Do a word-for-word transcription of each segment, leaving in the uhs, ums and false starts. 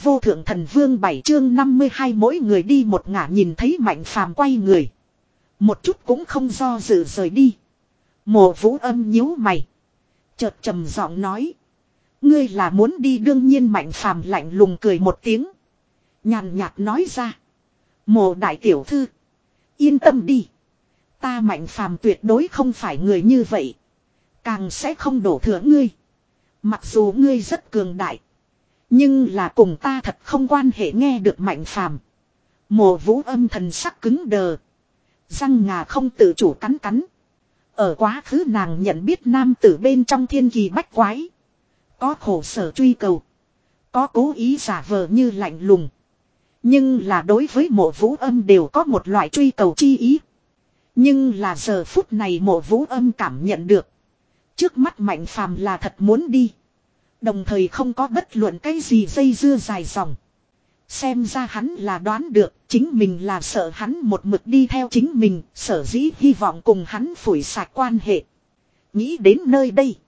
vô thượng thần vương bảy chương năm mươi hai mỗi người đi một ngả nhìn thấy Mạnh Phàm quay người. Một chút cũng không do dự rời đi. Mộ Vũ Âm nhíu mày. Chợt trầm giọng nói. Ngươi là muốn đi đương nhiên Mạnh Phàm lạnh lùng cười một tiếng. Nhàn nhạt nói ra. Mộ đại tiểu thư. Yên tâm đi. Ta Mạnh Phàm tuyệt đối không phải người như vậy. Càng sẽ không đổ thừa ngươi. Mặc dù ngươi rất cường đại. Nhưng là cùng ta thật không quan hệ nghe được Mạnh Phàm. Mộ Vũ Âm thần sắc cứng đờ. Răng ngà không tự chủ cắn cắn. Ở quá khứ nàng nhận biết nam tử bên trong thiên kỳ bách quái. Có khổ sở truy cầu. Có cố ý giả vờ như lạnh lùng. Nhưng là đối với Mộ Vũ Âm đều có một loại truy cầu chi ý. Nhưng là giờ phút này Mộ Vũ Âm cảm nhận được. Trước mắt Mạnh Phàm là thật muốn đi. Đồng thời không có bất luận cái gì dây dưa dài dòng. Xem ra hắn là đoán được chính mình là sợ hắn một mực đi theo chính mình, sở dĩ hy vọng cùng hắn phủi sạch quan hệ. Nghĩ đến nơi đây.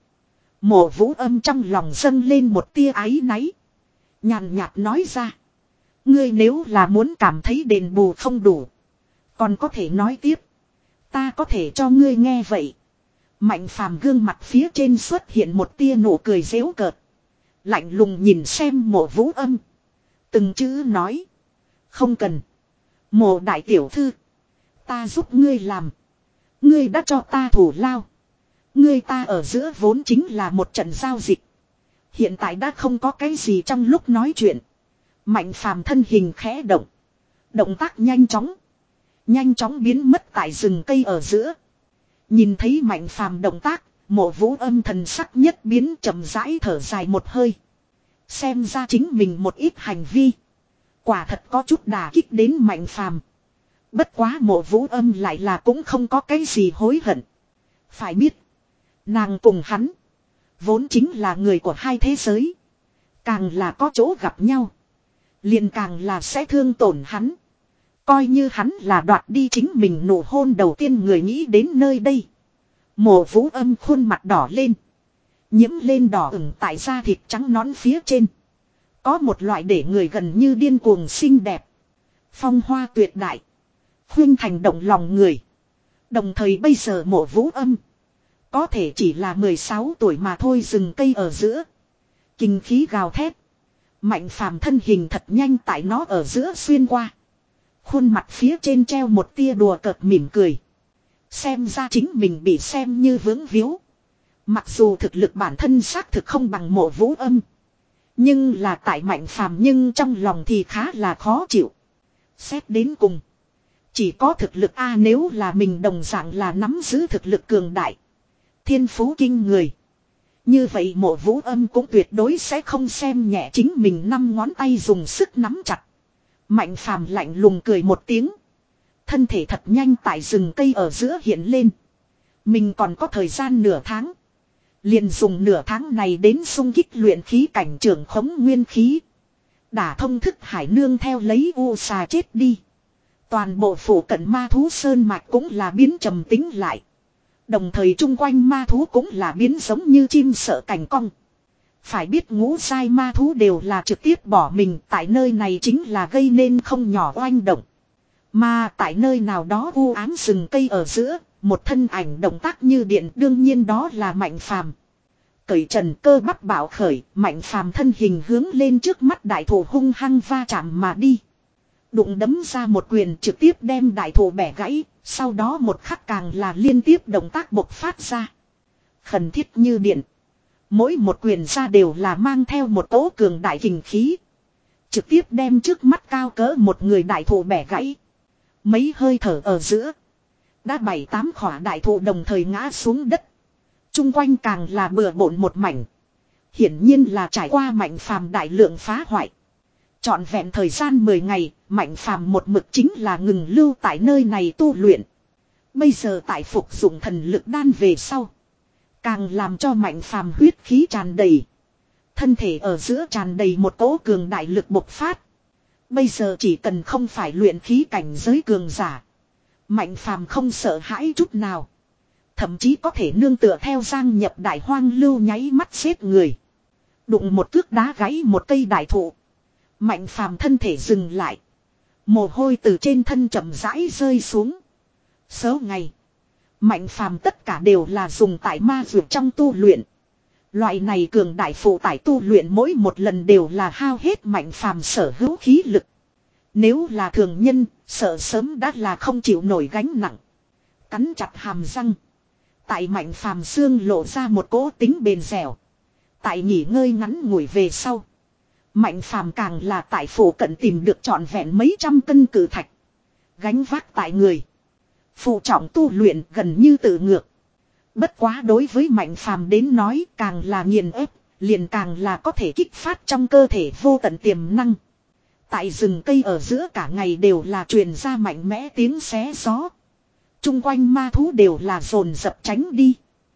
Mộ Vũ Âm trong lòng dâng lên một tia áy náy. Nhàn nhạt nói ra. Ngươi nếu là muốn cảm thấy đền bù không đủ. Còn có thể nói tiếp. Ta có thể cho ngươi nghe vậy. Mạnh Phàm gương mặt phía trên xuất hiện một tia nụ cười giễu cợt. Lạnh lùng nhìn xem Mộ Vũ Âm. Từng chữ nói. Không cần. Mộ đại tiểu thư. Ta giúp ngươi làm. Ngươi đã cho ta thủ lao. Ngươi ta ở giữa vốn chính là một trận giao dịch. Hiện tại đã không có cái gì trong lúc nói chuyện. Mạnh Phàm thân hình khẽ động. Động tác nhanh chóng. Nhanh chóng biến mất tại rừng cây ở giữa. Nhìn thấy Mạnh Phàm động tác. Mộ Vũ Âm thần sắc nhất biến chậm rãi thở dài một hơi. Xem ra chính mình một ít hành vi. Quả thật có chút đả kích đến Mạnh Phàm. Bất quá Mộ Vũ Âm lại là cũng không có cái gì hối hận. Phải biết. Nàng cùng hắn. Vốn chính là người của hai thế giới. Càng là có chỗ gặp nhau. Liền càng là sẽ thương tổn hắn. Coi như hắn là đoạt đi chính mình nụ hôn đầu tiên người nghĩ đến nơi đây. Mộ Vũ Âm khuôn mặt đỏ lên. Nhiễm lên đỏ ửng tại da thịt trắng nõn phía trên. Có một loại để người gần như điên cuồng xinh đẹp. Phong hoa tuyệt đại. Khuynh thành động lòng người. Đồng thời bây giờ Mộ Vũ Âm. Có thể chỉ là mười sáu tuổi mà thôi rừng cây ở giữa. Kinh khí gào thét. Mạnh Phàm thân hình thật nhanh tại nó ở giữa xuyên qua. Khuôn mặt phía trên treo một tia đùa cợt mỉm cười. Xem ra chính mình bị xem như vướng víu. Mặc dù thực lực bản thân xác thực không bằng Mộ Vũ Âm. Nhưng là tại Mạnh Phàm nhưng trong lòng thì khá là khó chịu. Xét đến cùng. Chỉ có thực lực A nếu là mình đồng dạng là nắm giữ thực lực cường đại. Thiên phú kinh người. Như vậy Mộ Vũ Âm cũng tuyệt đối sẽ không xem nhẹ chính mình năm ngón tay dùng sức nắm chặt. Mạnh Phàm lạnh lùng cười một tiếng. Thân thể thật nhanh tại rừng cây ở giữa hiện lên. Mình còn có thời gian nửa tháng. Liền dùng nửa tháng này đến xung kích luyện khí cảnh trưởng khống nguyên khí. Đả thông thức hải nương theo lấy u xà chết đi. Toàn bộ phủ cận ma thú sơn mạch cũng là biến trầm tính lại. Đồng thời chung quanh ma thú cũng là biến giống như chim sợ cảnh cong. Phải biết ngũ giai ma thú đều là trực tiếp bỏ mình tại nơi này chính là gây nên không nhỏ oanh động. Mà tại nơi nào đó u ám rừng cây ở giữa, một thân ảnh động tác như điện đương nhiên đó là Mạnh Phàm. Cởi trần cơ bắp bạo khởi, Mạnh Phàm thân hình hướng lên trước mắt đại thụ hung hăng va chạm mà đi. Đụng đấm ra một quyền trực tiếp đem đại thụ bẻ gãy, sau đó một khắc càng là liên tiếp động tác bộc phát ra. Khẩn thiết như điện. Mỗi một quyền ra đều là mang theo một tố cường đại kình khí. Trực tiếp đem trước mắt cao cỡ một người đại thụ bẻ gãy. Mấy hơi thở ở giữa. Đã bảy tám khỏa đại thụ đồng thời ngã xuống đất. Trung quanh càng là bừa bộn một mảnh. Hiển nhiên là trải qua Mạnh Phàm đại lượng phá hoại. Trọn vẹn thời gian mười ngày, Mạnh Phàm một mực chính là ngừng lưu tại nơi này tu luyện. Bây giờ tại phục dụng thần lực đan về sau. Càng làm cho Mạnh Phàm huyết khí tràn đầy. Thân thể ở giữa tràn đầy một cỗ cường đại lực bộc phát. Bây giờ chỉ cần không phải luyện khí cảnh giới cường giả. Mạnh Phàm không sợ hãi chút nào. Thậm chí có thể nương tựa theo giang nhập đại hoang lưu nháy mắt xếp người. Đụng một cước đá gãy một cây đại thụ. Mạnh phàm thân thể dừng lại. Mồ hôi từ trên thân chậm rãi rơi xuống. Số ngày. Mạnh phàm tất cả đều là dùng tại ma dược trong tu luyện. Loại này cường đại phụ tải tu luyện mỗi một lần đều là hao hết mạnh phàm sở hữu khí lực. Nếu là thường nhân, sợ sớm đã là không chịu nổi gánh nặng. Cắn chặt hàm răng. Tại mạnh phàm xương lộ ra một cỗ tính bền dẻo. Tại nghỉ ngơi ngắn ngủi về sau. Mạnh phàm càng là tại phủ cận tìm được trọn vẹn mấy trăm cân cử thạch. Gánh vác tại người. Phụ trọng tu luyện gần như tự ngược. Bất quá đối với mạnh phàm đến nói càng là nghiền ép, liền càng là có thể kích phát trong cơ thể vô tận tiềm năng. Tại rừng cây ở giữa cả ngày đều là truyền ra mạnh mẽ tiếng xé gió. Trung quanh ma thú đều là dồn dập tránh đi.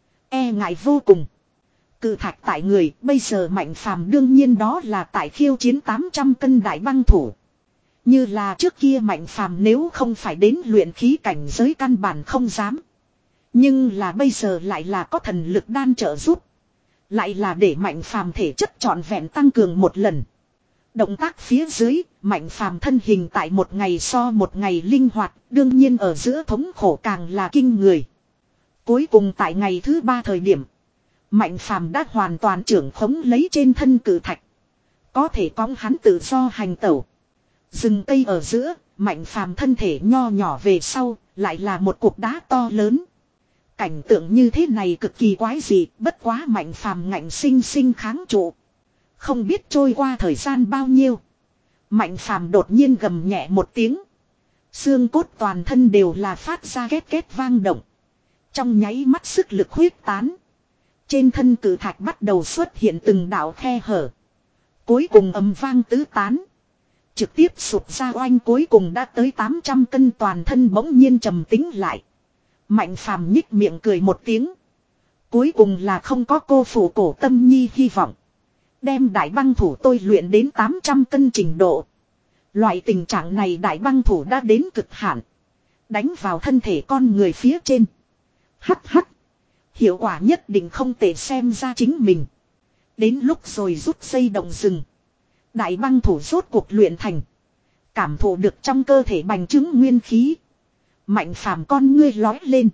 E ngại vô cùng. Cự thạch tại người bây giờ mạnh phàm đương nhiên đó là tại khiêu chiến tám trăm cân đại băng thủ. Như là trước kia mạnh phàm nếu không phải đến luyện khí cảnh giới căn bản không dám. Nhưng là bây giờ lại là có thần lực đan trợ giúp. Lại là để mạnh phàm thể chất trọn vẹn tăng cường một lần. Động tác phía dưới, mạnh phàm thân hình tại một ngày so một ngày linh hoạt, đương nhiên ở giữa thống khổ càng là kinh người. Cuối cùng tại ngày thứ ba thời điểm, mạnh phàm đã hoàn toàn trưởng khống lấy trên thân cử thạch. Có thể cõng hắn tự do hành tẩu. Rừng cây ở giữa, mạnh phàm thân thể nho nhỏ về sau, lại là một cục đá to lớn. Cảnh tượng như thế này cực kỳ quái dị, bất quá mạnh phàm ngạnh sinh sinh kháng trụ. Không biết trôi qua thời gian bao nhiêu. Mạnh phàm đột nhiên gầm nhẹ một tiếng. Xương cốt toàn thân đều là phát ra két két vang động. Trong nháy mắt sức lực huyết tán. Trên thân cử thạch bắt đầu xuất hiện từng đạo khe hở. Cuối cùng ầm vang tứ tán. Trực tiếp sụp ra oanh cuối cùng đã tới tám trăm cân toàn thân bỗng nhiên trầm tĩnh lại. Mạnh phàm nhích miệng cười một tiếng. Cuối cùng là không có cô phụ cổ tâm nhi hy vọng. Đem đại băng thủ tôi luyện đến tám trăm cân trình độ. Loại tình trạng này đại băng thủ đã đến cực hạn. Đánh vào thân thể con người phía trên. Hắc hắc. Hiệu quả nhất định không thể xem ra chính mình. Đến lúc rồi rút dây động rừng. Đại băng thủ rốt cuộc luyện thành. Cảm thụ được trong cơ thể bành trướng nguyên khí. Mạnh phàm con ngươi lói lên.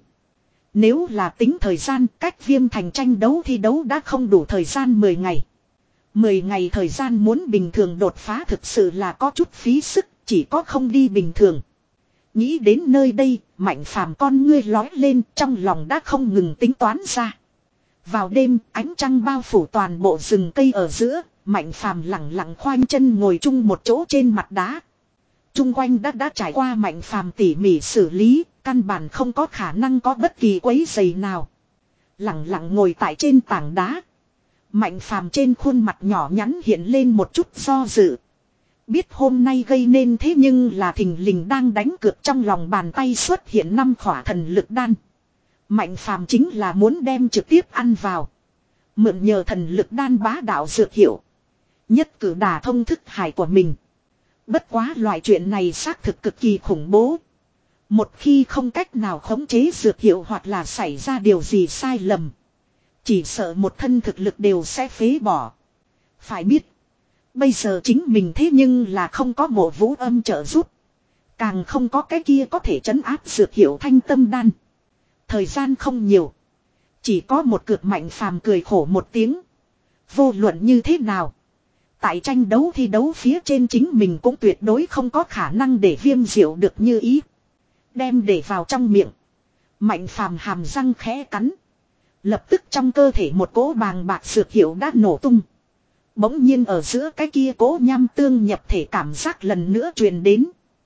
Nếu là tính thời gian cách viêm thành tranh đấu thi đấu đã không đủ thời gian mười ngày. mười ngày thời gian muốn bình thường đột phá thực sự là có chút phí sức, chỉ có không đi bình thường. Nghĩ đến nơi đây, mạnh phàm con ngươi lói lên trong lòng đã không ngừng tính toán ra. Vào đêm, ánh trăng bao phủ toàn bộ rừng cây ở giữa, mạnh phàm lặng lặng khoanh chân ngồi chung một chỗ trên mặt đá. Trung quanh đã đã trải qua mạnh phàm tỉ mỉ xử lý, căn bản không có khả năng có bất kỳ quấy rầy nào. Lặng lặng ngồi tại trên tảng đá. Mạnh phàm trên khuôn mặt nhỏ nhắn hiện lên một chút do dự. Biết hôm nay gây nên thế nhưng là thình lình đang đánh cược trong lòng bàn tay xuất hiện năm khỏa thần lực đan. Mạnh phàm chính là muốn đem trực tiếp ăn vào. Mượn nhờ thần lực đan bá đạo dược hiệu. Nhất cử đả thông thức hải của mình. Bất quá loại chuyện này xác thực cực kỳ khủng bố. Một khi không cách nào khống chế dược hiệu hoặc là xảy ra điều gì sai lầm. Chỉ sợ một thân thực lực đều sẽ phế bỏ. Phải biết. Bây giờ chính mình thế nhưng là không có Mộ Vũ Âm trợ giúp. Càng không có cái kia có thể trấn áp dược hiệu thanh tâm đan. Thời gian không nhiều. Chỉ có một cược mạnh phàm cười khổ một tiếng. Vô luận như thế nào. Tại tranh đấu thi đấu phía trên chính mình cũng tuyệt đối không có khả năng để viêm diệu được như ý. Đem để vào trong miệng. Mạnh phàm hàm răng khẽ cắn. Lập tức trong cơ thể một cỗ bàng bạc dược hiệu đã nổ tung. Bỗng nhiên ở giữa cái kia cỗ nham tương nhập thể cảm giác lần nữa truyền đến.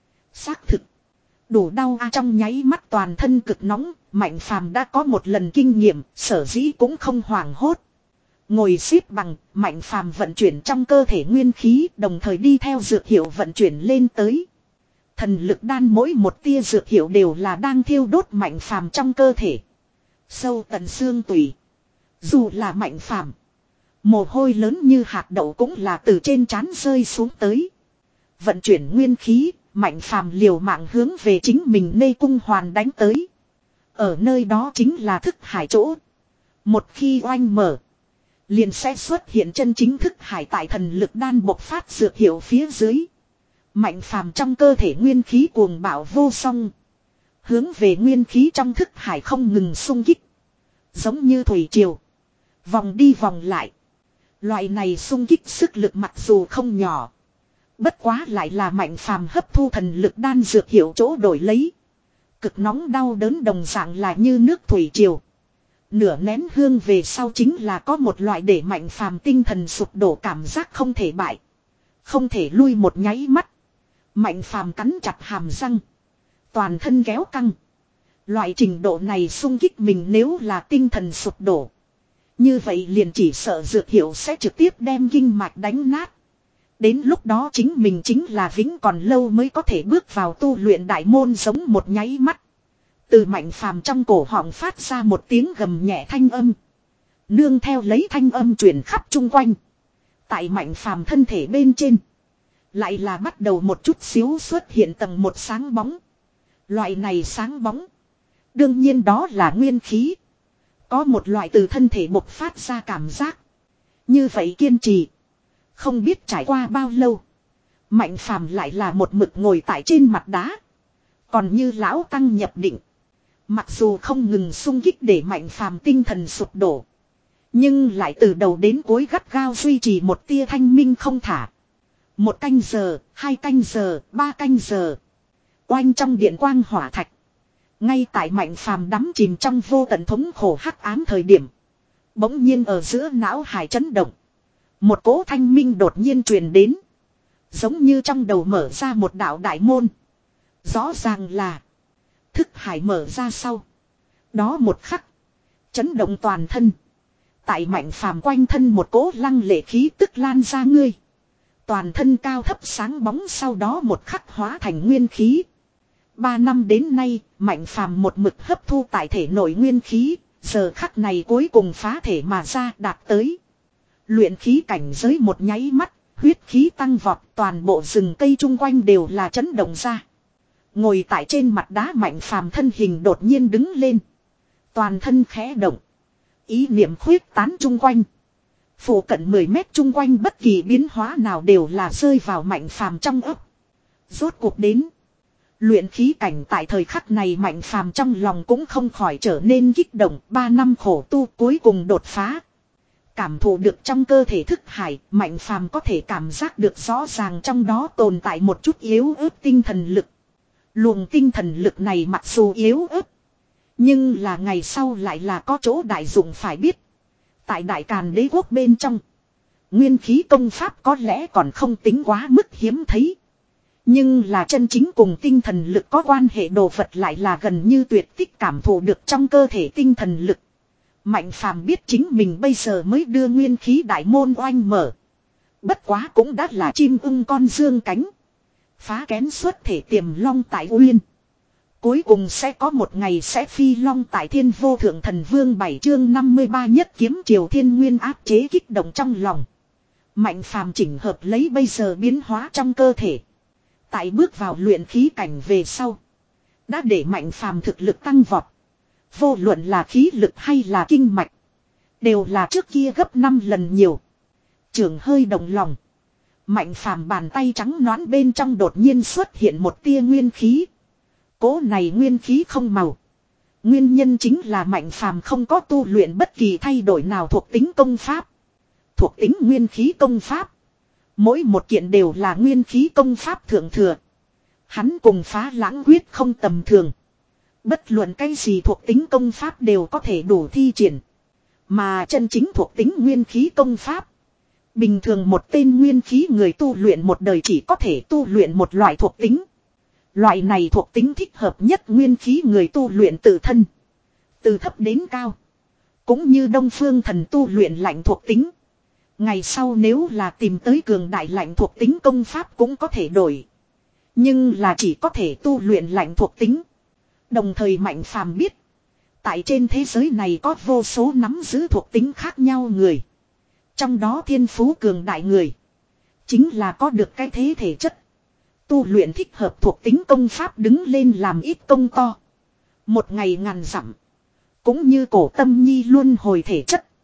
Xác thực. Đủ đau a trong nháy mắt toàn thân cực nóng. Mạnh phàm đã có một lần kinh nghiệm. Sở dĩ cũng không hoảng hốt. Ngồi xếp bằng. Mạnh phàm vận chuyển trong cơ thể nguyên khí. Đồng thời đi theo dược hiệu vận chuyển lên tới. Thần lực đan mỗi một tia dược hiệu đều là đang thiêu đốt mạnh phàm trong cơ thể. Sâu tận xương tủy. Dù là mạnh phàm. Mồ hôi lớn như hạt đậu cũng là từ trên trán rơi xuống tới. Vận chuyển nguyên khí, mạnh phàm liều mạng hướng về chính mình nê cung hoàn đánh tới. Ở nơi đó chính là thức hải chỗ. Một khi oanh mở. liền sẽ xuất hiện chân chính thức hải tại thần lực đan bộc phát dược hiệu phía dưới. Mạnh phàm trong cơ thể nguyên khí cuồng bạo vô song. Hướng về nguyên khí trong thức hải không ngừng xung kích. Giống như thủy triều. Vòng đi vòng lại. Loại này xung kích sức lực mặc dù không nhỏ. Bất quá lại là mạnh phàm hấp thu thần lực đan dược hiệu chỗ đổi lấy. Cực nóng đau đớn đồng dạng là như nước thủy triều. Nửa nén hương về sau chính là có một loại để mạnh phàm tinh thần sụp đổ cảm giác không thể bại. Không thể lui một nháy mắt. Mạnh phàm cắn chặt hàm răng. Toàn thân kéo căng. Loại trình độ này xung kích mình nếu là tinh thần sụp đổ. Như vậy liền chỉ sợ dược hiệu sẽ trực tiếp đem kinh mạch đánh nát. Đến lúc đó chính mình chính là vĩnh còn lâu mới có thể bước vào tu luyện đại môn giống một nháy mắt. Từ mạnh phàm trong cổ họng phát ra một tiếng gầm nhẹ thanh âm. Nương theo lấy thanh âm truyền khắp chung quanh. Tại mạnh phàm thân thể bên trên. Lại là bắt đầu một chút xíu xuất hiện tầng một sáng bóng. Loại này sáng bóng. Đương nhiên đó là nguyên khí. Có một loại từ thân thể bộc phát ra cảm giác. Như vậy kiên trì. Không biết trải qua bao lâu. Mạnh phàm lại là một mực ngồi tại trên mặt đá. Còn như lão tăng nhập định. Mặc dù không ngừng sung kích để mạnh phàm tinh thần sụp đổ. Nhưng lại từ đầu đến cuối gắt gao duy trì một tia thanh minh không thả. Một canh giờ, hai canh giờ, ba canh giờ. Oanh trong điện quang hỏa thạch. Ngay tại mạnh phàm đắm chìm trong vô tận thống khổ hắc ám thời điểm. Bỗng nhiên ở giữa não hải chấn động. Một cỗ thanh minh đột nhiên truyền đến. Giống như trong đầu mở ra một đạo đại môn. Rõ ràng là thức hải mở ra sau. Đó một khắc. Chấn động toàn thân. Tại mạnh phàm quanh thân một cỗ lăng lệ khí tức lan ra ngươi. Toàn thân cao thấp sáng bóng sau đó một khắc hóa thành nguyên khí. Ba năm đến nay, mạnh phàm một mực hấp thu tại thể nội nguyên khí, giờ khắc này cuối cùng phá thể mà ra đạt tới. Luyện khí cảnh giới một nháy mắt, huyết khí tăng vọt, toàn bộ rừng cây chung quanh đều là chấn động ra. Ngồi tại trên mặt đá mạnh phàm thân hình đột nhiên đứng lên. Toàn thân khẽ động. Ý niệm khuyết tán chung quanh. Phủ cận mười mét chung quanh bất kỳ biến hóa nào đều là rơi vào mạnh phàm trong ấp. Rốt cuộc đến. Luyện khí cảnh tại thời khắc này mạnh phàm trong lòng cũng không khỏi trở nên kích động. Ba năm khổ tu cuối cùng đột phá. Cảm thụ được trong cơ thể thức hải, mạnh phàm có thể cảm giác được rõ ràng trong đó tồn tại một chút yếu ớt tinh thần lực. Luồng tinh thần lực này mặc dù yếu ớt, nhưng là ngày sau lại là có chỗ đại dụng phải biết. Tại Đại Càn Đế quốc bên trong, nguyên khí công pháp có lẽ còn không tính quá mức hiếm thấy. Nhưng là chân chính cùng tinh thần lực có quan hệ đồ vật lại là gần như tuyệt tích cảm thụ được trong cơ thể tinh thần lực. Mạnh phàm biết chính mình bây giờ mới đưa nguyên khí đại môn oanh mở. Bất quá cũng đã là chim ưng con dương cánh. Phá kén xuất thể tiềm long tại uyên. Cuối cùng sẽ có một ngày sẽ phi long tại thiên vô thượng thần vương bảy chương năm mươi ba nhất kiếm triều thiên nguyên áp chế kích động trong lòng. Mạnh phàm chỉnh hợp lấy bây giờ biến hóa trong cơ thể. Tại bước vào luyện khí cảnh về sau. Đã để mạnh phàm thực lực tăng vọt. Vô luận là khí lực hay là kinh mạch. Đều là trước kia gấp năm lần nhiều. Trường hơi động lòng. Mạnh phàm bàn tay trắng nõn bên trong đột nhiên xuất hiện một tia nguyên khí. Cố này nguyên khí không màu. Nguyên nhân chính là mạnh phàm không có tu luyện bất kỳ thay đổi nào thuộc tính công pháp. Thuộc tính nguyên khí công pháp. Mỗi một kiện đều là nguyên khí công pháp thượng thừa. Hắn cùng phá lãng quyết không tầm thường. Bất luận cái gì thuộc tính công pháp đều có thể đủ thi triển. Mà chân chính thuộc tính nguyên khí công pháp. Bình thường một tên nguyên khí người tu luyện một đời chỉ có thể tu luyện một loại thuộc tính. Loại này thuộc tính thích hợp nhất nguyên khí người tu luyện tự thân. Từ thấp đến cao. Cũng như đông phương thần tu luyện lạnh thuộc tính. Ngày sau nếu là tìm tới cường đại lạnh thuộc tính công pháp cũng có thể đổi. Nhưng là chỉ có thể tu luyện lạnh thuộc tính. Đồng thời mạnh phàm biết. Tại trên thế giới này có vô số nắm giữ thuộc tính khác nhau người. Trong đó thiên phú cường đại người. Chính là có được cái thế thể chất. Tu luyện thích hợp thuộc tính công pháp đứng lên làm ít công to. Một ngày ngàn dặm. Cũng như cổ tâm nhi luôn hồi thể chất.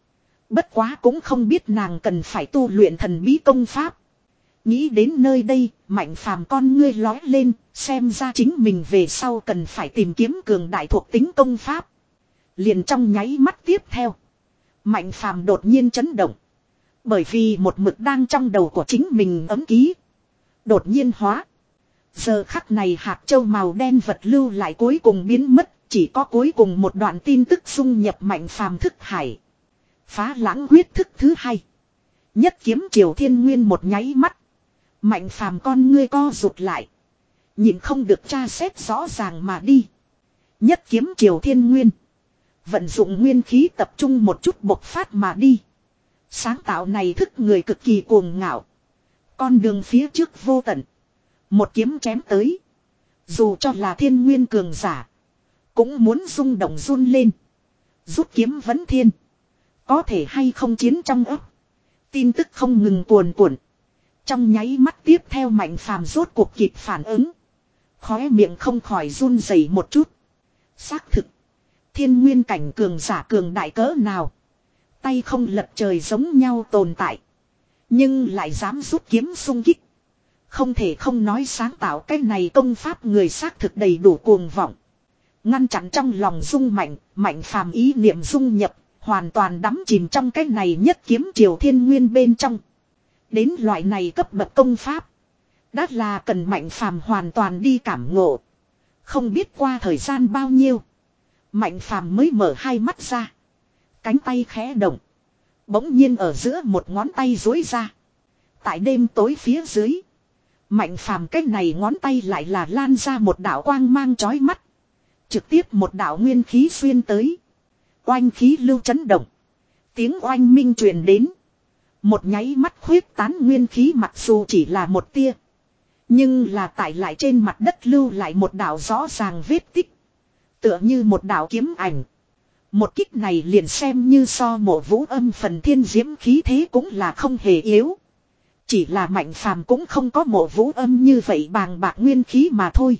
Bất quá cũng không biết nàng cần phải tu luyện thần bí công pháp. Nghĩ đến nơi đây, Mạnh Phàm con ngươi lói lên, xem ra chính mình về sau cần phải tìm kiếm cường đại thuộc tính công pháp. Liền trong nháy mắt tiếp theo, Mạnh Phàm đột nhiên chấn động. Bởi vì một mực đang trong đầu của chính mình ấm ký đột nhiên hóa. Giờ khắc này hạt châu màu đen vật lưu lại cuối cùng biến mất, chỉ có cuối cùng một đoạn tin tức xung nhập Mạnh Phàm thức hải. Phá lãng huyết thức thứ hai. Nhất kiếm triều thiên nguyên một nháy mắt. Mạnh Phàm con ngươi co rụt lại. Nhìn không được tra xét rõ ràng mà đi. Nhất kiếm triều thiên nguyên. Vận dụng nguyên khí tập trung một chút bộc phát mà đi. Sáng tạo này thức người cực kỳ cuồng ngạo. Con đường phía trước vô tận. Một kiếm chém tới. Dù cho là thiên nguyên cường giả. Cũng muốn rung động run lên. Rút kiếm vấn thiên. Có thể hay không chiến trong ấp. Tin tức không ngừng cuồn cuộn. Trong nháy mắt tiếp theo Mạnh Phàm rốt cuộc kịp phản ứng. Khóe miệng không khỏi run rẩy một chút. Xác thực. Thiên nguyên cảnh cường giả cường đại cỡ nào. Tay không lật trời giống nhau tồn tại. Nhưng lại dám rút kiếm xung kích. Không thể không nói sáng tạo cái này công pháp người xác thực đầy đủ cuồng vọng. Ngăn chặn trong lòng rung mạnh, Mạnh Phàm ý niệm dung nhập, hoàn toàn đắm chìm trong cái này nhất kiếm triều thiên nguyên bên trong. Đến loại này cấp bậc công pháp. Đã là cần Mạnh Phàm hoàn toàn đi cảm ngộ. Không biết qua thời gian bao nhiêu. Mạnh Phàm mới mở hai mắt ra. Cánh tay khẽ động. Bỗng nhiên ở giữa một ngón tay duỗi ra. Tại đêm tối phía dưới. Mạnh Phàm cái này ngón tay lại là lan ra một đạo quang mang chói mắt. Trực tiếp một đạo nguyên khí xuyên tới. Oanh khí lưu chấn động. Tiếng oanh minh truyền đến. Một nháy mắt khuyết tán nguyên khí mặc dù chỉ là một tia. Nhưng là tại lại trên mặt đất lưu lại một đạo rõ ràng vết tích. Tựa như một đạo kiếm ảnh. Một kích này liền xem như so mộ vũ âm phần thiên diễm khí thế cũng là không hề yếu. Chỉ là Mạnh Phàm cũng không có mộ vũ âm như vậy bàng bạc nguyên khí mà thôi.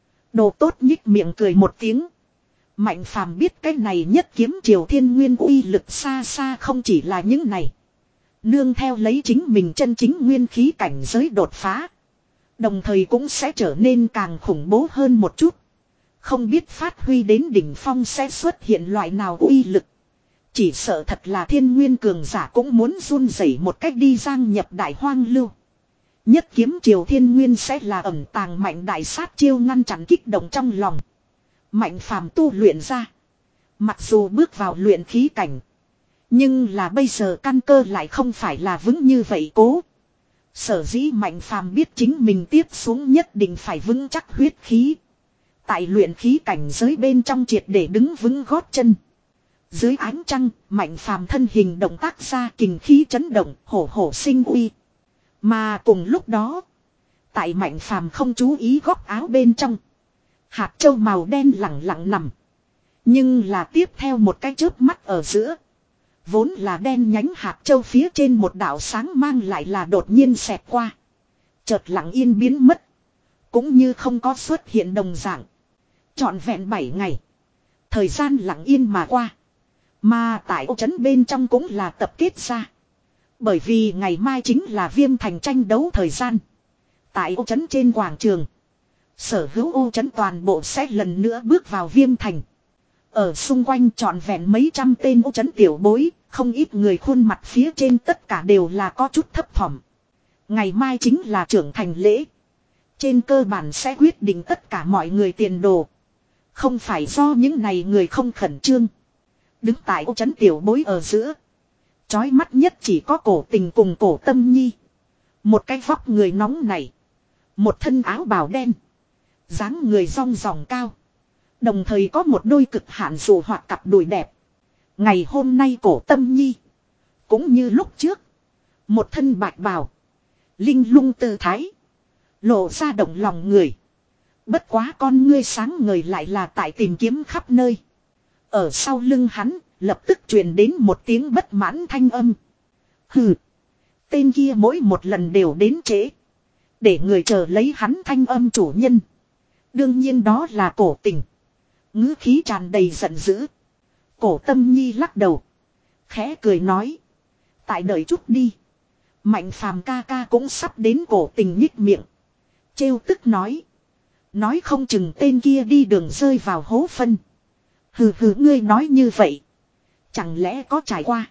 Đồ tốt nhích miệng cười một tiếng. Mạnh Phàm biết cái này nhất kiếm triều thiên nguyên uy lực xa xa không chỉ là những này. Nương theo lấy chính mình chân chính nguyên khí cảnh giới đột phá. Đồng thời cũng sẽ trở nên càng khủng bố hơn một chút. Không biết phát huy đến đỉnh phong sẽ xuất hiện loại nào uy lực. Chỉ sợ thật là thiên nguyên cường giả cũng muốn run rẩy một cách đi giang nhập đại hoang lưu. Nhất kiếm triều thiên nguyên sẽ là ẩn tàng mạnh đại sát chiêu ngăn chặn kích động trong lòng. Mạnh Phàm tu luyện ra. Mặc dù bước vào luyện khí cảnh. Nhưng là bây giờ căn cơ lại không phải là vững như vậy cố. Sở dĩ Mạnh Phàm biết chính mình tiếp xuống nhất định phải vững chắc huyết khí. Tại luyện khí cảnh giới bên trong triệt để đứng vững gót chân. Dưới ánh trăng, Mạnh Phàm thân hình động tác ra kình khí chấn động, hổ hổ sinh uy. Mà cùng lúc đó, tại Mạnh Phàm không chú ý góc áo bên trong, hạt châu màu đen lẳng lặng nằm. Nhưng là tiếp theo một cái chớp mắt ở giữa, vốn là đen nhánh hạt châu phía trên một đạo sáng mang lại là đột nhiên xẹt qua. Chợt lặng yên biến mất, cũng như không có xuất hiện đồng dạng. Trọn vẹn bảy ngày, thời gian lặng yên mà qua. Mà tại ô trấn bên trong cũng là tập kết ra. Bởi vì ngày mai chính là Viêm Thành tranh đấu thời gian. Tại ô trấn trên quảng trường, sở hữu ô trấn toàn bộ sẽ lần nữa bước vào Viêm Thành. Ở xung quanh trọn vẹn mấy trăm tên ô trấn tiểu bối, không ít người khuôn mặt phía trên tất cả đều là có chút thấp thỏm. Ngày mai chính là trưởng thành lễ. Trên cơ bản sẽ quyết định tất cả mọi người tiền đồ. Không phải do những này người không khẩn trương. Đứng tại ô trấn tiểu bối ở giữa, chói mắt nhất chỉ có Cổ Tình cùng Cổ Tâm Nhi. Một cái vóc người nóng này, một thân áo bào đen, dáng người rong ròng cao. Đồng thời có một đôi cực hạn dù hoạt cặp đùi đẹp. Ngày hôm nay Cổ Tâm Nhi cũng như lúc trước, một thân bạch bào, linh lung tư thái, lộ ra động lòng người. Bất quá con ngươi sáng ngời lại là tại tìm kiếm khắp nơi. Ở sau lưng hắn, lập tức truyền đến một tiếng bất mãn thanh âm. Hừ, tên kia mỗi một lần đều đến trễ. Để người chờ lấy hắn thanh âm chủ nhân. Đương nhiên đó là Cổ Tình. Ngữ khí tràn đầy giận dữ. Cổ Tâm Nhi lắc đầu, khẽ cười nói. Tại đợi chút đi. Mạnh phàm ca ca cũng sắp đến, cổ tình nhích miệng. Trêu tức nói. Nói không chừng tên kia đi đường rơi vào hố phân. Hừ hừ, ngươi nói như vậy. Chẳng lẽ có trải qua.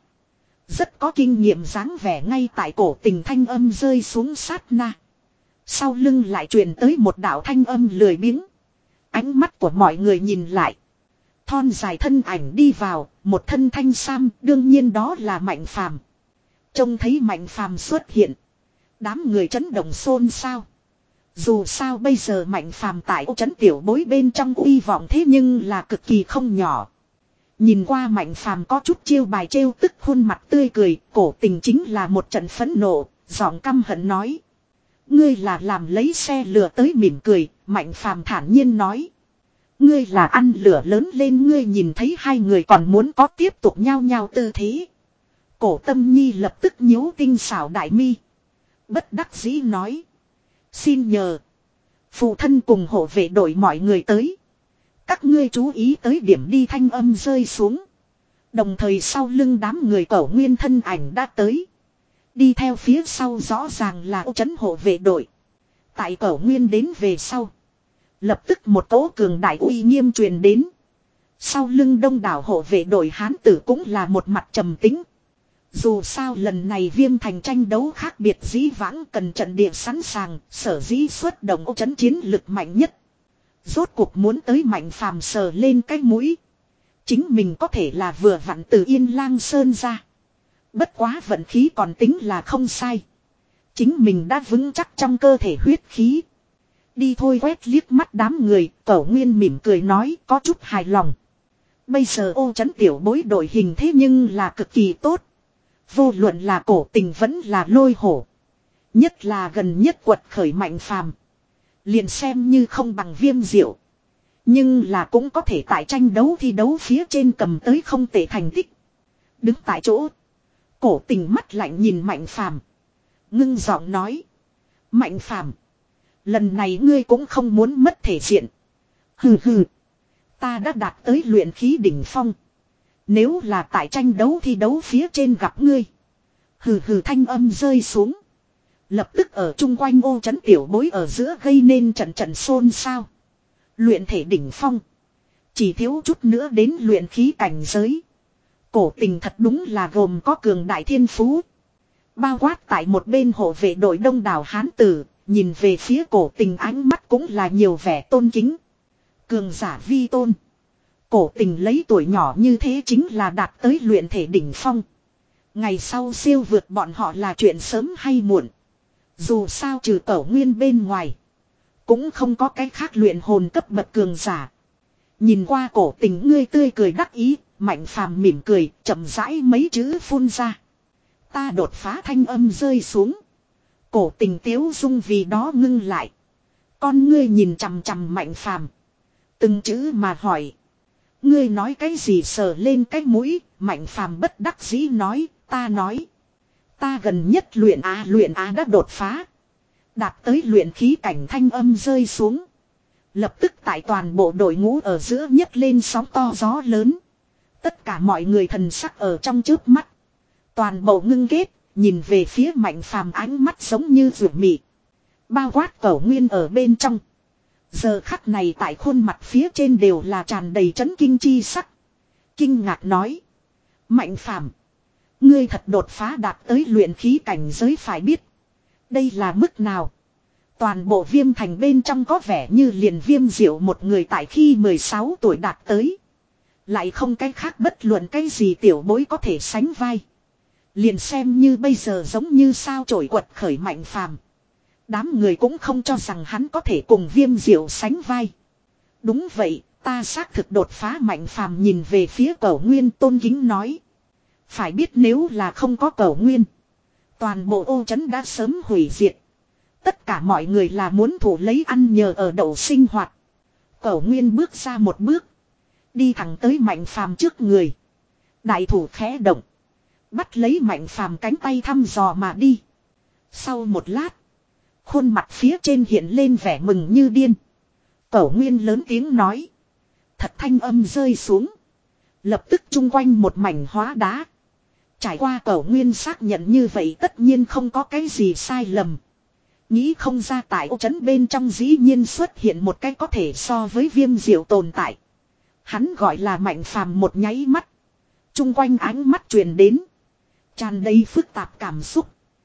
Rất có kinh nghiệm dáng vẻ. Ngay tại cổ tình thanh âm rơi xuống sát na. Sau lưng lại truyền tới một đạo thanh âm lười biếng. Ánh mắt của mọi người nhìn lại. Thon dài thân ảnh đi vào, một thân thanh sam, đương nhiên đó là Mạnh Phàm. Trông thấy Mạnh Phàm xuất hiện, đám người chấn động xôn xao. Dù sao bây giờ Mạnh Phàm tại ô trấn tiểu bối bên trong uy vọng thế nhưng là cực kỳ không nhỏ. Nhìn qua Mạnh Phàm có chút chiêu bài trêu tức, khuôn mặt tươi cười, cổ tình chính là một trận phẫn nộ, giọng căm hận nói. Ngươi là làm lấy xe lửa tới, mỉm cười, Mạnh Phàm thản nhiên nói. Ngươi là ăn lửa lớn lên, ngươi nhìn thấy hai người còn muốn có tiếp tục nhao nhao tư thế. Cổ Tâm Nhi lập tức nhíu tinh xảo đại mi. Bất đắc dĩ nói. Xin nhờ. Phụ thân cùng hộ vệ đội mọi người tới. Các ngươi chú ý tới điểm đi, thanh âm rơi xuống. Đồng thời sau lưng đám người Cẩu Nguyên thân ảnh đã tới. Đi theo phía sau rõ ràng là ô trấn hộ vệ đội. Tại Cẩu Nguyên đến về sau. Lập tức một cỗ cường đại uy nghiêm truyền đến. Sau lưng đông đảo hộ vệ đội hán tử cũng là một mặt trầm tính. Dù sao lần này Viêm Thành tranh đấu khác biệt dĩ vãng, cần trận địa sẵn sàng, sở dĩ xuất động ô trấn chiến lực mạnh nhất. Rốt cuộc muốn tới Mạnh Phàm sờ lên cái mũi. Chính mình có thể là vừa vặn từ Yên Lang Sơn ra. Bất quá vận khí còn tính là không sai. Chính mình đã vững chắc trong cơ thể huyết khí. Đi thôi, quét liếc mắt đám người, Cẩu Nguyên mỉm cười nói, có chút hài lòng. Bây giờ ô trấn tiểu bối đội hình thế nhưng là cực kỳ tốt. Vô luận là cổ tình vẫn là lôi hổ. Nhất là gần nhất quật khởi Mạnh Phàm, liền xem như không bằng Viêm Diệu, nhưng là cũng có thể tại tranh đấu thi đấu phía trên cầm tới không tệ thành tích. Đứng tại chỗ, cổ tình mắt lạnh nhìn Mạnh Phàm, ngưng giọng nói. Mạnh Phàm, lần này ngươi cũng không muốn mất thể diện. Hừ hừ, ta đã đạt tới luyện khí đỉnh phong. Nếu là tại tranh đấu thi đấu phía trên gặp ngươi. Hừ hừ, thanh âm rơi xuống. Lập tức ở chung quanh ô trấn tiểu bối ở giữa gây nên trận trận xôn xao. Luyện thể đỉnh phong. Chỉ thiếu chút nữa đến luyện khí cảnh giới. Cổ tình thật đúng là gồm có cường đại thiên phú. Bao quát tại một bên hộ vệ đội đông đảo hán tử, nhìn về phía cổ tình ánh mắt cũng là nhiều vẻ tôn kính. Cường giả vi tôn. Cổ tình lấy tuổi nhỏ như thế chính là đạt tới luyện thể đỉnh phong. Ngày sau siêu vượt bọn họ là chuyện sớm hay muộn. Dù sao trừ Cẩu Nguyên bên ngoài, cũng không có cái khác luyện hồn cấp bậc cường giả. Nhìn qua cổ tình ngươi tươi cười đắc ý, Mạnh Phàm mỉm cười, chậm rãi mấy chữ phun ra. Ta đột phá, thanh âm rơi xuống. Cổ tình tiếu dung vì đó ngưng lại. Con ngươi nhìn chằm chằm Mạnh Phàm, từng chữ mà hỏi. Ngươi nói cái gì? Sờ lên cái mũi, Mạnh Phàm bất đắc dĩ nói, ta nói. Ta gần nhất luyện á luyện á đã đột phá. Đạt tới luyện khí cảnh, thanh âm rơi xuống. Lập tức tại toàn bộ đội ngũ ở giữa nhấc lên sóng to gió lớn. Tất cả mọi người thần sắc ở trong chớp mắt. Toàn bộ ngưng kết, nhìn về phía Mạnh Phàm ánh mắt giống như rượu mị. Bao quát Cẩu Nguyên ở bên trong. Giờ khắc này tại khuôn mặt phía trên đều là tràn đầy chấn kinh chi sắc. Kinh ngạc nói. Mạnh Phàm, ngươi thật đột phá đạt tới luyện khí cảnh giới, phải biết. Đây là mức nào? Toàn bộ Viêm Thành bên trong có vẻ như liền Viêm Diệu một người tại khi mười sáu tuổi đạt tới. Lại không cái khác bất luận cái gì tiểu bối có thể sánh vai. Liền xem như bây giờ giống như sao chổi quật khởi Mạnh Phàm, đám người cũng không cho rằng hắn có thể cùng Viêm Diệu sánh vai. Đúng vậy, ta xác thực đột phá. Mạnh Phàm nhìn về phía Cẩu Nguyên tôn kính nói. Phải biết nếu là không có Cẩu Nguyên, toàn bộ ô trấn đã sớm hủy diệt. Tất cả mọi người là muốn thủ lấy ăn nhờ ở đậu sinh hoạt. Cẩu Nguyên bước ra một bước, đi thẳng tới Mạnh Phàm trước người. Đại thủ khẽ động, bắt lấy Mạnh Phàm cánh tay thăm dò mà đi. Sau một lát, khuôn mặt phía trên hiện lên vẻ mừng như điên. Cẩu Nguyên lớn tiếng nói. Thật, thanh âm rơi xuống. Lập tức chung quanh một mảnh hóa đá. Trải qua Cẩu Nguyên xác nhận như vậy tất nhiên không có cái gì sai lầm. Nghĩ không ra tại ô trấn bên trong dĩ nhiên xuất hiện một cái có thể so với Viêm Diệu tồn tại. Hắn gọi là Mạnh Phàm, một nháy mắt. Trung quanh ánh mắt truyền đến. Tràn đầy phức tạp cảm xúc.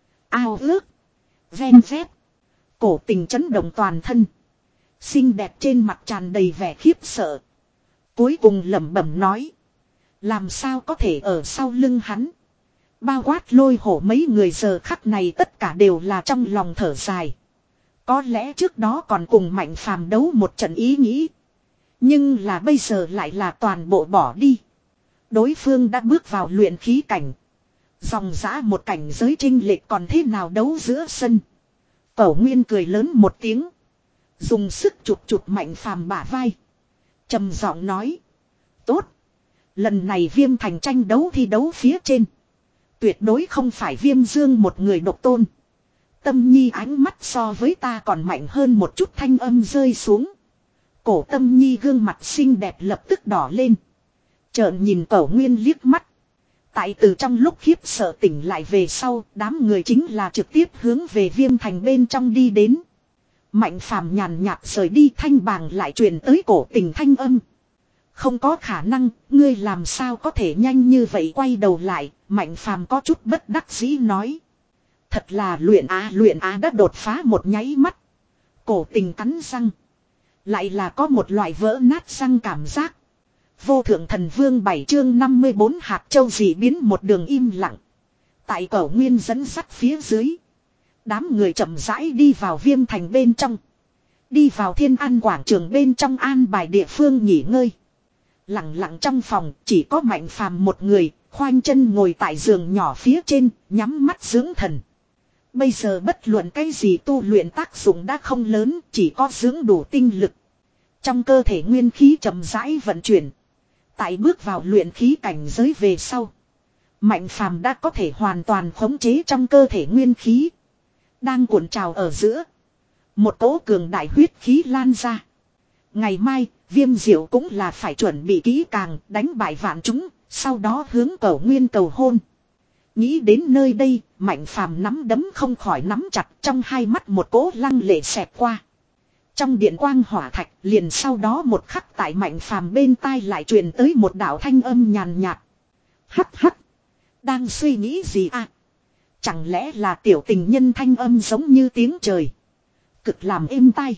Ao ước. Ven vét. Cổ tình chấn động toàn thân. Xinh đẹp trên mặt tràn đầy vẻ khiếp sợ. Cuối cùng lẩm bẩm nói. Làm sao có thể ở sau lưng hắn. Bao quát Lôi Hổ mấy người giờ khắc này tất cả đều là trong lòng thở dài. Có lẽ trước đó còn cùng Mạnh Phàm đấu một trận ý nghĩ. Nhưng là bây giờ lại là toàn bộ bỏ đi. Đối phương đã bước vào luyện khí cảnh. Dòng dã một cảnh giới chênh lệch còn thế nào đấu giữa sân. Cẩu Nguyên cười lớn một tiếng. Dùng sức chụp chụp Mạnh Phàm bả vai. Trầm giọng nói. Tốt. Lần này Viêm Thành tranh đấu thi đấu phía trên. Tuyệt đối không phải Viêm Dương một người độc tôn. Tâm Nhi ánh mắt so với ta còn mạnh hơn một chút, thanh âm rơi xuống. Cổ Tâm Nhi gương mặt xinh đẹp lập tức đỏ lên. Trợn nhìn Cẩu Nguyên liếc mắt. Tại từ trong lúc khiếp sợ tỉnh lại về sau, đám người chính là trực tiếp hướng về Viêm Thành bên trong đi đến. Mạnh Phàm nhàn nhạt rời đi, thanh bàng lại truyền tới cổ tình thanh âm. Không có khả năng, ngươi làm sao có thể nhanh như vậy. Quay đầu lại, Mạnh Phàm có chút bất đắc dĩ nói. Thật là luyện á luyện á đã đột phá một nháy mắt. Cổ tình cắn răng. Lại là có một loại vỡ nát răng cảm giác. Vô thượng thần vương bảy chương năm mươi bốn hạt châu dị biến, một đường im lặng. Tại Cẩu Nguyên dẫn sắt phía dưới. Đám người chậm rãi đi vào Viêm Thành bên trong. Đi vào Thiên An quảng trường bên trong an bài địa phương nghỉ ngơi. Lặng lặng trong phòng chỉ có Mạnh Phàm một người, khoanh chân ngồi tại giường nhỏ phía trên, nhắm mắt dưỡng thần. Bây giờ bất luận cái gì tu luyện tác dụng đã không lớn, chỉ có dưỡng đủ tinh lực. Trong cơ thể nguyên khí chậm rãi vận chuyển. Tại bước vào luyện khí cảnh giới về sau, Mạnh Phàm đã có thể hoàn toàn khống chế trong cơ thể nguyên khí. Đang cuộn trào ở giữa. Một cỗ cường đại huyết khí lan ra. Ngày mai, Viêm Diệu cũng là phải chuẩn bị kỹ càng, đánh bại vạn chúng, sau đó hướng Cẩu Nguyên cầu hôn. Nghĩ đến nơi đây, Mạnh Phàm nắm đấm không khỏi nắm chặt, trong hai mắt một cỗ lăng lệ xẹt qua. Trong điện quang hỏa thạch, liền sau đó một khắc tại Mạnh Phàm bên tai lại truyền tới một đạo thanh âm nhàn nhạt. Hắc hắc. Đang suy nghĩ gì à? Chẳng lẽ là tiểu tình nhân thanh âm giống như tiếng trời. Cực làm êm tai.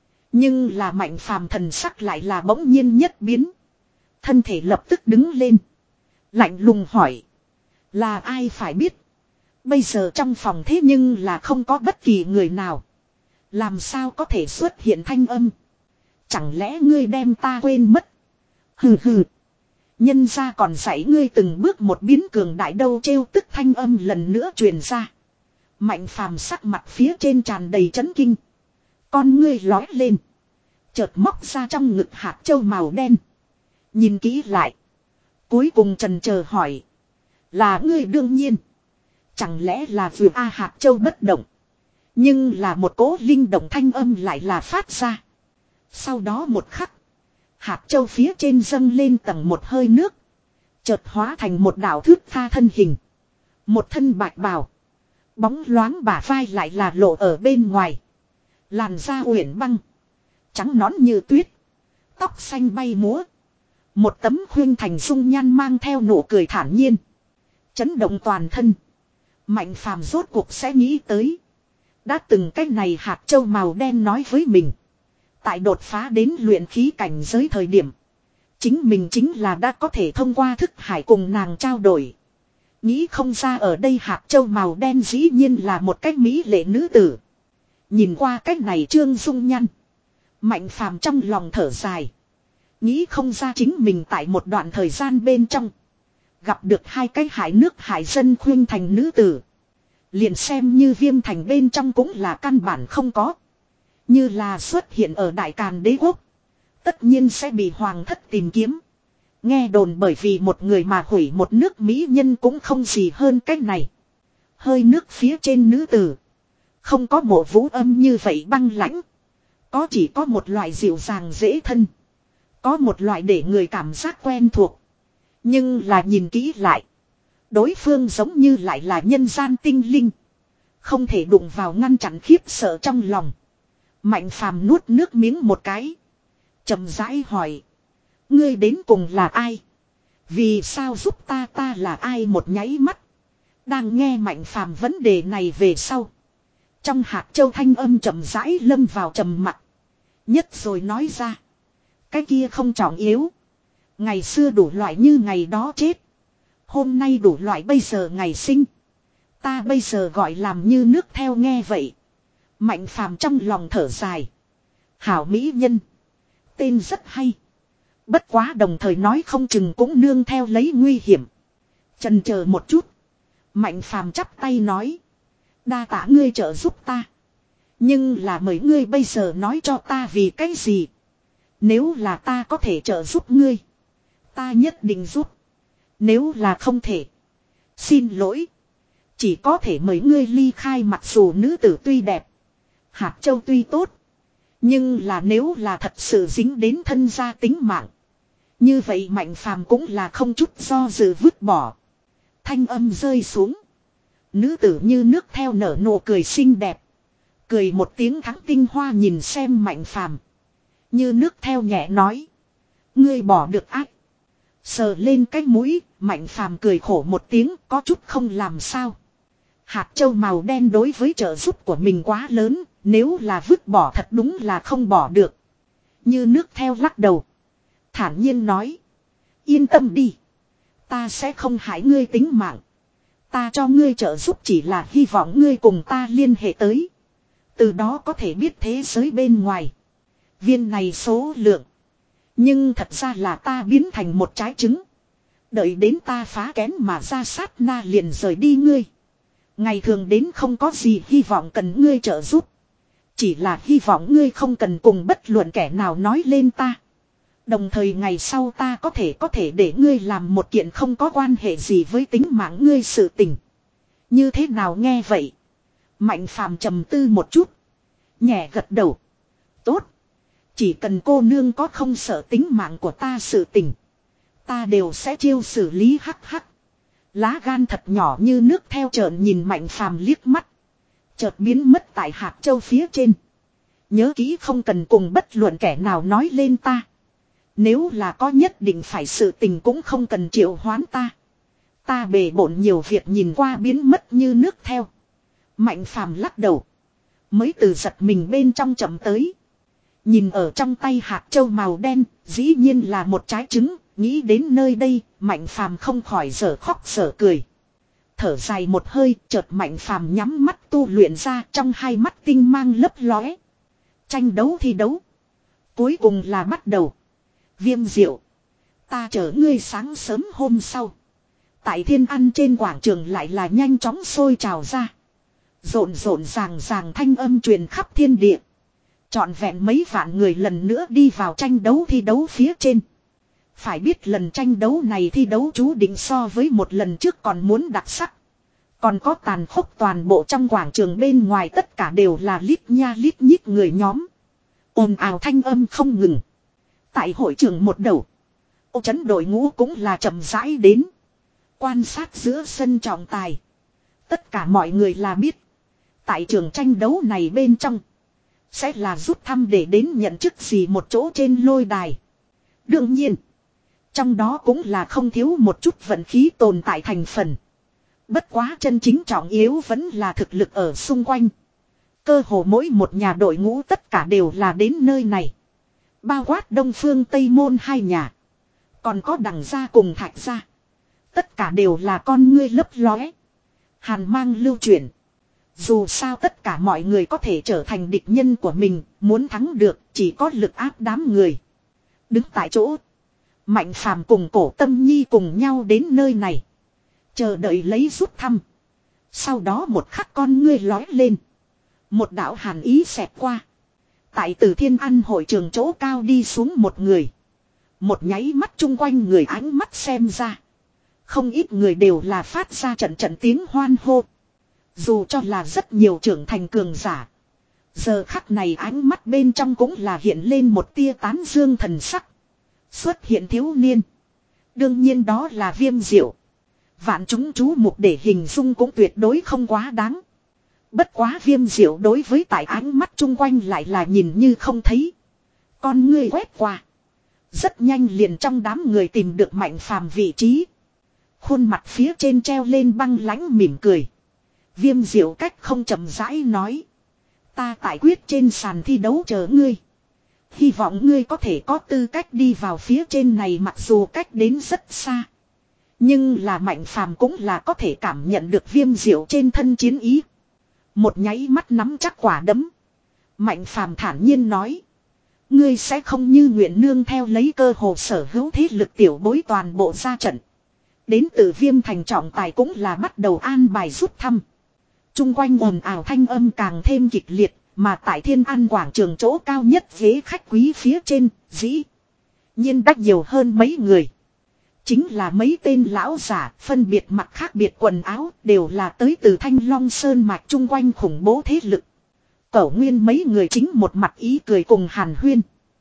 Nhưng là Mạnh Phàm thần sắc lại là bỗng nhiên nhất biến. Thân thể lập tức đứng lên. Lạnh lùng hỏi. Là ai phải biết. Bây giờ trong phòng thế nhưng là không có bất kỳ người nào. Làm sao có thể xuất hiện thanh âm. Chẳng lẽ ngươi đem ta quên mất. Hừ hừ. Nhân ra còn dạy ngươi từng bước một biến cường đại đâu, trêu tức thanh âm lần nữa truyền ra. Mạnh Phàm sắc mặt phía trên tràn đầy chấn kinh. Con ngươi lói lên. Chợt móc ra trong ngực hạt châu màu đen. Nhìn kỹ lại. Cuối cùng trần chờ hỏi. Là ngươi đương nhiên. Chẳng lẽ là vừa A hạt châu bất động. Nhưng là một cỗ linh động thanh âm lại là phát ra. Sau đó một khắc. Hạt châu phía trên dâng lên tầng một hơi nước. Chợt hóa thành một đạo thước tha thân hình. Một thân bạch bào. Bóng loáng bả vai lại là lộ ở bên ngoài. Làn da uyển băng. Trắng nõn như tuyết. Tóc xanh bay múa. Một tấm khuyên thành dung nhan mang theo nụ cười thản nhiên. Chấn động toàn thân. Mạnh Phàm rốt cuộc sẽ nghĩ tới. Đã từng cách này hạt châu màu đen nói với mình. Tại đột phá đến luyện khí cảnh giới thời điểm. Chính mình chính là đã có thể thông qua thức hải cùng nàng trao đổi. Nghĩ không ra ở đây hạt châu màu đen dĩ nhiên là một cách mỹ lệ nữ tử. Nhìn qua cách này trương dung nhăn. Mạnh Phàm trong lòng thở dài. Nghĩ không ra chính mình tại một đoạn thời gian bên trong. Gặp được hai cái hải nước hải dân khuyên thành nữ tử. Liền xem như Viêm Thành bên trong cũng là căn bản không có. Như là xuất hiện ở Đại Càn Đế Quốc. Tất nhiên sẽ bị hoàng thất tìm kiếm. Nghe đồn bởi vì một người mà hủy một nước mỹ nhân cũng không gì hơn cách này. Hơi nước phía trên nữ tử. Không có Mộ Vũ Âm như vậy băng lãnh. Có chỉ có một loại dịu dàng dễ thân. Có một loại để người cảm giác quen thuộc. Nhưng là nhìn kỹ lại. Đối phương giống như lại là nhân gian tinh linh. Không thể đụng vào ngăn chặn khiếp sợ trong lòng. Mạnh phàm nuốt nước miếng một cái. Chậm rãi hỏi. Ngươi đến cùng là ai? Vì sao giúp ta ta là ai một nháy mắt? Đang nghe Mạnh phàm vấn đề này về sau. Trong hạt châu thanh âm chậm rãi lâm vào trầm mặc. Nhất rồi nói ra. Cái kia không trọng yếu. Ngày xưa đủ loại như ngày đó chết. Hôm nay đủ loại bây giờ ngày sinh. Ta bây giờ gọi làm như nước theo nghe vậy. Mạnh phàm trong lòng thở dài. Hảo mỹ nhân. Tên rất hay. Bất quá đồng thời nói không chừng cũng nương theo lấy nguy hiểm. Chần chờ một chút. Mạnh phàm chắp tay nói. Đa tạ ngươi trợ giúp ta. Nhưng là mời ngươi bây giờ nói cho ta vì cái gì. Nếu là ta có thể trợ giúp ngươi. Ta nhất định giúp. Nếu là không thể. Xin lỗi. Chỉ có thể mời ngươi ly khai mặc dù nữ tử tuy đẹp. Hạt châu tuy tốt. Nhưng là nếu là thật sự dính đến thân gia tính mạng. Như vậy Mạnh phàm cũng là không chút do dự vứt bỏ. Thanh âm rơi xuống. Nữ tử như nước theo nở nụ cười xinh đẹp. Cười một tiếng thắng tinh hoa nhìn xem Mạnh phàm. Như nước theo nhẹ nói. Ngươi bỏ được ác. Sờ lên cái mũi, Mạnh phàm cười khổ một tiếng có chút không làm sao. Hạt châu màu đen đối với trợ giúp của mình quá lớn, nếu là vứt bỏ thật đúng là không bỏ được. Như nước theo lắc đầu. Thản nhiên nói. Yên tâm đi. Ta sẽ không hại ngươi tính mạng. Ta cho ngươi trợ giúp chỉ là hy vọng ngươi cùng ta liên hệ tới. Từ đó có thể biết thế giới bên ngoài. Viên này số lượng. Nhưng thật ra là ta biến thành một trái trứng. Đợi đến ta phá kén mà ra sát na liền rời đi ngươi. Ngày thường đến không có gì hy vọng cần ngươi trợ giúp. Chỉ là hy vọng ngươi không cần cùng bất luận kẻ nào nói lên ta. Đồng thời ngày sau ta có thể có thể để ngươi làm một kiện không có quan hệ gì với tính mạng ngươi sự tình. Như thế nào nghe vậy? Mạnh phàm trầm tư một chút. Nhẹ gật đầu. Tốt. Chỉ cần cô nương có không sợ tính mạng của ta sự tình. Ta đều sẽ chiêu xử lý hắc hắc. Lá gan thật nhỏ như nước theo trợn nhìn Mạnh phàm liếc mắt. Chợt biến mất tại hạt châu phía trên. Nhớ kỹ không cần cùng bất luận kẻ nào nói lên ta. Nếu là có nhất định phải sự tình cũng không cần triệu hoán ta. Ta bề bộn nhiều việc nhìn qua biến mất như nước theo. Mạnh phàm lắc đầu. Mới từ giật mình bên trong chậm tới. Nhìn ở trong tay hạt châu màu đen, dĩ nhiên là một trái trứng, nghĩ đến nơi đây, Mạnh phàm không khỏi dở khóc dở cười. Thở dài một hơi, chợt Mạnh phàm nhắm mắt tu luyện ra trong hai mắt tinh mang lấp lóe. Tranh đấu thi đấu. Cuối cùng là bắt đầu. Viêm diệu. Ta chở ngươi sáng sớm hôm sau. Tại Thiên Ăn trên quảng trường lại là nhanh chóng sôi trào ra. Rộn rộn ràng ràng thanh âm truyền khắp thiên địa. Trọn vẹn mấy vạn người lần nữa đi vào tranh đấu thi đấu phía trên. Phải biết lần tranh đấu này thi đấu chú định so với một lần trước còn muốn đặc sắc. Còn có tàn khốc toàn bộ trong quảng trường bên ngoài tất cả đều là lít nha lít nhít người nhóm. Ồn ào thanh âm không ngừng. Tại hội trường một đầu. Ô chấn đội ngũ cũng là chậm rãi đến. Quan sát giữa sân trọng tài. Tất cả mọi người là biết. Tại trường tranh đấu này bên trong. Sẽ là rút thăm để đến nhận chức gì một chỗ trên lôi đài. Đương nhiên. Trong đó cũng là không thiếu một chút vận khí tồn tại thành phần. Bất quá chân chính trọng yếu vẫn là thực lực ở xung quanh. Cơ hồ mỗi một nhà đội ngũ tất cả đều là đến nơi này. Bao quát Đông Phương Tây Môn hai nhà. Còn có Đằng gia cùng Thạch gia. Tất cả đều là con ngươi lấp lóe. Hàn mang lưu chuyển. Dù sao tất cả mọi người có thể trở thành địch nhân của mình. Muốn thắng được chỉ có lực áp đám người. Đứng tại chỗ. Mạnh phàm cùng Cổ Tâm Nhi cùng nhau đến nơi này. Chờ đợi lấy rút thăm. Sau đó một khắc con ngươi lói lên. Một đạo hàn ý xẹt qua. Tại Từ Thiên Ăn hội trường chỗ cao đi xuống một người. Một nháy mắt chung quanh người ánh mắt xem ra. Không ít người đều là phát ra trận trận tiếng hoan hô. Dù cho là rất nhiều trưởng thành cường giả. Giờ khắc này ánh mắt bên trong cũng là hiện lên một tia tán dương thần sắc. Xuất hiện thiếu niên. Đương nhiên đó là Viêm Diệu. Vạn chúng chú mục để hình dung cũng tuyệt đối không quá đáng. Bất quá Viêm Diệu đối với tại ánh mắt chung quanh lại là nhìn như không thấy. Con ngươi quét qua. Rất nhanh liền trong đám người tìm được Mạnh Phàm vị trí. Khuôn mặt phía trên treo lên băng lãnh mỉm cười. Viêm Diệu cách không chậm rãi nói. Ta tại quyết trên sàn thi đấu chờ ngươi. Hy vọng ngươi có thể có tư cách đi vào phía trên này, mặc dù cách đến rất xa. Nhưng là Mạnh Phàm cũng là có thể cảm nhận được Viêm Diệu trên thân chiến ý. Một nháy mắt nắm chắc quả đấm. Mạnh Phàm thản nhiên nói. Ngươi sẽ không như nguyện nương theo lấy cơ hồ sở hữu thế lực tiểu bối toàn bộ ra trận. Đến từ Viêm thành trọng tài cũng là bắt đầu an bài rút thăm. Trung quanh ồn ào thanh âm càng thêm kịch liệt, mà tại Thiên An quảng trường chỗ cao nhất ghế khách quý phía trên, dĩ nhiên đắt nhiều hơn mấy người. Chính là mấy tên lão giả, phân biệt mặc khác biệt quần áo, đều là tới từ Thanh Long Sơn mạch chung quanh khủng bố thế lực. Cẩu Nguyên mấy người chính một mặt ý cười cùng hàn huyên.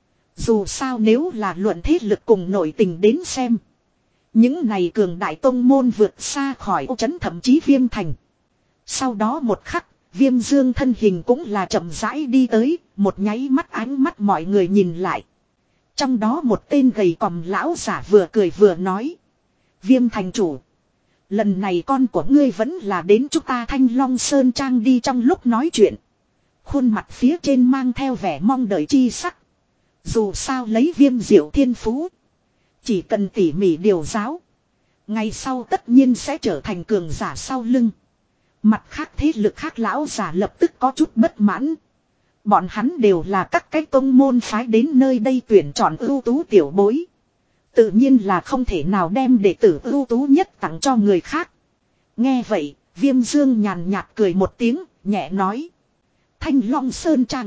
Dù sao nếu là luận thế lực cùng nội tình đến xem. Những này cường đại tông môn vượt xa khỏi ô trấn thậm chí Viêm thành. Sau đó một khắc, Viêm Dương thân hình cũng là chậm rãi đi tới, một nháy mắt ánh mắt mọi người nhìn lại. Trong đó một tên gầy còm lão giả vừa cười vừa nói. Viêm thành chủ. Lần này con của ngươi vẫn là đến chúng ta Thanh Long Sơn Trang đi. Trong lúc nói chuyện. Khuôn mặt phía trên mang theo vẻ mong đợi chi sắc. Dù sao lấy Viêm Diệu thiên phú. Chỉ cần tỉ mỉ điều giáo. Ngày sau tất nhiên sẽ trở thành cường giả sau lưng. Mặt khác thế lực khác lão giả lập tức có chút bất mãn. Bọn hắn đều là các cái tông môn phái đến nơi đây tuyển chọn ưu tú tiểu bối. Tự nhiên là không thể nào đem đệ tử ưu tú nhất tặng cho người khác. Nghe vậy, Viêm Dương nhàn nhạt cười một tiếng, nhẹ nói. Thanh Long Sơn Trang.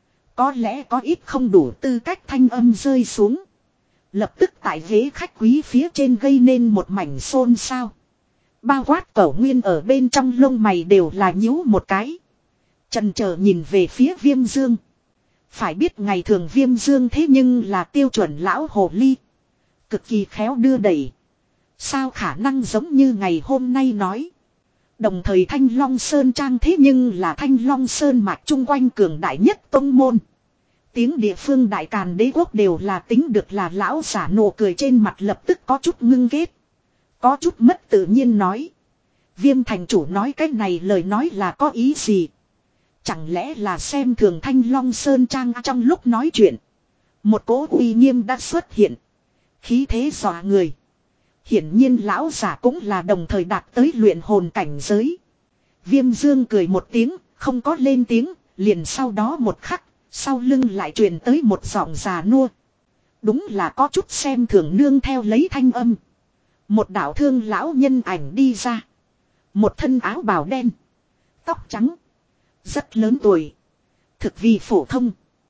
Có lẽ có ít không đủ tư cách thanh âm rơi xuống. Lập tức tại ghế khách quý phía trên gây nên một mảnh xôn xao. Bao quát Cẩu Nguyên ở bên trong lông mày đều là nhíu một cái. Chần chờ nhìn về phía Viêm Dương. Phải biết ngày thường Viêm Dương thế nhưng là tiêu chuẩn lão hồ ly. Cực kỳ khéo đưa đẩy. Sao khả năng giống như ngày hôm nay nói. Đồng thời Thanh Long Sơn Trang thế nhưng là Thanh Long Sơn mạch chung quanh cường đại nhất tông môn. Tiếng địa phương Đại Càn Đế quốc đều là tính được là lão giả nụ cười trên mặt lập tức có chút ngưng ghét. Có chút mất tự nhiên nói. Viêm thành chủ nói cái này lời nói là có ý gì? Chẳng lẽ là xem thường Thanh Long Sơn Trang? Trong lúc nói chuyện. Một cỗ uy nghiêm đã xuất hiện. Khí thế dọa người. Hiển nhiên lão giả cũng là đồng thời đạt tới luyện hồn cảnh giới. Viêm Dương cười một tiếng, không có lên tiếng, liền sau đó một khắc, sau lưng lại truyền tới một giọng già nua. Đúng là có chút xem thường nương theo lấy thanh âm. Một đạo thương lão nhân ảnh đi ra. Một thân áo bào đen. Tóc trắng. Rất lớn tuổi. Thực vì phổ thông.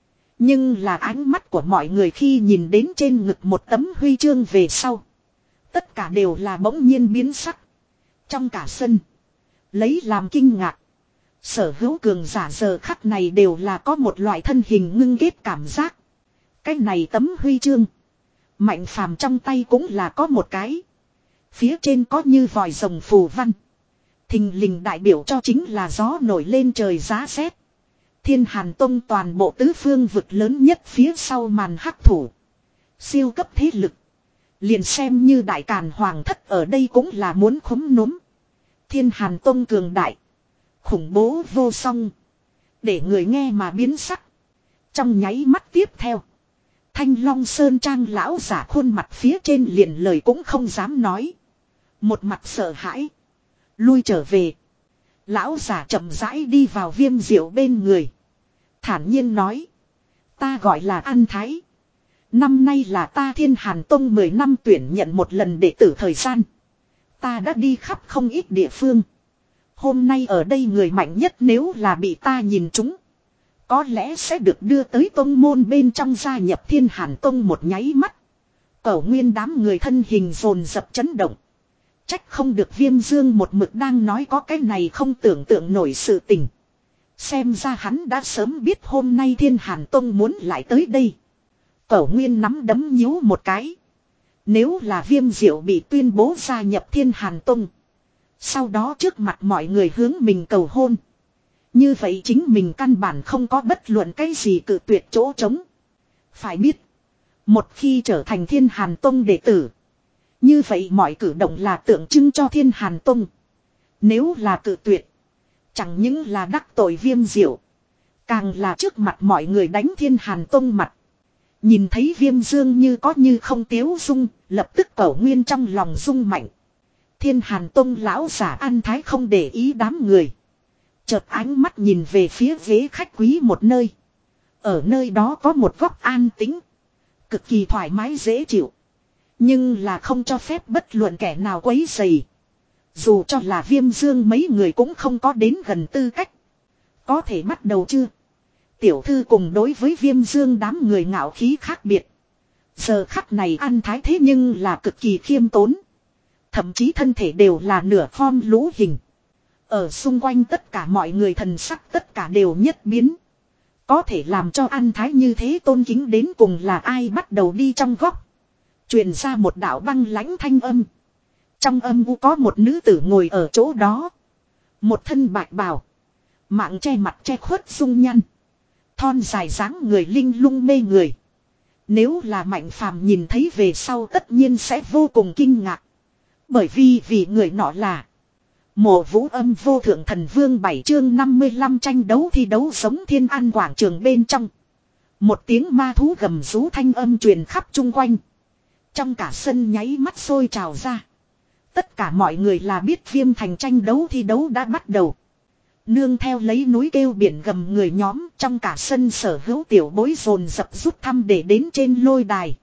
Nhưng là ánh mắt của mọi người khi nhìn đến trên ngực một tấm huy chương về sau. Tất cả đều là bỗng nhiên biến sắc. Trong cả sân. Lấy làm kinh ngạc. Sở hữu cường giả giờ khắc này đều là có một loại thân hình ngưng ghét cảm giác. Cái này tấm huy chương. Mạnh Phàm trong tay cũng là có một cái. Phía trên có như vòi rồng phù văn. Thình lình đại biểu cho chính là gió nổi lên trời giá rét. Thiên Hàn Tông toàn bộ tứ phương vực lớn nhất phía sau màn hắc thủ. Siêu cấp thế lực. Liền xem như Đại Càn Hoàng thất ở đây cũng là muốn khúm núm. Thiên Hàn Tông cường đại. Khủng bố vô song. Để người nghe mà biến sắc. Trong nháy mắt tiếp theo. Thanh Long Sơn Trang lão giả khuôn mặt phía trên liền lời cũng không dám nói. Một mặt sợ hãi. Lui trở về. Lão giả chậm rãi đi vào Viêm Diệu bên người. Thản nhiên nói. Ta gọi là An Thái. Năm nay là ta Thiên Hàn Tông mười năm tuyển nhận một lần đệ tử thời gian. Ta đã đi khắp không ít địa phương. Hôm nay ở đây người mạnh nhất nếu là bị ta nhìn trúng. Có lẽ sẽ được đưa tới tông môn bên trong gia nhập Thiên Hàn Tông một nháy mắt. Cẩu Nguyên đám người thân hình dồn dập chấn động. Trách không được Viêm Dương một mực đang nói có cái này không tưởng tượng nổi sự tình. Xem ra hắn đã sớm biết hôm nay Thiên Hàn Tông muốn lại tới đây. Cẩu Nguyên nắm đấm nhíu một cái. Nếu là Viêm Diệu bị tuyên bố gia nhập Thiên Hàn Tông. Sau đó trước mặt mọi người hướng mình cầu hôn. Như vậy chính mình căn bản không có bất luận cái gì cự tuyệt chỗ trống. Phải biết. Một khi trở thành Thiên Hàn Tông đệ tử. Như vậy mọi cử động là tượng trưng cho Thiên Hàn Tông. Nếu là cự tuyệt. Chẳng những là đắc tội Viêm Diệu. Càng là trước mặt mọi người đánh Thiên Hàn Tông mặt. Nhìn thấy Viêm Dương như có như không tiếu dung. Lập tức Cẩu Nguyên trong lòng rung mạnh. Thiên Hàn Tông lão giả An Thái không để ý đám người. Chợt ánh mắt nhìn về phía ghế khách quý một nơi. Ở nơi đó có một góc an tĩnh. Cực kỳ thoải mái dễ chịu. Nhưng là không cho phép bất luận kẻ nào quấy rầy. Dù cho là Viêm Dương mấy người cũng không có đến gần tư cách. Có thể bắt đầu chưa? Tiểu thư cùng đối với Viêm Dương đám người ngạo khí khác biệt. Giờ khắc này An Thái thế nhưng là cực kỳ khiêm tốn. Thậm chí thân thể đều là nửa form lũ hình. Ở xung quanh tất cả mọi người thần sắc tất cả đều nhất biến. Có thể làm cho An Thái như thế tôn kính đến cùng là ai bắt đầu đi trong góc. Truyền ra một đạo băng lãnh thanh âm. Trong âm u có một nữ tử ngồi ở chỗ đó. Một thân bạch bào. Mạng che mặt che khuất dung nhăn. Thon dài dáng người linh lung mê người. Nếu là Mạnh Phàm nhìn thấy về sau tất nhiên sẽ vô cùng kinh ngạc. Bởi vì vì người nọ là Mộ Vũ Âm vô thượng thần vương. Bảy chương năm mươi lăm tranh đấu thi đấu giống Thiên An quảng trường bên trong. Một tiếng ma thú gầm rú thanh âm truyền khắp chung quanh. Trong cả sân nháy mắt sôi trào ra. Tất cả mọi người là biết Viêm Thành tranh đấu thi đấu đã bắt đầu. Nương theo lấy núi kêu biển gầm người nhóm, trong cả sân sở hữu tiểu bối dồn dập rút thăm để đến trên lôi đài.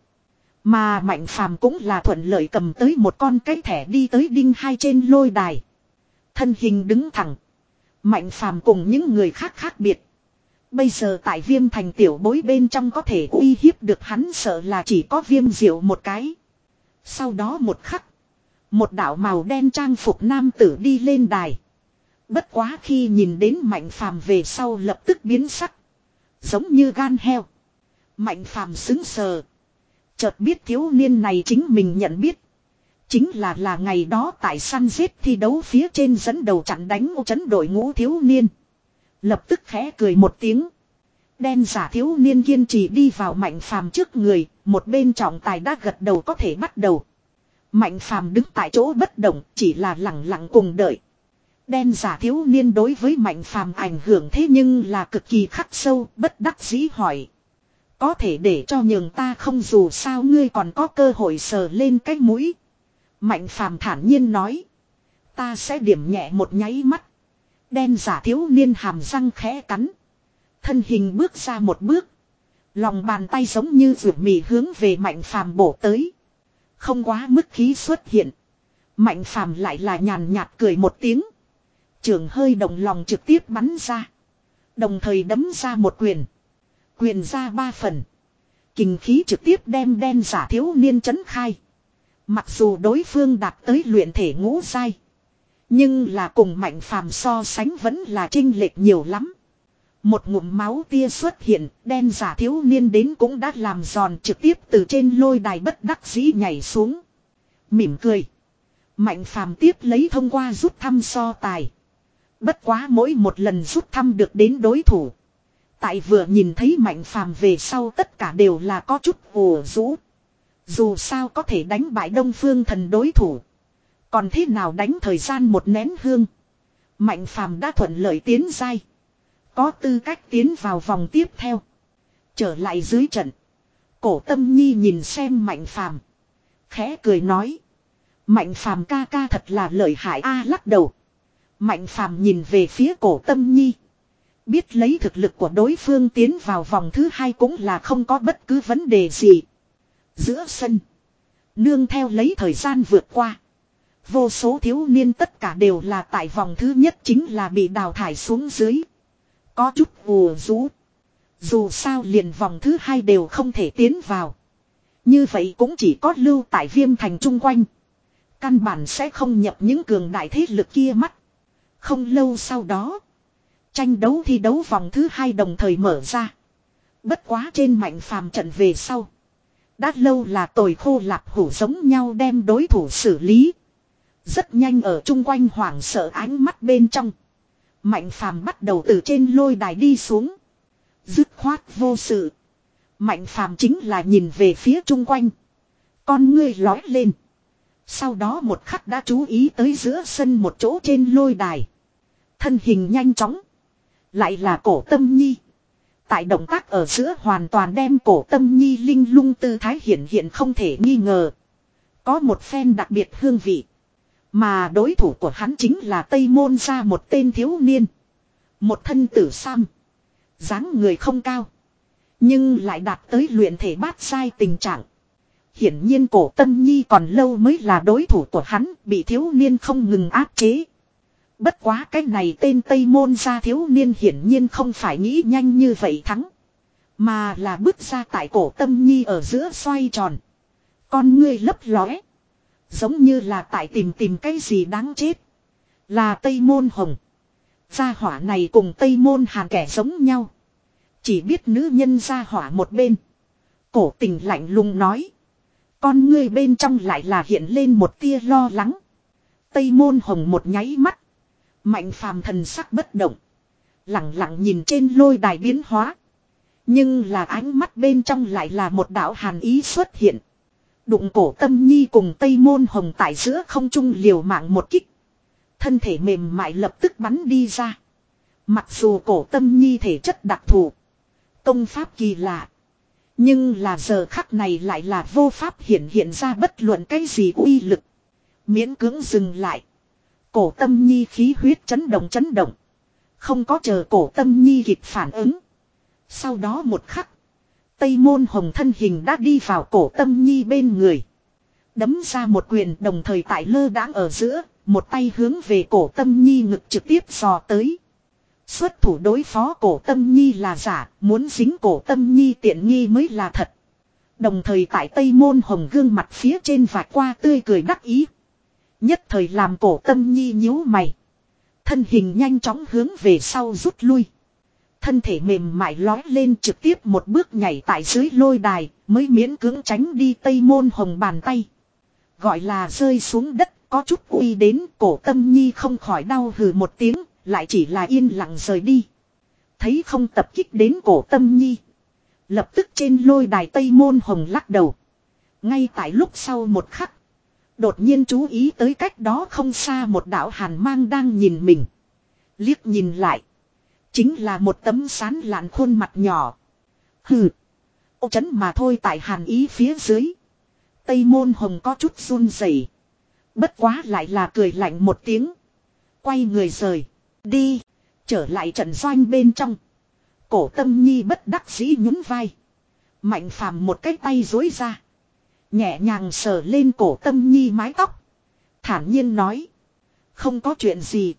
Mà Mạnh Phàm cũng là thuận lợi cầm tới một con cái thẻ đi tới đinh hai trên lôi đài. Thân hình đứng thẳng. Mạnh Phàm cùng những người khác khác biệt. Bây giờ tại Viêm Thành tiểu bối bên trong có thể uy hiếp được hắn sợ là chỉ có Viêm Diệu một cái. Sau đó một khắc. Một đạo màu đen trang phục nam tử đi lên đài. Bất quá khi nhìn đến Mạnh Phàm về sau lập tức biến sắc. Giống như gan heo. Mạnh Phàm sững sờ. Chợt biết thiếu niên này chính mình nhận biết. Chính là là ngày đó tại săn giết thi đấu phía trên dẫn đầu chặn đánh ô chấn đội ngũ thiếu niên. Lập tức khẽ cười một tiếng. Đen giả thiếu niên kiên trì đi vào Mạnh Phàm trước người. Một bên trọng tài đã gật đầu có thể bắt đầu. Mạnh Phàm đứng tại chỗ bất động chỉ là lặng lặng cùng đợi. Đen giả thiếu niên đối với Mạnh Phàm ảnh hưởng thế nhưng là cực kỳ khắc sâu, bất đắc dĩ hỏi. Có thể để cho nhường ta không dù sao ngươi còn có cơ hội sờ lên cái mũi. Mạnh Phàm thản nhiên nói. Ta sẽ điểm nhẹ một nháy mắt. Đen giả thiếu niên hàm răng khẽ cắn. Thân hình bước ra một bước. Lòng bàn tay giống như ruột mì hướng về Mạnh Phàm bổ tới. Không quá mức khí xuất hiện. Mạnh Phàm lại là nhàn nhạt cười một tiếng. Trường hơi động lòng trực tiếp bắn ra. Đồng thời đấm ra một quyền. Quyền ra ba phần. Kình khí trực tiếp đem đen giả thiếu niên chấn khai. Mặc dù đối phương đạt tới luyện thể ngũ giai. Nhưng là cùng Mạnh Phàm so sánh vẫn là chênh lệch nhiều lắm. Một ngụm máu tia xuất hiện. Đen giả thiếu niên đến cũng đã làm giòn trực tiếp từ trên lôi đài bất đắc dĩ nhảy xuống. Mỉm cười. Mạnh Phàm tiếp lấy thông qua rút thăm so tài. Bất quá mỗi một lần rút thăm được đến đối thủ. Tại vừa nhìn thấy Mạnh Phàm về sau tất cả đều là có chút ồ rũ. Dù sao có thể đánh bại Đông Phương Thần đối thủ. Còn thế nào đánh thời gian một nén hương. Mạnh Phàm đã thuận lợi tiến giai. Có tư cách tiến vào vòng tiếp theo. Trở lại dưới trận. Cổ Tâm Nhi nhìn xem Mạnh Phàm, khẽ cười nói. Mạnh Phàm ca ca thật là lợi hại a. Lắc đầu. Mạnh Phàm nhìn về phía Cổ Tâm Nhi. Biết lấy thực lực của đối phương tiến vào vòng thứ hai cũng là không có bất cứ vấn đề gì. Giữa sân. Nương theo lấy thời gian vượt qua. Vô số thiếu niên tất cả đều là tại vòng thứ nhất chính là bị đào thải xuống dưới. Có chút ù rũ. Dù sao liền vòng thứ hai đều không thể tiến vào. Như vậy cũng chỉ có lưu tại Viêm Thành chung quanh. Căn bản sẽ không nhập những cường đại thế lực kia mắt. Không lâu sau đó. Tranh đấu thi đấu vòng thứ hai đồng thời mở ra. Bất quá trên Mạnh Phàm trận về sau. Đã lâu là tồi khô lạp hủ giống nhau đem đối thủ xử lý. Rất nhanh ở chung quanh hoảng sợ ánh mắt bên trong. Mạnh phàm bắt đầu từ trên lôi đài đi xuống. Dứt khoát vô sự. Mạnh phàm chính là nhìn về phía chung quanh. Con ngươi lói lên. Sau đó một khắc đã chú ý tới giữa sân một chỗ trên lôi đài. Thân hình nhanh chóng. Lại là Cổ Tâm Nhi. Tại động tác ở giữa hoàn toàn đem Cổ Tâm Nhi linh lung tư thái hiện hiện không thể nghi ngờ. Có một phen đặc biệt hương vị. Mà đối thủ của hắn chính là Tây Môn gia một tên thiếu niên. Một thân tử sam. Dáng người không cao. Nhưng lại đạt tới luyện thể bát giai tình trạng. Hiển nhiên Cổ Tâm Nhi còn lâu mới là đối thủ của hắn, bị thiếu niên không ngừng áp chế. Bất quá cái này tên Tây Môn gia thiếu niên hiển nhiên không phải nghĩ nhanh như vậy thắng. Mà là bước ra tại Cổ Tâm Nhi ở giữa xoay tròn. Con ngươi lấp lóe. Giống như là tại tìm tìm cái gì đáng chết. Là Tây Môn Hồng. Gia hỏa này cùng Tây Môn Hàn kẻ giống nhau. Chỉ biết nữ nhân gia hỏa một bên. Cổ Tình lạnh lùng nói. Con ngươi bên trong lại là hiện lên một tia lo lắng. Tây Môn Hồng một nháy mắt. Mạnh phàm thần sắc bất động. Lặng lặng nhìn trên lôi đài biến hóa. Nhưng là ánh mắt bên trong lại là một đạo hàn ý xuất hiện. Đụng Cổ Tâm Nhi cùng Tây Môn Hồng tại giữa không trung liều mạng một kích. Thân thể mềm mại lập tức bắn đi ra. Mặc dù Cổ Tâm Nhi thể chất đặc thù. Công pháp kỳ lạ. Nhưng là giờ khắc này lại là vô pháp hiện hiện ra bất luận cái gì uy lực. Miễn cưỡng dừng lại. Cổ Tâm Nhi khí huyết chấn động chấn động. Không có chờ Cổ Tâm Nhi kịp phản ứng. Sau đó một khắc. Tây Môn Hồng thân hình đã đi vào Cổ Tâm Nhi bên người. Đấm ra một quyền đồng thời tại lơ đãng ở giữa. Một tay hướng về Cổ Tâm Nhi ngực trực tiếp dò tới. Xuất thủ đối phó Cổ Tâm Nhi là giả. Muốn dính Cổ Tâm Nhi tiện nghi mới là thật. Đồng thời tại Tây Môn Hồng gương mặt phía trên vạch qua tươi cười đắc ý. Nhất thời làm Cổ Tâm Nhi nhíu mày. Thân hình nhanh chóng hướng về sau rút lui. Thân thể mềm mại lói lên trực tiếp một bước nhảy tại dưới lôi đài. Mới miễn cưỡng tránh đi Tây Môn Hồng bàn tay. Gọi là rơi xuống đất có chút uy đến. Cổ Tâm Nhi không khỏi đau hừ một tiếng. Lại chỉ là yên lặng rời đi. Thấy không tập kích đến Cổ Tâm Nhi. Lập tức trên lôi đài Tây Môn Hồng lắc đầu. Ngay tại lúc sau một khắc. Đột nhiên chú ý tới cách đó không xa một đạo hàn mang đang nhìn mình. Liếc nhìn lại. Chính là một tấm sán lạn khuôn mặt nhỏ. Hừ. Ô chấn mà thôi tại hàn ý phía dưới. Tây Môn Hồng có chút run rẩy. Bất quá lại là cười lạnh một tiếng. Quay người rời. Đi. Trở lại trận doanh bên trong. Cổ Tâm Nhi bất đắc dĩ nhún vai. Mạnh phàm một cái tay dối ra. Nhẹ nhàng sờ lên Cổ Tâm Nhi mái tóc. Thản nhiên nói. Không có chuyện gì.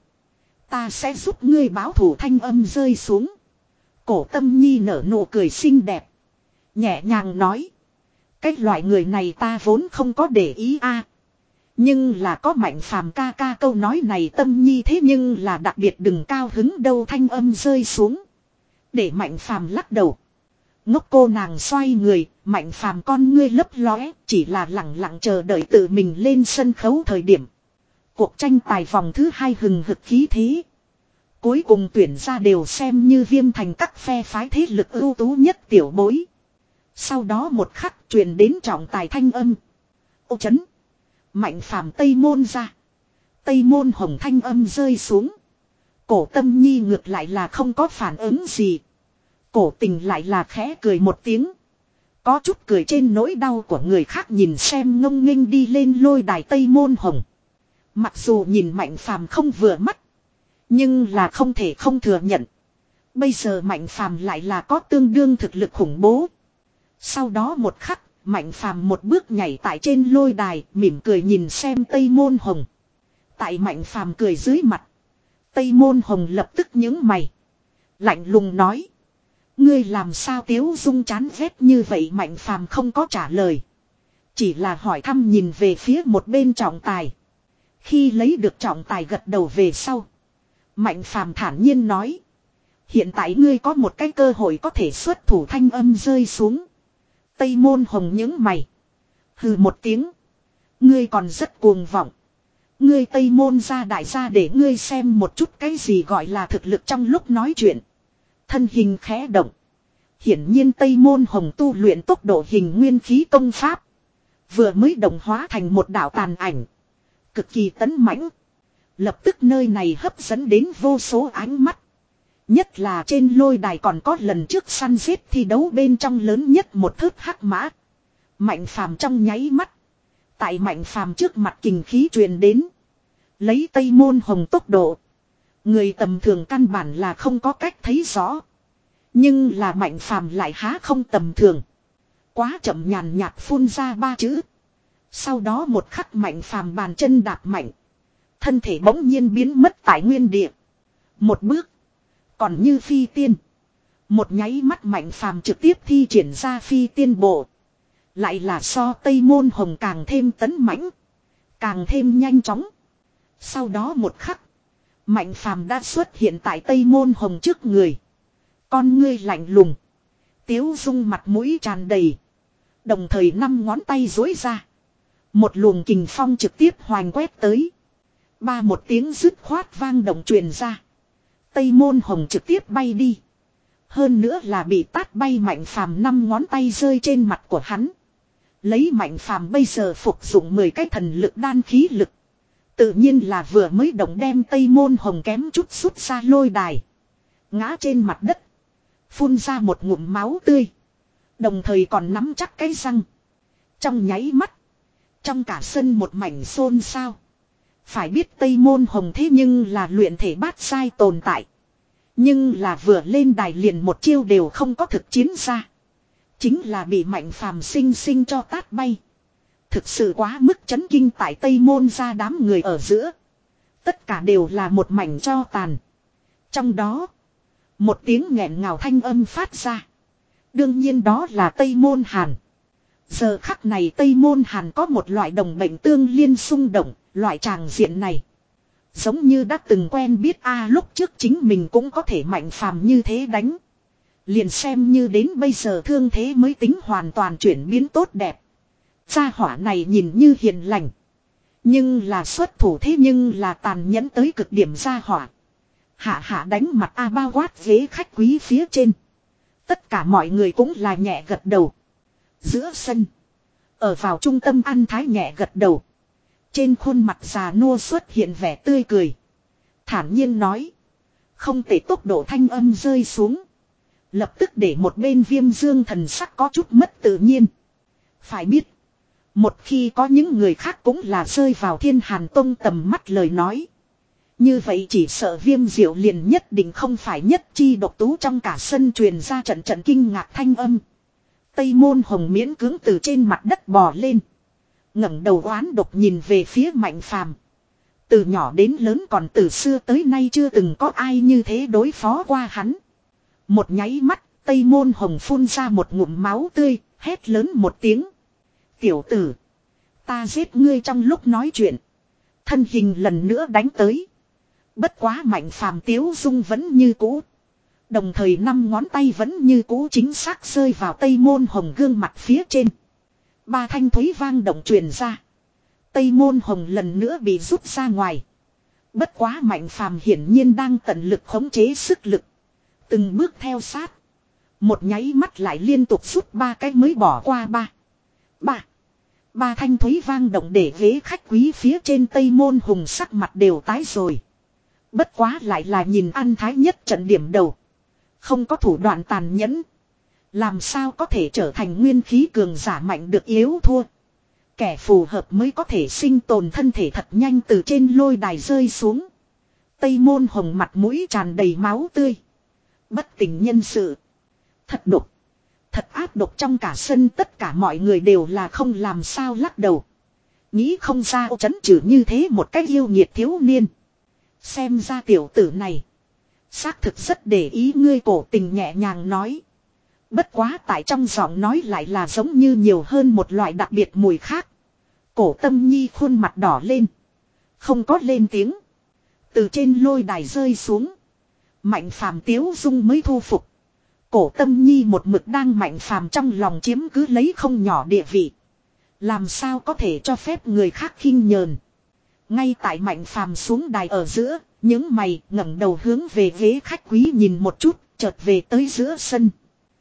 Ta sẽ giúp ngươi báo thủ thanh âm rơi xuống. Cổ Tâm Nhi nở nụ cười xinh đẹp. Nhẹ nhàng nói. Cái loại người này ta vốn không có để ý a. Nhưng là có Mạnh phàm ca ca câu nói này Tâm Nhi thế nhưng là đặc biệt đừng cao hứng đâu thanh âm rơi xuống. Để Mạnh phàm lắc đầu. Ngốc cô nàng xoay người, Mạnh phàm con ngươi lấp lóe, chỉ là lặng lặng chờ đợi tự mình lên sân khấu thời điểm. Cuộc tranh tài vòng thứ hai hừng hực khí thế. Cuối cùng tuyển ra đều xem như Viêm Thành các phe phái thế lực ưu tú nhất tiểu bối. Sau đó một khắc truyền đến trọng tài thanh âm. Ô chấn. Mạnh phàm Tây Môn ra. Tây Môn Hồng thanh âm rơi xuống. Cổ Tâm Nhi ngược lại là không có phản ứng gì. Cổ Tình lại là khẽ cười một tiếng. Có chút cười trên nỗi đau của người khác nhìn xem ngông nghênh đi lên lôi đài Tây Môn Hồng. Mặc dù nhìn Mạnh phàm không vừa mắt. Nhưng là không thể không thừa nhận. Bây giờ Mạnh phàm lại là có tương đương thực lực khủng bố. Sau đó một khắc, Mạnh phàm một bước nhảy tại trên lôi đài, mỉm cười nhìn xem Tây Môn Hồng. Tại Mạnh phàm cười dưới mặt. Tây Môn Hồng lập tức nhướng mày. Lạnh lùng nói. Ngươi làm sao Tiếu Dung chán ghét như vậy Mạnh phàm không có trả lời. Chỉ là hỏi thăm nhìn về phía một bên trọng tài. Khi lấy được trọng tài gật đầu về sau. Mạnh phàm thản nhiên nói. Hiện tại ngươi có một cái cơ hội có thể xuất thủ thanh âm rơi xuống. Tây Môn Hồng nhướng mày. Hừ một tiếng. Ngươi còn rất cuồng vọng. Ngươi Tây Môn gia đại gia để ngươi xem một chút cái gì gọi là thực lực trong lúc nói chuyện. Thân hình khẽ động. Hiển nhiên Tây Môn Hồng tu luyện tốc độ hình nguyên khí công pháp. Vừa mới đồng hóa thành một đạo tàn ảnh. Cực kỳ tấn mãnh. Lập tức nơi này hấp dẫn đến vô số ánh mắt. Nhất là trên lôi đài còn có lần trước săn giết thi đấu bên trong lớn nhất một thớt hắc mã. Mạnh phàm trong nháy mắt. Tại Mạnh phàm trước mặt kình khí truyền đến. Lấy Tây Môn Hồng tốc độ. Người tầm thường căn bản là không có cách thấy rõ. Nhưng là Mạnh phàm lại há không tầm thường. Quá chậm nhàn nhạt phun ra ba chữ. Sau đó một khắc Mạnh phàm bàn chân đạp mạnh. Thân thể bỗng nhiên biến mất tại nguyên địa. Một bước. Còn như phi tiên. Một nháy mắt Mạnh phàm trực tiếp thi triển ra phi tiên bộ. Lại là so Tây Môn Hồng càng thêm tấn mãnh. Càng thêm nhanh chóng. Sau đó một khắc. Mạnh phàm đã xuất hiện tại Tây Môn Hồng trước người. Con ngươi lạnh lùng. Tiếu dung mặt mũi tràn đầy. Đồng thời năm ngón tay duỗi ra. Một luồng kình phong trực tiếp hoành quét tới. Ba một tiếng dứt khoát vang động truyền ra. Tây Môn Hồng trực tiếp bay đi. Hơn nữa là bị tát bay Mạnh phàm năm ngón tay rơi trên mặt của hắn. Lấy Mạnh phàm bây giờ phục dụng mười cái thần lực đan khí lực. Tự nhiên là vừa mới động đem Tây Môn Hồng kém chút xuất ra lôi đài. Ngã trên mặt đất. Phun ra một ngụm máu tươi. Đồng thời còn nắm chắc cái răng. Trong nháy mắt. Trong cả sân một mảnh xôn xao. Phải biết Tây Môn Hồng thế nhưng là luyện thể bát sai tồn tại. Nhưng là vừa lên đài liền một chiêu đều không có thực chiến ra. Chính là bị Mạnh phàm sinh sinh cho tát bay. Thực sự quá mức chấn kinh tại Tây Môn ra đám người ở giữa. Tất cả đều là một mảnh cho tàn. Trong đó. Một tiếng nghẹn ngào thanh âm phát ra. Đương nhiên đó là Tây Môn Hàn. Giờ khắc này Tây Môn Hàn có một loại đồng bệnh tương liên xung động. Loại tràng diện này. Giống như đã từng quen biết a lúc trước chính mình cũng có thể Mạnh phàm như thế đánh. Liền xem như đến bây giờ thương thế mới tính hoàn toàn chuyển biến tốt đẹp. Gia hỏa này nhìn như hiền lành. Nhưng là xuất thủ thế nhưng là tàn nhẫn tới cực điểm gia hỏa. Hạ hạ đánh mặt A bao quát ghế khách quý phía trên. Tất cả mọi người cũng là nhẹ gật đầu. Giữa sân. Ở vào trung tâm An Thái nhẹ gật đầu. Trên khuôn mặt già nua xuất hiện vẻ tươi cười. Thản nhiên nói. Không thể tốc độ thanh âm rơi xuống. Lập tức để một bên Viêm Dương thần sắc có chút mất tự nhiên. Phải biết. Một khi có những người khác cũng là rơi vào Thiên Hàn Tông tầm mắt lời nói. Như vậy chỉ sợ Viêm Diệu liền nhất định không phải nhất chi độc tú trong cả sân truyền ra trận trận kinh ngạc thanh âm. Tây Môn Hồng miễn cưỡng từ trên mặt đất bò lên. ngẩng đầu oán độc nhìn về phía Mạnh phàm. Từ nhỏ đến lớn còn từ xưa tới nay chưa từng có ai như thế đối phó qua hắn. Một nháy mắt, Tây Môn Hồng phun ra một ngụm máu tươi, hét lớn một tiếng. Tiểu tử, ta giết ngươi trong lúc nói chuyện. Thân hình lần nữa đánh tới. Bất quá Mạnh phàm tiếu dung vẫn như cũ. Đồng thời năm ngón tay vẫn như cũ chính xác rơi vào Tây Môn Hồng gương mặt phía trên. Ba thanh thúy vang động truyền ra. Tây Môn Hồng lần nữa bị rút ra ngoài. Bất quá Mạnh phàm hiển nhiên đang tận lực khống chế sức lực. Từng bước theo sát. Một nháy mắt lại liên tục rút ba cái mới bỏ qua ba. Ba. Ba thanh thúy vang động để ghế khách quý phía trên Tây Môn Hồng sắc mặt đều tái rồi. Bất quá lại là nhìn An Thái nhất trận điểm đầu. Không có thủ đoạn tàn nhẫn. Làm sao có thể trở thành nguyên khí cường giả mạnh được yếu thua. Kẻ phù hợp mới có thể sinh tồn thân thể thật nhanh từ trên lôi đài rơi xuống. Tây Môn Hồng mặt mũi tràn đầy máu tươi. Bất tỉnh nhân sự. Thật độc. Thật ác độc trong cả sân tất cả mọi người đều là không làm sao lắc đầu. Nghĩ không ra ô chấn trừ như thế một cách yêu nghiệt thiếu niên. Xem ra tiểu tử này. Xác thực rất để ý ngươi cổ tình nhẹ nhàng nói. Bất quá tại trong giọng nói lại là giống như nhiều hơn một loại đặc biệt mùi khác. Cổ Tâm Nhi khuôn mặt đỏ lên. Không có lên tiếng. Từ trên lôi đài rơi xuống. Mạnh phàm tiếu dung mới thu phục. Cổ Tâm Nhi một mực đang Mạnh Phàm trong lòng chiếm cứ lấy không nhỏ địa vị. Làm sao có thể cho phép người khác khinh nhờn. Ngay tại Mạnh Phàm xuống đài ở giữa, những mày ngẩng đầu hướng về ghế khách quý nhìn một chút, chợt về tới giữa sân.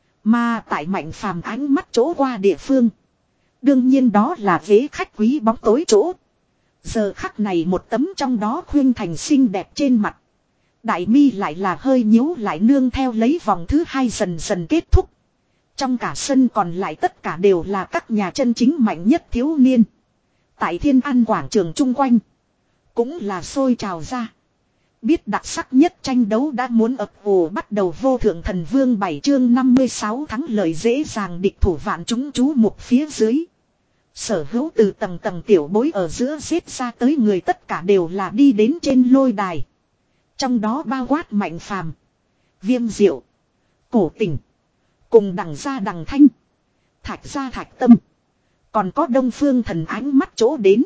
Mà tại Mạnh Phàm ánh mắt chỗ qua địa phương. Đương nhiên đó là ghế khách quý bóng tối chỗ. Giờ khắc này một tấm trong đó khuyên thành xinh đẹp trên mặt. Đại mi lại là hơi nhíu lại nương theo lấy vòng thứ hai dần dần kết thúc. Trong cả sân còn lại tất cả đều là các nhà chân chính mạnh nhất thiếu niên. Tại Thiên An quảng trường chung quanh. Cũng là sôi trào ra. Biết đặc sắc nhất tranh đấu đã muốn ập ồ bắt đầu. Vô thượng thần vương bảy chương năm mươi sáu thắng lợi dễ dàng địch thủ vạn chúng chú mục phía dưới. Sở hữu từ tầng tầng tiểu bối ở giữa xếp ra tới người tất cả đều là đi đến trên lôi đài. Trong đó bao quát Mạnh Phàm, Viêm Diệu, Cổ Tình, cùng Đằng Gia Đằng Thanh, Thạch Gia Thạch Tâm. Còn có Đông Phương Thần ánh mắt chỗ đến.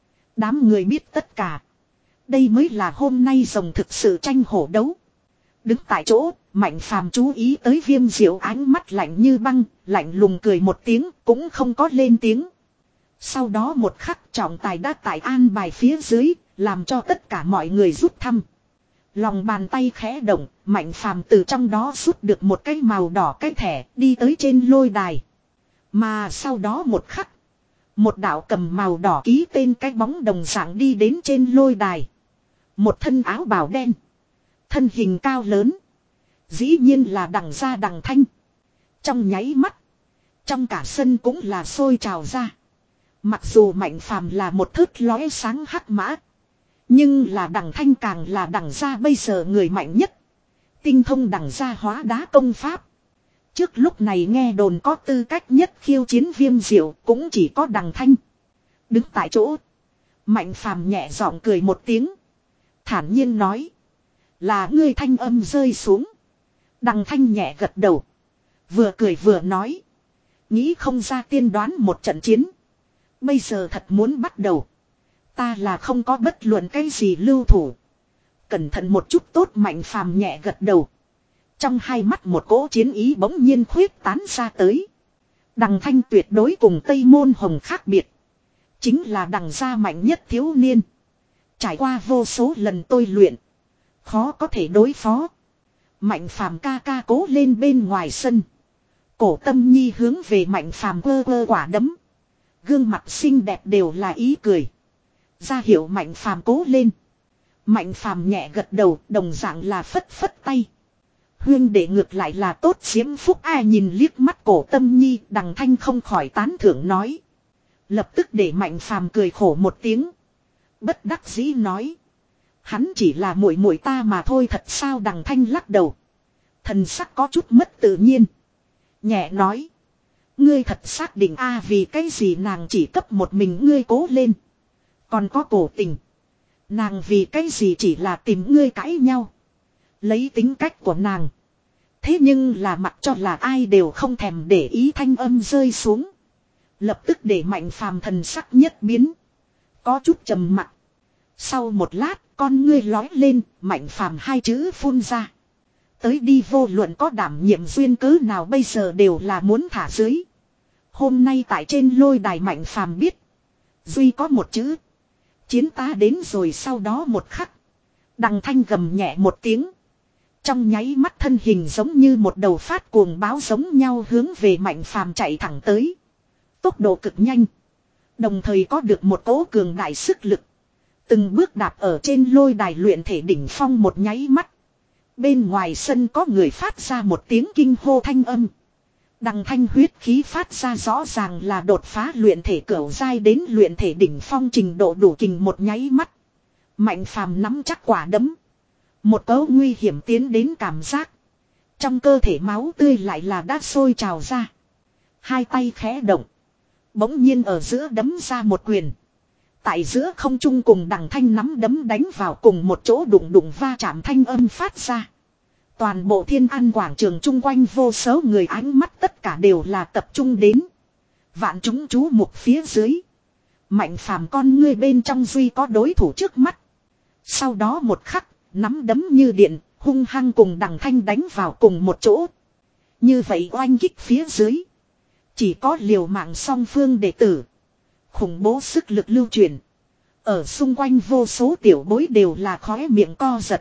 Đám người biết tất cả. Đây mới là hôm nay rồng thực sự tranh hổ đấu. Đứng tại chỗ, Mạnh Phàm chú ý tới Viêm Diệu ánh mắt lạnh như băng, lạnh lùng cười một tiếng, cũng không có lên tiếng. Sau đó một khắc trọng tài đã tại an bài phía dưới, làm cho tất cả mọi người rút thăm. Lòng bàn tay khẽ động, Mạnh Phàm từ trong đó rút được một cái màu đỏ cái thẻ, đi tới trên lôi đài. Mà sau đó một khắc, một đạo cầm màu đỏ ký tên cái bóng đồng dạng đi đến trên lôi đài. Một thân áo bào đen, thân hình cao lớn, dĩ nhiên là Đằng Gia Đằng Thanh. Trong nháy mắt, trong cả sân cũng là sôi trào ra. Mặc dù Mạnh Phàm là một thớt lóe sáng hắc mã, nhưng là Đằng Thanh càng là Đằng Gia bây giờ người mạnh nhất. Tinh thông Đằng Gia hóa đá công pháp. Trước lúc này nghe đồn có tư cách nhất khiêu chiến Viêm Diệu cũng chỉ có Đằng Thanh. Đứng tại chỗ, Mạnh Phàm nhẹ giọng cười một tiếng, thản nhiên nói: là ngươi. Thanh âm rơi xuống, Đằng Thanh nhẹ gật đầu, vừa cười vừa nói: nghĩ không ra tiên đoán một trận chiến. Bây giờ thật muốn bắt đầu. Ta là không có bất luận cái gì lưu thủ. Cẩn thận một chút tốt. Mạnh Phàm nhẹ gật đầu. Trong hai mắt một cỗ chiến ý bỗng nhiên khuyết tán ra tới. Đằng Thanh tuyệt đối cùng Tây Môn Hồng khác biệt. Chính là Đằng Gia mạnh nhất thiếu niên. Trải qua vô số lần tôi luyện. Khó có thể đối phó. Mạnh Phàm ca ca cố lên. Bên ngoài sân, Cổ Tâm Nhi hướng về Mạnh Phàm quơ quơ quả đấm. Gương mặt xinh đẹp đều là ý cười. Ra hiệu Mạnh Phàm cố lên. Mạnh Phàm nhẹ gật đầu, đồng dạng là phất phất tay. Huyên đệ ngược lại là tốt diễm phúc. Ai nhìn liếc mắt Cổ Tâm Nhi, Đằng Thanh không khỏi tán thưởng nói. Lập tức để Mạnh Phàm cười khổ một tiếng, bất đắc dĩ nói: hắn chỉ là muội muội ta mà thôi. Thật sao? Đằng Thanh lắc đầu, thần sắc có chút mất tự nhiên, nhẹ nói: ngươi thật xác định a? Vì cái gì nàng chỉ cấp một mình ngươi cố lên? Còn có Cổ Tình, nàng vì cái gì chỉ là tìm ngươi cãi nhau? Lấy tính cách của nàng, thế nhưng là mặc cho là ai đều không thèm để ý. Thanh âm rơi xuống, lập tức để Mạnh Phàm thần sắc nhất biến, có chút trầm mặc. Sau một lát, con ngươi lói lên, Mạnh Phàm hai chữ phun ra: tới đi. Vô luận có đảm nhiệm duyên cớ nào bây giờ đều là muốn thả dưới. Hôm nay tại trên lôi đài Mạnh Phàm biết, duy có một chữ: chiến. Ta đến rồi. Sau đó một khắc, Đằng Thanh gầm nhẹ một tiếng, trong nháy mắt thân hình giống như một đầu phát cuồng báo giống nhau hướng về Mạnh Phàm chạy thẳng tới. Tốc độ cực nhanh, đồng thời có được một cỗ cường đại sức lực. Từng bước đạp ở trên lôi đài luyện thể đỉnh phong. Một nháy mắt, bên ngoài sân có người phát ra một tiếng kinh hô thanh âm. Đằng Thanh huyết khí phát ra rõ ràng là đột phá luyện thể cửu giai đến luyện thể đỉnh phong trình độ đủ kình. Một nháy mắt, Mạnh Phàm nắm chắc quả đấm, một cấu nguy hiểm tiến đến cảm giác. Trong cơ thể máu tươi lại là đã sôi trào ra. Hai tay khẽ động, bỗng nhiên ở giữa đấm ra một quyền. Tại giữa không trung cùng Đằng Thanh nắm đấm đánh vào cùng một chỗ, đụng đụng va chạm thanh âm phát ra. Toàn bộ Thiên An quảng trường chung quanh vô số người ánh mắt tất cả đều là tập trung đến. Vạn chúng chú mục phía dưới, Mạnh Phàm con ngươi bên trong duy có đối thủ trước mắt. Sau đó một khắc, nắm đấm như điện, hung hăng cùng Đằng Thanh đánh vào cùng một chỗ. Như vậy oanh kích phía dưới. Chỉ có liều mạng song phương đệ tử. Khủng bố sức lực lưu truyền. Ở xung quanh vô số tiểu bối đều là khóe miệng co giật.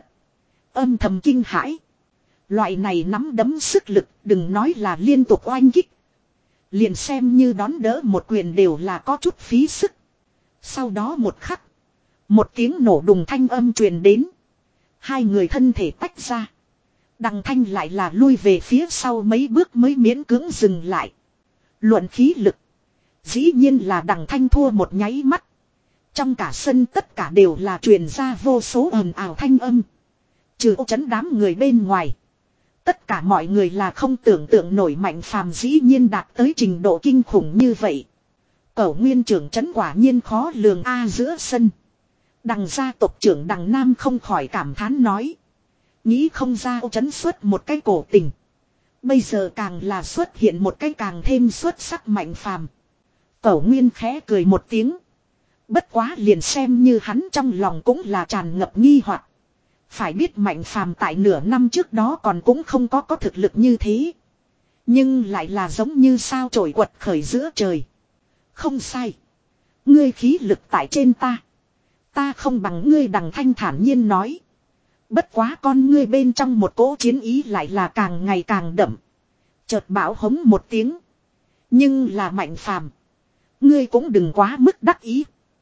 Âm thầm kinh hãi. Loại này nắm đấm sức lực đừng nói là liên tục oanh kích. Liền xem như đón đỡ một quyền đều là có chút phí sức. Sau đó một khắc. Một tiếng nổ đùng thanh âm truyền đến. Hai người thân thể tách ra. Đằng Thanh lại là lui về phía sau mấy bước mới miễn cưỡng dừng lại. Luận khí lực. Dĩ nhiên là đằng Thanh thua một nháy mắt. Trong cả sân tất cả đều là truyền ra vô số ồn ào thanh âm. Trừ ô chấn đám người bên ngoài. Tất cả mọi người là không tưởng tượng nổi Mạnh Phàm dĩ nhiên đạt tới trình độ kinh khủng như vậy. Cẩu nguyên trưởng trấn quả nhiên khó lường a giữa sân. Đằng gia tộc trưởng đằng Nam không khỏi cảm thán nói. Nghĩ không ra ô chấn xuất một cái cổ tình. Bây giờ càng là xuất hiện một cái càng thêm xuất sắc Mạnh Phàm. Cẩu nguyên khẽ cười một tiếng. Bất quá liền xem như hắn trong lòng cũng là tràn ngập nghi hoặc. Phải biết Mạnh Phàm tại nửa năm trước đó còn cũng không có có thực lực như thế. Nhưng lại là giống như sao trổi quật khởi giữa trời. Không sai. Ngươi khí lực tại trên ta. Ta không bằng ngươi đằng Thanh thản nhiên nói. Bất quá con ngươi bên trong một cỗ chiến ý lại là càng ngày càng đậm. Chợt bảo hống một tiếng. Nhưng là Mạnh Phàm, ngươi cũng đừng quá mức đắc ý.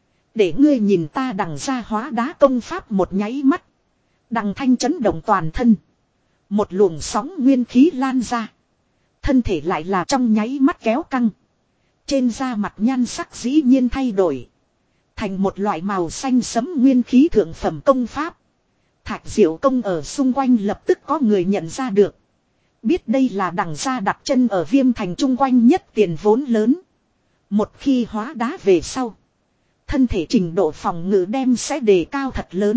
Để ngươi nhìn ta đằng ra hóa đá công pháp một nháy mắt. Đằng Thanh chấn động toàn thân. Một luồng sóng nguyên khí lan ra. Thân thể lại là trong nháy mắt kéo căng. Trên da mặt nhan sắc dĩ nhiên thay đổi. Thành một loại màu xanh sẫm nguyên khí thượng phẩm công pháp. Thạch Diệu Công ở xung quanh lập tức có người nhận ra được. Biết đây là đằng gia đặt chân ở Viêm Thành chung quanh nhất tiền vốn lớn. Một khi hóa đá về sau. Thân thể trình độ phòng ngự đem sẽ đề cao thật lớn.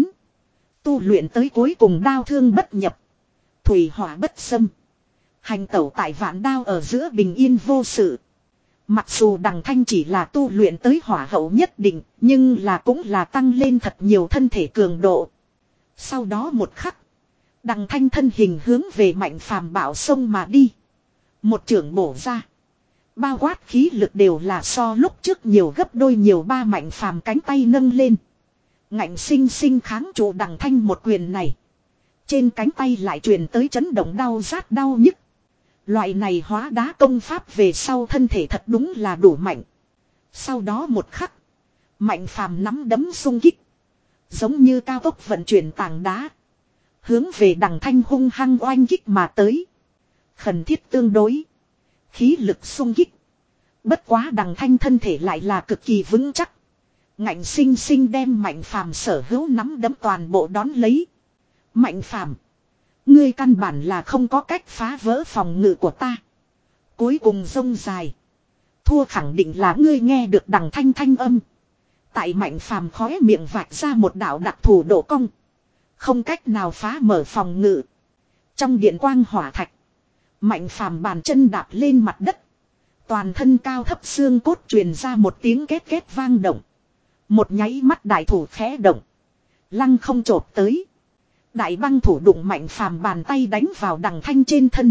Tu luyện tới cuối cùng đao thương bất nhập. Thủy hỏa bất xâm. Hành tẩu tại vạn đao ở giữa bình yên vô sự. Mặc dù đằng Thanh chỉ là tu luyện tới hỏa hậu nhất định. Nhưng là cũng là tăng lên thật nhiều thân thể cường độ. Sau đó một khắc. Đằng Thanh thân hình hướng về Mạnh Phàm bạo sông mà đi. Một trưởng bổ ra. Bao quát khí lực đều là so lúc trước nhiều gấp đôi nhiều ba Mạnh Phàm cánh tay nâng lên. Ngạnh sinh sinh kháng trụ đằng Thanh một quyền này. Trên cánh tay lại truyền tới chấn động đau rát đau nhức. Loại này hóa đá công pháp về sau thân thể thật đúng là đủ mạnh. Sau đó một khắc. Mạnh Phàm nắm đấm xung kích. Giống như cao tốc vận chuyển tảng đá. Hướng về đằng Thanh hung hăng oanh kích mà tới. Khẩn thiết tương đối. Khí lực xung kích. Bất quá đằng Thanh thân thể lại là cực kỳ vững chắc. Ngạnh sinh sinh đem Mạnh Phàm sở hữu nắm đấm toàn bộ đón lấy. Mạnh Phàm, ngươi căn bản là không có cách phá vỡ phòng ngự của ta. Cuối cùng rông dài. Thua khẳng định là ngươi nghe được đằng Thanh thanh âm. Tại Mạnh Phàm khóe miệng vạch ra một đạo đặc thù độ cong. Không cách nào phá mở phòng ngự. Trong điện quang hỏa thạch. Mạnh Phàm bàn chân đạp lên mặt đất. Toàn thân cao thấp xương cốt truyền ra một tiếng két két vang động. Một nháy mắt đại thủ khẽ động. Lăng không chộp tới. Đại băng thủ đụng Mạnh Phàm bàn tay đánh vào đằng Thanh trên thân.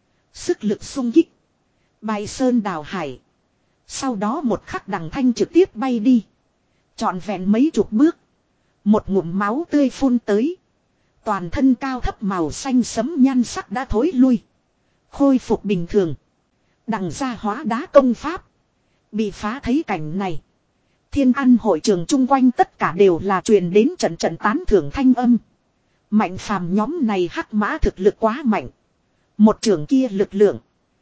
Sức lực xung kích. Bài sơn đào hải. Sau đó một khắc đằng Thanh trực tiếp bay đi. Trọn vẹn mấy chục bước. Một ngụm máu tươi phun tới. Toàn thân cao thấp màu xanh sẫm nhan sắc đã thối lui. Khôi phục bình thường. Đằng gia hóa đá công pháp. Bị phá thấy cảnh này. Thiên An hội trường chung quanh tất cả đều là truyền đến trận trận tán thưởng thanh âm. Mạnh Phàm nhóm này hắc mã thực lực quá mạnh. Một trưởng kia lực lượng.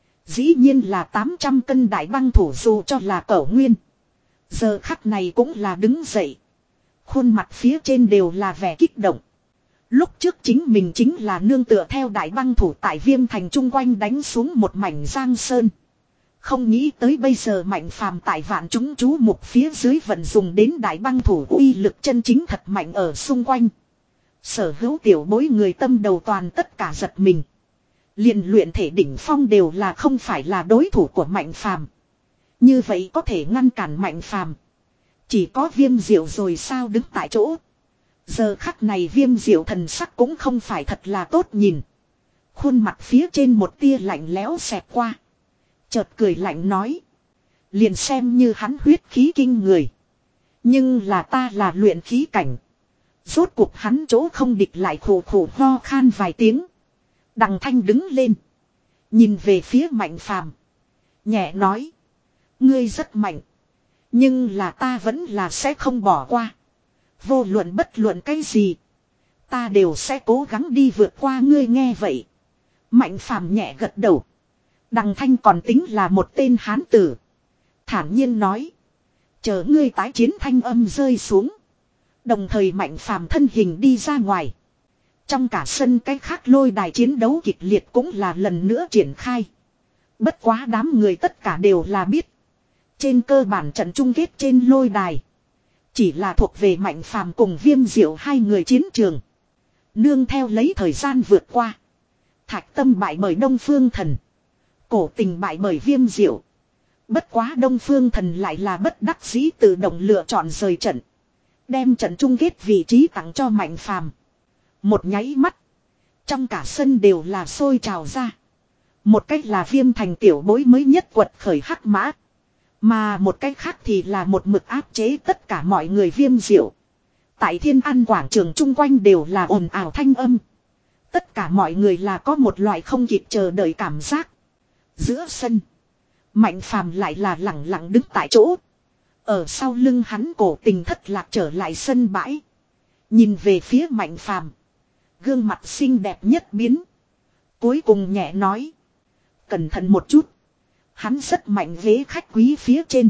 Dĩ nhiên là tám trăm cân đại băng thủ dù cho là Cẩu Nguyên. Giờ khắc này cũng là đứng dậy. Khuôn mặt phía trên đều là vẻ kích động. Lúc trước chính mình chính là nương tựa theo đại băng thủ tại Viêm Thành chung quanh đánh xuống một mảnh giang sơn. Không nghĩ tới bây giờ Mạnh Phàm tại vạn chúng chú mục phía dưới vận dùng đến đại băng thủ uy lực chân chính thật mạnh ở xung quanh. Sở hữu tiểu bối người tâm đầu toàn tất cả giật mình. Liền luyện thể đỉnh phong đều là không phải là đối thủ của Mạnh Phàm. Như vậy có thể ngăn cản Mạnh Phàm. Chỉ có Viêm Diệu rồi sao đứng tại chỗ. Giờ khắc này Viêm Diệu thần sắc cũng không phải thật là tốt nhìn. Khuôn mặt phía trên một tia lạnh lẽo xẹt qua. Chợt cười lạnh nói. Liền xem như hắn huyết khí kinh người. Nhưng là ta là luyện khí cảnh. Rốt cuộc hắn chỗ không địch lại khổ khổ ho khan vài tiếng. Đằng Thanh đứng lên. Nhìn về phía Mạnh Phàm, nhẹ nói. Ngươi rất mạnh. Nhưng là ta vẫn là sẽ không bỏ qua. Vô luận bất luận cái gì. Ta đều sẽ cố gắng đi vượt qua ngươi. Nghe vậy. Mạnh Phàm nhẹ gật đầu. Đằng Thanh còn tính là một tên hán tử. Thản nhiên nói. Chờ ngươi tái chiến thanh âm rơi xuống. Đồng thời Mạnh Phàm thân hình đi ra ngoài. Trong cả sân cái khác lôi đài chiến đấu kịch liệt cũng là lần nữa triển khai. Bất quá đám người tất cả đều là biết. Trên cơ bản trận chung kết trên lôi đài. Chỉ là thuộc về Mạnh Phàm cùng Viêm Diệu hai người chiến trường. Nương theo lấy thời gian vượt qua. Thạch Tâm bại bởi Đông Phương Thần. Cổ Tình bại bởi Viêm Diệu. Bất quá Đông Phương Thần lại là bất đắc dĩ tự động lựa chọn rời trận. Đem trận chung kết vị trí tặng cho Mạnh Phàm. Một nháy mắt. Trong cả sân đều là sôi trào ra. Một cách là Viêm Thành tiểu bối mới nhất quật khởi hắc mã. Mà một cách khác thì là một mực áp chế tất cả mọi người Viêm Diệu. Tại Thiên An quảng trường chung quanh đều là ồn ào thanh âm. Tất cả mọi người là có một loại không kịp chờ đợi cảm giác. Giữa sân. Mạnh Phàm lại là lẳng lặng đứng tại chỗ. Ở sau lưng hắn Cổ Tình thất lạc trở lại sân bãi. Nhìn về phía Mạnh Phàm, gương mặt xinh đẹp nhất biến. Cuối cùng nhẹ nói. Cẩn thận một chút. Hắn rất mạnh ghế khách quý phía trên.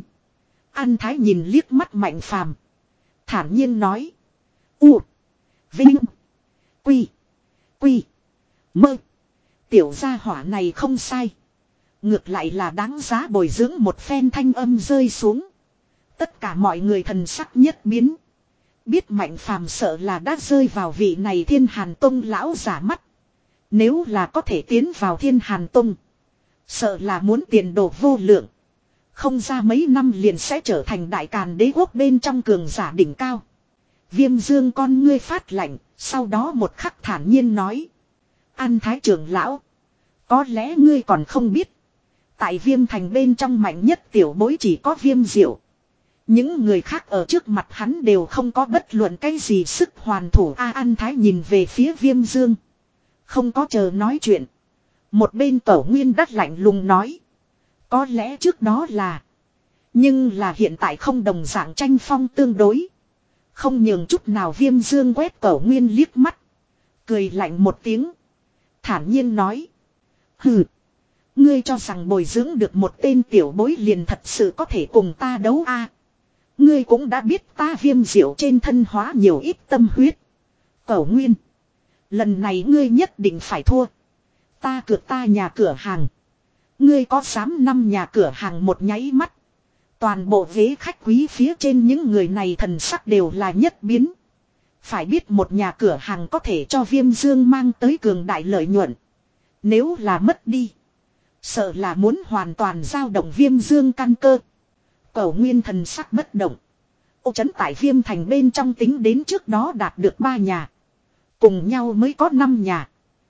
An Thái nhìn liếc mắt Mạnh Phàm, thản nhiên nói. U. Vinh. Quy. Quy. Mơ. Tiểu gia hỏa này không sai. Ngược lại là đáng giá bồi dưỡng. Một phen thanh âm rơi xuống. Tất cả mọi người thần sắc nhất biến. Biết Mạnh Phàm sợ là đã rơi vào vị này Thiên Hàn Tông lão giả mắt. Nếu là có thể tiến vào Thiên Hàn Tông, sợ là muốn tiền đồ vô lượng. Không ra mấy năm liền sẽ trở thành đại càn đế quốc bên trong cường giả đỉnh cao. Viêm Dương con ngươi phát lạnh. Sau đó một khắc thản nhiên nói. An Thái trưởng lão, có lẽ ngươi còn không biết. Tại Viêm Thành bên trong mạnh nhất tiểu bối chỉ có Viêm Diệu. Những người khác ở trước mặt hắn đều không có bất luận cái gì sức hoàn thủ. A An Thái nhìn về phía Viêm Dương, không có chờ nói chuyện. Một bên Cẩu Nguyên đắt lạnh lùng nói. Có lẽ trước đó là. Nhưng là hiện tại không đồng dạng, tranh phong tương đối. Không nhường chút nào. Viêm Dương quét Cẩu Nguyên liếc mắt. Cười lạnh một tiếng. Thản nhiên nói. Hừ. Ngươi cho rằng bồi dưỡng được một tên tiểu bối liền thật sự có thể cùng ta đấu a? Ngươi cũng đã biết ta Viêm Diệu trên thân hóa nhiều ít tâm huyết. Cẩu Nguyên. Lần này ngươi nhất định phải thua. Ta cược ta nhà cửa hàng. Ngươi có dám năm nhà cửa hàng? Một nháy mắt. Toàn bộ ghế khách quý phía trên những người này thần sắc đều là nhất biến. Phải biết một nhà cửa hàng có thể cho Viêm Dương mang tới cường đại lợi nhuận. Nếu là mất đi, sợ là muốn hoàn toàn dao động Viêm Dương căn cơ. Cẩu Nguyên thần sắc bất động. Ô trấn tại Viêm Thành bên trong tính đến trước đó đạt được ba nhà. Cùng nhau mới có năm nhà.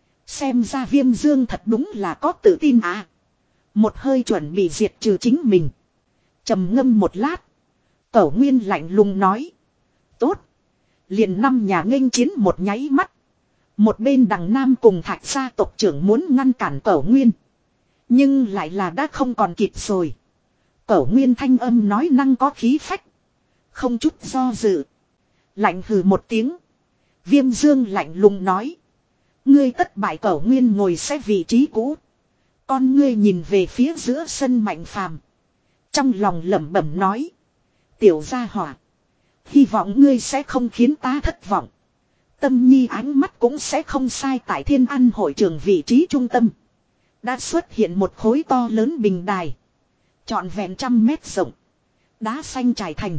Xem ra Viêm Dương thật đúng là có tự tin à. Một hơi chuẩn bị diệt trừ chính mình. Trầm ngâm một lát. Cẩu Nguyên lạnh lùng nói. Tốt. Liền năm nhà nghênh chiến. Một nháy mắt. Một bên Đằng Nam cùng Thạch gia tộc trưởng muốn ngăn cản Cẩu Nguyên. Nhưng lại là đã không còn kịp rồi. Cẩu Nguyên thanh âm nói năng có khí phách. Không chút do dự. Lạnh hừ một tiếng. Viêm Dương lạnh lùng nói. Ngươi tất bại. Cẩu Nguyên ngồi xe vị trí cũ. Con ngươi nhìn về phía giữa sân Mạnh Phàm, trong lòng lẩm bẩm nói. Tiểu gia hỏa. Hy vọng ngươi sẽ không khiến ta thất vọng. Tâm Nhi ánh mắt cũng sẽ không sai. Tại Thiên An hội trường vị trí trung tâm. Đã xuất hiện một khối to lớn bình đài. Trọn vẹn trăm mét rộng. Đá xanh trải thành.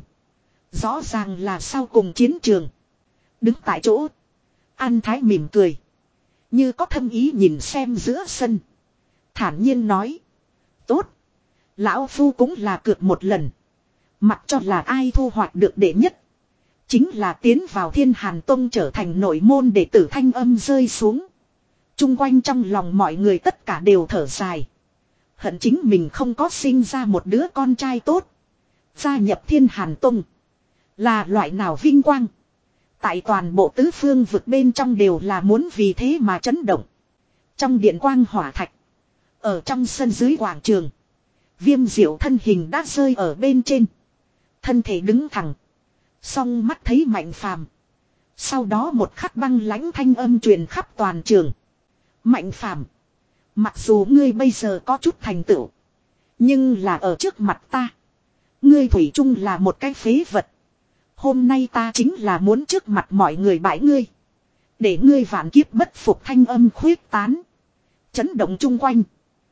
Rõ ràng là sau cùng chiến trường. Đứng tại chỗ. An Thái mỉm cười. Như có thâm ý nhìn xem giữa sân. Thản nhiên nói. Tốt. Lão Phu cũng là cược một lần. Mặc cho là ai thu hoạch được đệ nhất. Chính là tiến vào Thiên Hàn Tông trở thành nội môn đệ tử. Thanh âm rơi xuống. Chung quanh trong lòng mọi người tất cả đều thở dài. Hận chính mình không có sinh ra một đứa con trai tốt. Gia nhập Thiên Hàn Tông. Là loại nào vinh quang. Tại toàn bộ tứ phương vực bên trong đều là muốn vì thế mà chấn động. Trong điện quang hỏa thạch. Ở trong sân dưới quảng trường. Viêm diệu thân hình đã rơi ở bên trên. Thân thể đứng thẳng. Song mắt thấy Mạnh Phàm. Sau đó một khắc băng lãnh thanh âm truyền khắp toàn trường. Mạnh Phàm, mặc dù ngươi bây giờ có chút thành tựu. Nhưng là ở trước mặt ta. Ngươi thủy chung là một cái phế vật. Hôm nay ta chính là muốn trước mặt mọi người bãi ngươi. Để ngươi vạn kiếp bất phục thanh âm khuyết tán. Chấn động chung quanh.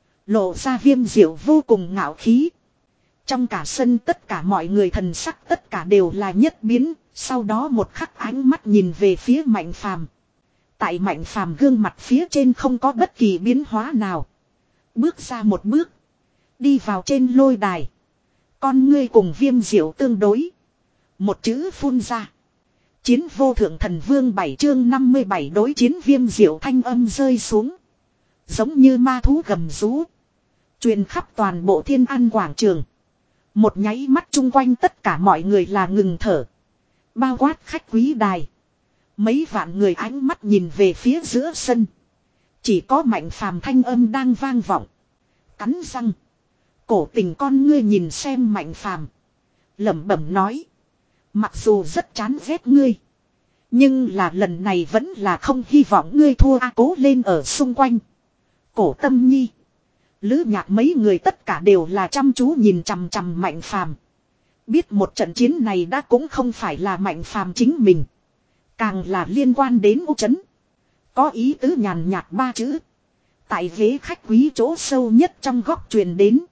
Lộ ra Viêm diệu vô cùng ngạo khí. Trong cả sân tất cả mọi người thần sắc tất cả đều là nhất biến. Sau đó một khắc ánh mắt nhìn về phía Mạnh Phàm. Tại Mạnh Phàm gương mặt phía trên không có bất kỳ biến hóa nào. Bước ra một bước. Đi vào trên lôi đài. Con ngươi cùng Viêm diệu tương đối. Một chữ phun ra. Chiến vô thượng thần vương bảy chương năm mươi bảy đối chiến Viêm diệu thanh âm rơi xuống. Giống như ma thú gầm rú. Truyền khắp toàn bộ Thiên An quảng trường. Một nháy mắt chung quanh tất cả mọi người là ngừng thở. Bao quát khách quý đài. Mấy vạn người ánh mắt nhìn về phía giữa sân. Chỉ có Mạnh Phàm thanh âm đang vang vọng. Cắn răng. Cổ tình con ngươi nhìn xem Mạnh Phàm. Lẩm bẩm nói. Mặc dù rất chán ghét ngươi. Nhưng là lần này vẫn là không hy vọng ngươi thua a. Cố lên ở xung quanh. Cổ Tâm Nhi. Lữ Nhạc mấy người tất cả đều là chăm chú nhìn chằm chằm Mạnh Phàm. Biết một trận chiến này đã cũng không phải là Mạnh Phàm chính mình. Càng là liên quan đến U Trấn. Có ý tứ nhàn nhạt ba chữ. Tại ghế khách quý chỗ sâu nhất trong góc truyền đến.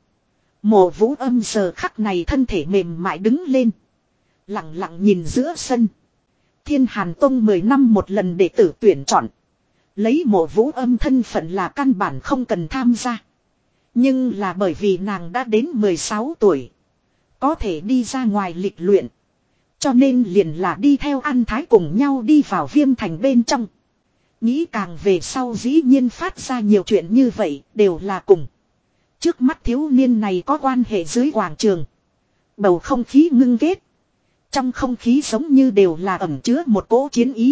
Mộ Vũ Âm giờ khắc này thân thể mềm mại đứng lên. Lặng lặng nhìn giữa sân. Thiên Hàn Tông mười năm một lần đệ tử tuyển chọn. Lấy Mộ Vũ Âm thân phận là căn bản không cần tham gia. Nhưng là bởi vì nàng đã đến mười sáu tuổi. Có thể đi ra ngoài lịch luyện. Cho nên liền là đi theo An Thái cùng nhau đi vào Viêm Thành bên trong. Nghĩ càng về sau dĩ nhiên phát ra nhiều chuyện như vậy đều là cùng. Trước mắt thiếu niên này có quan hệ dưới quảng trường. Bầu không khí ngưng kết. Trong không khí giống như đều là ẩn chứa một cỗ chiến ý.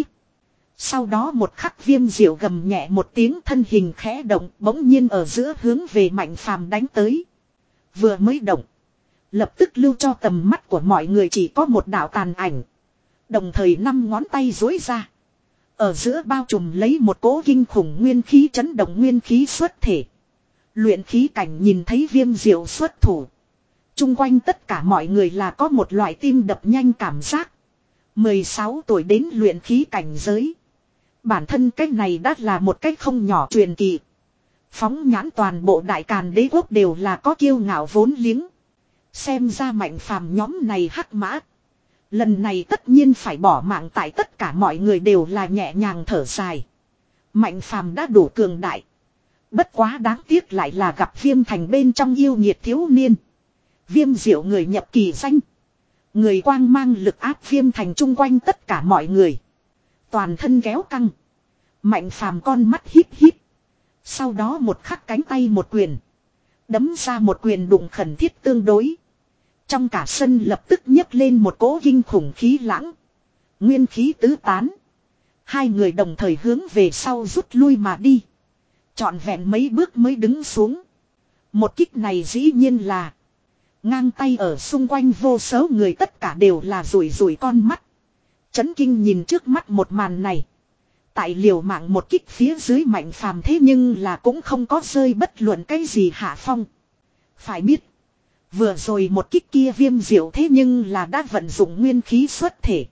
Sau đó một khắc Viêm diệu gầm nhẹ một tiếng thân hình khẽ động bỗng nhiên ở giữa hướng về Mạnh Phàm đánh tới. Vừa mới động. Lập tức lưu cho tầm mắt của mọi người chỉ có một đạo tàn ảnh. Đồng thời năm ngón tay duỗi ra. Ở giữa bao trùm lấy một cỗ kinh khủng nguyên khí chấn động nguyên khí xuất thể. Luyện khí cảnh nhìn thấy Viêm diệu xuất thủ. Trung quanh tất cả mọi người là có một loại tim đập nhanh cảm giác. mười sáu tuổi đến luyện khí cảnh giới. Bản thân cách này đã là một cách không nhỏ truyền kỳ. Phóng nhãn toàn bộ đại càn đế quốc đều là có kiêu ngạo vốn liếng. Xem ra Mạnh Phàm nhóm này hắc mã. Lần này tất nhiên phải bỏ mạng tại tất cả mọi người đều là nhẹ nhàng thở dài. Mạnh Phàm đã đủ cường đại. Bất quá đáng tiếc lại là gặp Viêm Thành bên trong yêu nghiệt thiếu niên. Viêm diệu người nhập kỳ danh. Người quang mang lực áp Viêm Thành chung quanh tất cả mọi người. Toàn thân kéo căng. Mạnh Phàm con mắt híp híp. Sau đó một khắc cánh tay một quyền. Đấm ra một quyền đụng khẩn thiết tương đối. Trong cả sân lập tức nhấc lên một cỗ kinh khủng khí lãng. Nguyên khí tứ tán. Hai người đồng thời hướng về sau rút lui mà đi. Trọn vẹn mấy bước mới đứng xuống. Một kích này dĩ nhiên là. Ngang tay ở xung quanh vô số người tất cả đều là rủi rủi con mắt. Chấn kinh nhìn trước mắt một màn này. Tại liều mạng một kích phía dưới Mạnh Phàm thế nhưng là cũng không có rơi bất luận cái gì hạ phong. Phải biết. Vừa rồi một kích kia Viêm diệu thế nhưng là đã vận dụng nguyên khí xuất thể.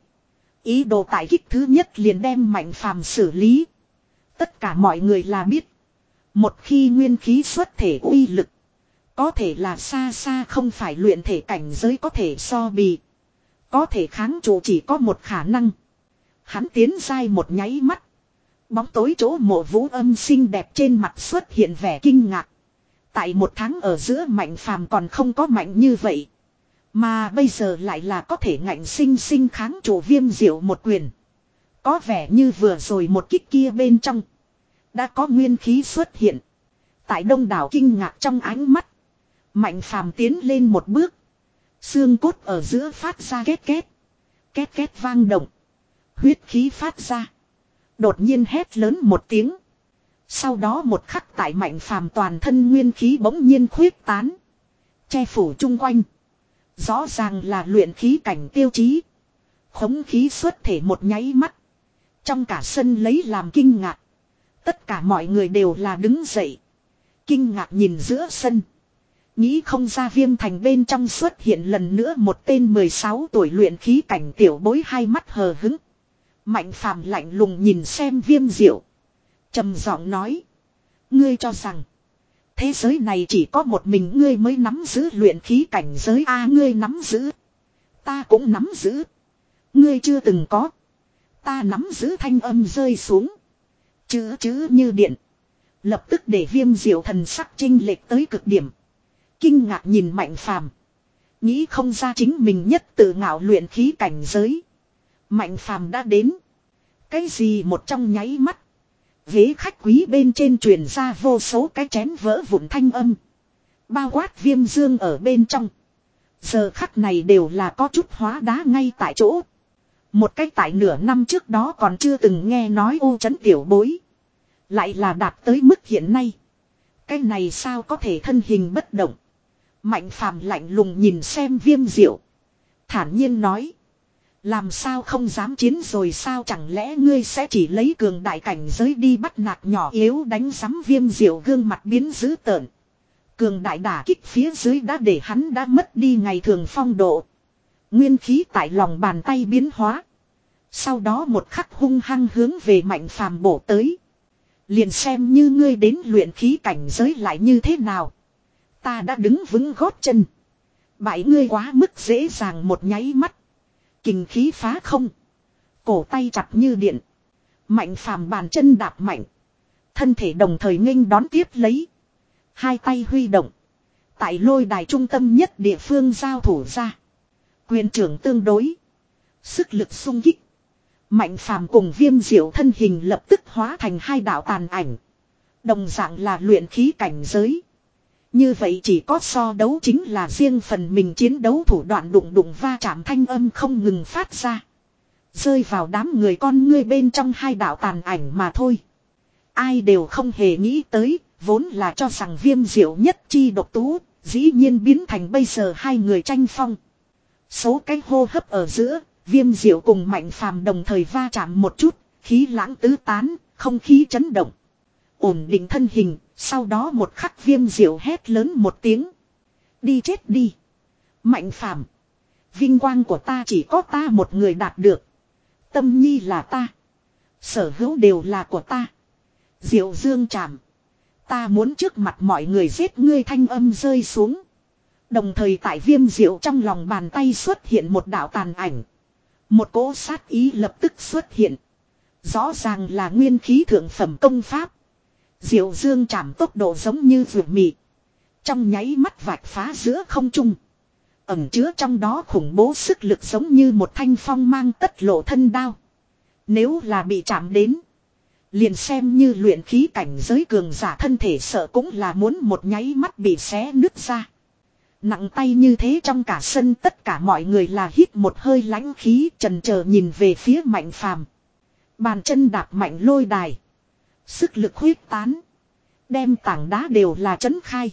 Ý đồ tại kích thứ nhất liền đem Mạnh Phàm xử lý. Tất cả mọi người là biết. Một khi nguyên khí xuất thể uy lực. Có thể là xa xa không phải luyện thể cảnh giới có thể so bì. Có thể kháng trụ chỉ có một khả năng. Hắn tiến dai một nháy mắt. Bóng tối chỗ Mộ Vũ Âm xinh đẹp trên mặt xuất hiện vẻ kinh ngạc. Tại một tháng ở giữa Mạnh Phàm còn không có mạnh như vậy. Mà bây giờ lại là có thể ngạnh sinh sinh kháng trụ Viêm diệu một quyền. Có vẻ như vừa rồi một kích kia bên trong. Đã có nguyên khí xuất hiện. Tại đông đảo kinh ngạc trong ánh mắt. Mạnh phàm tiến lên một bước. Xương cốt ở giữa phát ra két két. Két két vang động. Huyết khí phát ra. Đột nhiên hét lớn một tiếng. Sau đó một khắc tại mạnh phàm toàn thân nguyên khí bỗng nhiên khuyết tán. Che phủ chung quanh. Rõ ràng là luyện khí cảnh tiêu chí. Khống khí xuất thể một nháy mắt. Trong cả sân lấy làm kinh ngạc. Tất cả mọi người đều là đứng dậy. Kinh ngạc nhìn giữa sân. Nghĩ không ra Viêm Thành bên trong xuất hiện lần nữa một tên mười sáu tuổi luyện khí cảnh tiểu bối, hai mắt hờ hững. Mạnh phàm lạnh lùng nhìn xem Viêm Diệu. Trầm giọng nói. Ngươi cho rằng. Thế giới này chỉ có một mình ngươi mới nắm giữ luyện khí cảnh giới. A ngươi nắm giữ. Ta cũng nắm giữ. Ngươi chưa từng có. Ta nắm giữ thanh âm rơi xuống. Chữ chữ như điện. Lập tức để Viêm Diệu thần sắc chênh lệch tới cực điểm. Kinh ngạc nhìn Mạnh phàm. Nghĩ không ra chính mình nhất tự ngạo luyện khí cảnh giới. Mạnh phàm đã đến. Cái gì một trong nháy mắt. Ghế khách quý bên trên truyền ra vô số cái chén vỡ vụn thanh âm. Bao quát Viêm Dương ở bên trong. Giờ khắc này đều là có chút hóa đá ngay tại chỗ. Một cách tại nửa năm trước đó còn chưa từng nghe nói ô trấn tiểu bối. Lại là đạt tới mức hiện nay. Cái này sao có thể thân hình bất động. Mạnh phàm lạnh lùng nhìn xem Viêm Diệu. Thản nhiên nói. Làm sao không dám chiến rồi sao, chẳng lẽ ngươi sẽ chỉ lấy cường đại cảnh giới đi bắt nạt nhỏ yếu đánh giám. Viêm Diệu gương mặt biến dữ tợn. Cường đại đả kích phía dưới đã để hắn đã mất đi ngày thường phong độ. Nguyên khí tại lòng bàn tay biến hóa. Sau đó một khắc hung hăng hướng về Mạnh phàm bổ tới. Liền xem như ngươi đến luyện khí cảnh giới lại như thế nào. Ta đã đứng vững gót chân. Bại ngươi quá mức dễ dàng một nháy mắt. Kình khí phá không. Cổ tay chặt như điện. Mạnh phàm bàn chân đạp mạnh. Thân thể đồng thời nghênh đón tiếp lấy. Hai tay huy động. Tại lôi đài trung tâm nhất địa phương giao thủ ra. Quyền trưởng tương đối. Sức lực sung kích. Mạnh phàm cùng Viêm Diệu thân hình lập tức hóa thành hai đạo tàn ảnh. Đồng dạng là luyện khí cảnh giới. Như vậy chỉ có so đấu chính là riêng phần mình chiến đấu thủ đoạn, đụng đụng va chạm thanh âm không ngừng phát ra. Rơi vào đám người con ngươi bên trong hai đạo tàn ảnh mà thôi. Ai đều không hề nghĩ tới, vốn là cho rằng Viêm Diệu nhất chi độc tú, dĩ nhiên biến thành bây giờ hai người tranh phong. Số cái hô hấp ở giữa, Viêm Diệu cùng Mạnh phàm đồng thời va chạm một chút, khí lãng tứ tán, không khí chấn động. Ổn định thân hình, sau đó một khắc Viêm Diệu hét lớn một tiếng. Đi chết đi. Mạnh phàm. Vinh quang của ta chỉ có ta một người đạt được. Tâm nhi là ta. Sở hữu đều là của ta. Diệu Dương Trảm. Ta muốn trước mặt mọi người giết ngươi, thanh âm rơi xuống. Đồng thời tại Viêm Diệu trong lòng bàn tay xuất hiện một đạo tàn ảnh. Một cỗ sát ý lập tức xuất hiện. Rõ ràng là nguyên khí thượng phẩm công pháp. Diệu Dương Trảm tốc độ giống như vượt mị. Trong nháy mắt vạch phá giữa không trung. Ẩn chứa trong đó khủng bố sức lực giống như một thanh phong mang tất lộ thân đao. Nếu là bị chạm đến. Liền xem như luyện khí cảnh giới cường giả thân thể sợ cũng là muốn một nháy mắt bị xé nứt ra. Nặng tay như thế trong cả sân tất cả mọi người là hít một hơi lãnh khí, chần chờ nhìn về phía Mạnh phàm. Bàn chân đạp mạnh lôi đài. Sức lực huyết tán. Đem tảng đá đều là chấn khai.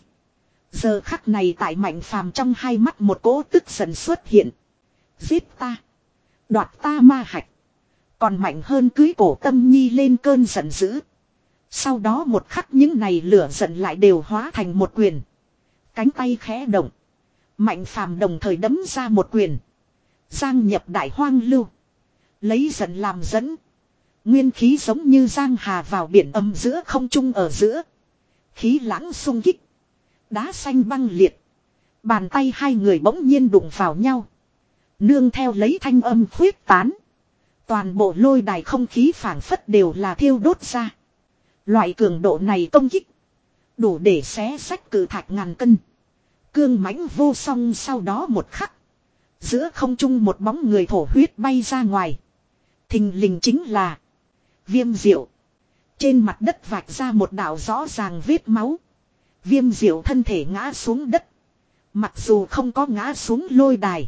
Giờ khắc này tại Mạnh phàm trong hai mắt một cỗ tức giận xuất hiện. Giết ta. Đoạt ta ma hạch. Còn mạnh hơn cưới cổ Tâm Nhi lên cơn giận dữ. Sau đó một khắc những này lửa giận lại đều hóa thành một quyền. Cánh tay khẽ động. Mạnh phàm đồng thời đấm ra một quyền. Giang nhập đại hoang lưu. Lấy giận làm dẫn. Nguyên khí giống như giang hà vào biển âm giữa không trung ở giữa. Khí lãng sung kích. Đá xanh băng liệt. Bàn tay hai người bỗng nhiên đụng vào nhau. Nương theo lấy thanh âm khuyết tán. Toàn bộ lôi đài không khí phảng phất đều là thiêu đốt ra. Loại cường độ này công kích. Đủ để xé xách cự thạch ngàn cân. Cương mãnh vô song, sau đó một khắc. Giữa không trung một bóng người thổ huyết bay ra ngoài. Thình lình chính là Viêm Diệu. Trên mặt đất vạch ra một đạo rõ ràng vết máu. Viêm diệu thân thể ngã xuống đất. Mặc dù không có ngã xuống lôi đài.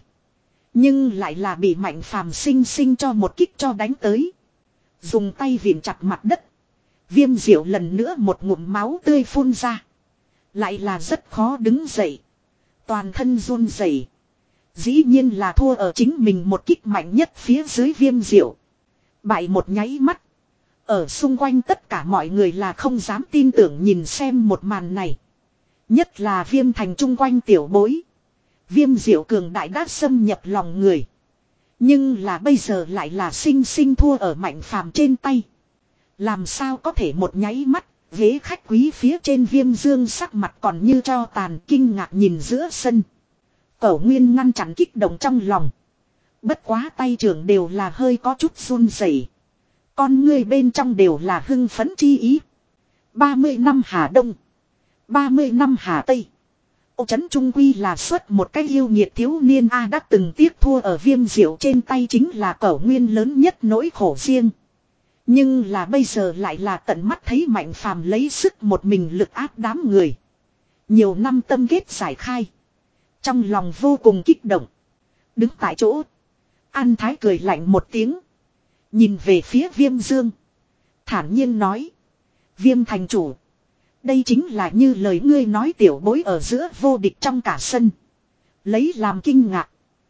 Nhưng lại là bị Mạnh Phàm sinh sinh cho một kích cho đánh tới. Dùng tay vịn chặt mặt đất. Viêm diệu lần nữa một ngụm máu tươi phun ra. Lại là rất khó đứng dậy. Toàn thân run rẩy. Dĩ nhiên là thua ở chính mình một kích mạnh nhất phía dưới viêm diệu. Bại một nháy mắt. Ở xung quanh tất cả mọi người là không dám tin tưởng nhìn xem một màn này. Nhất là viêm thành chung quanh tiểu bối. Viêm diệu cường đại đã xâm nhập lòng người. Nhưng là bây giờ lại là sinh sinh thua ở Mạnh Phàm trên tay. Làm sao có thể một nháy mắt, ghế khách quý phía trên Viêm Dương sắc mặt còn như tro tàn kinh ngạc nhìn giữa sân. Cẩu Nguyên ngăn chặn kích động trong lòng. Bất quá tay trưởng đều là hơi có chút run rẩy. Con người bên trong đều là hưng phấn chi ý. ba mươi năm Hà Đông. ba mươi năm Hà Tây. Ô Trấn Trung Quy là xuất một cái yêu nghiệt thiếu niên A đã từng tiếc thua ở viêm diệu trên tay chính là Cẩu Nguyên lớn nhất nỗi khổ riêng. Nhưng là bây giờ lại là tận mắt thấy Mạnh Phàm lấy sức một mình lực áp đám người. Nhiều năm tâm kết giải khai. Trong lòng vô cùng kích động. Đứng tại chỗ. An Thái cười lạnh một tiếng. Nhìn về phía Viêm Dương. Thản nhiên nói. Viêm thành chủ. Đây chính là như lời ngươi nói tiểu bối ở giữa vô địch trong cả sân. Lấy làm kinh ngạc.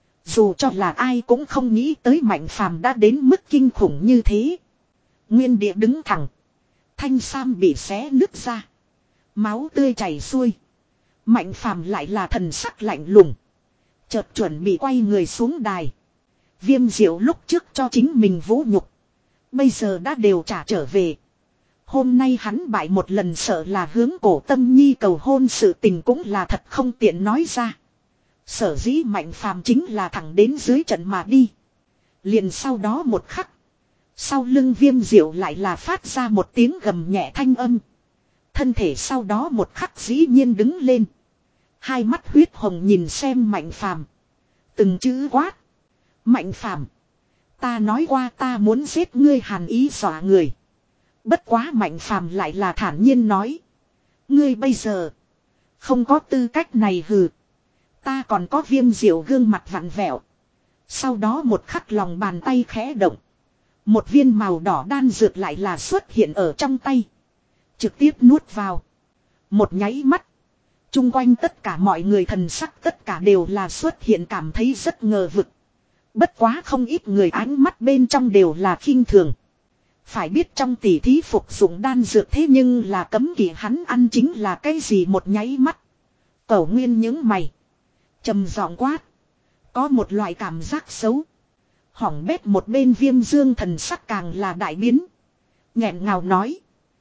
Dù cho là ai cũng không nghĩ tới Mạnh Phàm đã đến mức kinh khủng như thế. Nguyên địa đứng thẳng. Thanh sam bị xé nứt ra. Máu tươi chảy xuôi. Mạnh Phàm lại là thần sắc lạnh lùng. Chợt chuẩn bị quay người xuống đài. Viêm diệu lúc trước cho chính mình vũ nhục. Bây giờ đã đều trả trở về. Hôm nay hắn bại một lần sợ là hướng cổ tâm nhi cầu hôn sự tình cũng là thật không tiện nói ra. Sở dĩ Mạnh Phàm chính là thẳng đến dưới trận mà đi. Liền sau đó một khắc. Sau lưng viêm diệu lại là phát ra một tiếng gầm nhẹ thanh âm. Thân thể sau đó một khắc dĩ nhiên đứng lên. Hai mắt huyết hồng nhìn xem Mạnh Phàm. Từng chữ quát. Mạnh Phàm, ta nói qua ta muốn giết ngươi hàn ý dọa người. Bất quá Mạnh Phàm lại là thản nhiên nói. Ngươi bây giờ không có tư cách này hừ. Ta còn có viêm diệu gương mặt vặn vẹo. Sau đó một khắc lòng bàn tay khẽ động. Một viên màu đỏ đan dược lại là xuất hiện ở trong tay. Trực tiếp nuốt vào. Một nháy mắt. Chung quanh tất cả mọi người thần sắc tất cả đều là xuất hiện cảm thấy rất ngờ vực. Bất quá không ít người ánh mắt bên trong đều là khinh thường. Phải biết trong tỉ thí phục dụng đan dược thế nhưng là cấm kỵ hắn ăn chính là cái gì một nháy mắt. Cẩu Nguyên những mày. Trầm giọng quát. Có một loại cảm giác xấu. Hỏng bét một bên Viêm Dương thần sắc càng là đại biến. Nghẹn ngào nói.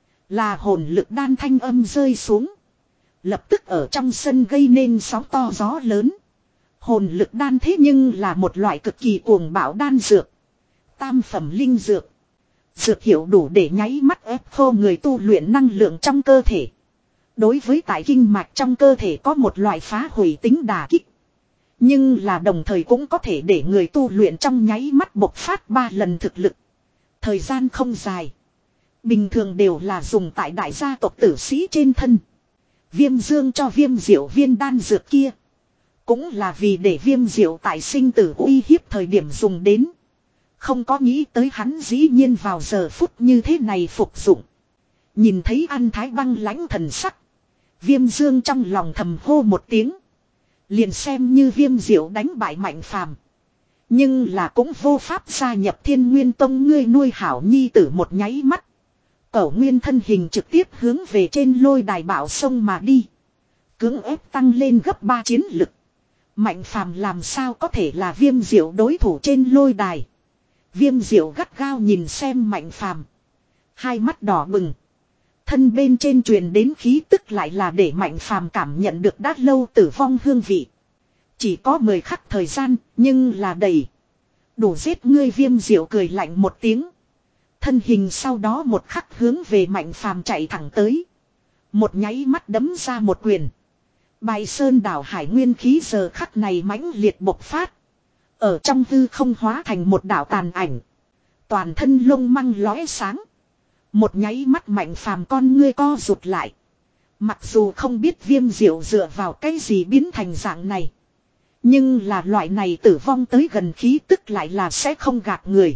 Là hồn lực đan thanh âm rơi xuống. Lập tức ở trong sân gây nên sóng to gió lớn. Hồn lực đan thế nhưng là một loại cực kỳ cuồng bạo đan dược. Tam phẩm linh dược. Dược hiệu đủ để nháy mắt ép khô người tu luyện năng lượng trong cơ thể. Đối với tại kinh mạch trong cơ thể có một loại phá hủy tính đả kích. Nhưng là đồng thời cũng có thể để người tu luyện trong nháy mắt bộc phát ba lần thực lực. Thời gian không dài. Bình thường đều là dùng tại đại gia tộc tử sĩ trên thân. Viêm Dương cho Viêm Diệu viên đan dược kia. Cũng là vì để Viêm Diệu tại sinh tử uy hiếp thời điểm dùng đến. Không có nghĩ tới hắn dĩ nhiên vào giờ phút như thế này phục dụng. Nhìn thấy An Thái băng lãnh thần sắc. Viêm Dương trong lòng thầm hô một tiếng. Liền xem như Viêm Diệu đánh bại Mạnh Phàm, nhưng là cũng vô pháp gia nhập Thiên Nguyên Tông ngươi nuôi hảo nhi tử một nháy mắt. Cẩu Nguyên thân hình trực tiếp hướng về trên lôi đài bảo sông mà đi. Cưỡng ép tăng lên gấp ba chiến lực. Mạnh Phàm làm sao có thể là Viêm Diệu đối thủ trên lôi đài. Viêm Diệu gắt gao nhìn xem Mạnh Phàm, hai mắt đỏ bừng. Thân bên trên truyền đến khí tức lại là để Mạnh Phàm cảm nhận được đã lâu tử vong hương vị. Chỉ có mười khắc thời gian, nhưng là đầy. Đủ giết ngươi. Viêm Diệu cười lạnh một tiếng. Thân hình sau đó một khắc hướng về Mạnh Phàm chạy thẳng tới. Một nháy mắt đấm ra một quyền. Bài sơn đảo hải nguyên khí giờ khắc này mãnh liệt bộc phát. Ở trong hư không hóa thành một đạo tàn ảnh. Toàn thân lông măng lóe sáng. Một nháy mắt Mạnh Phàm con ngươi co rụt lại. Mặc dù không biết Viêm Diệu dựa vào cái gì biến thành dạng này. Nhưng là loại này tử vong tới gần khí tức lại là sẽ không gạt người.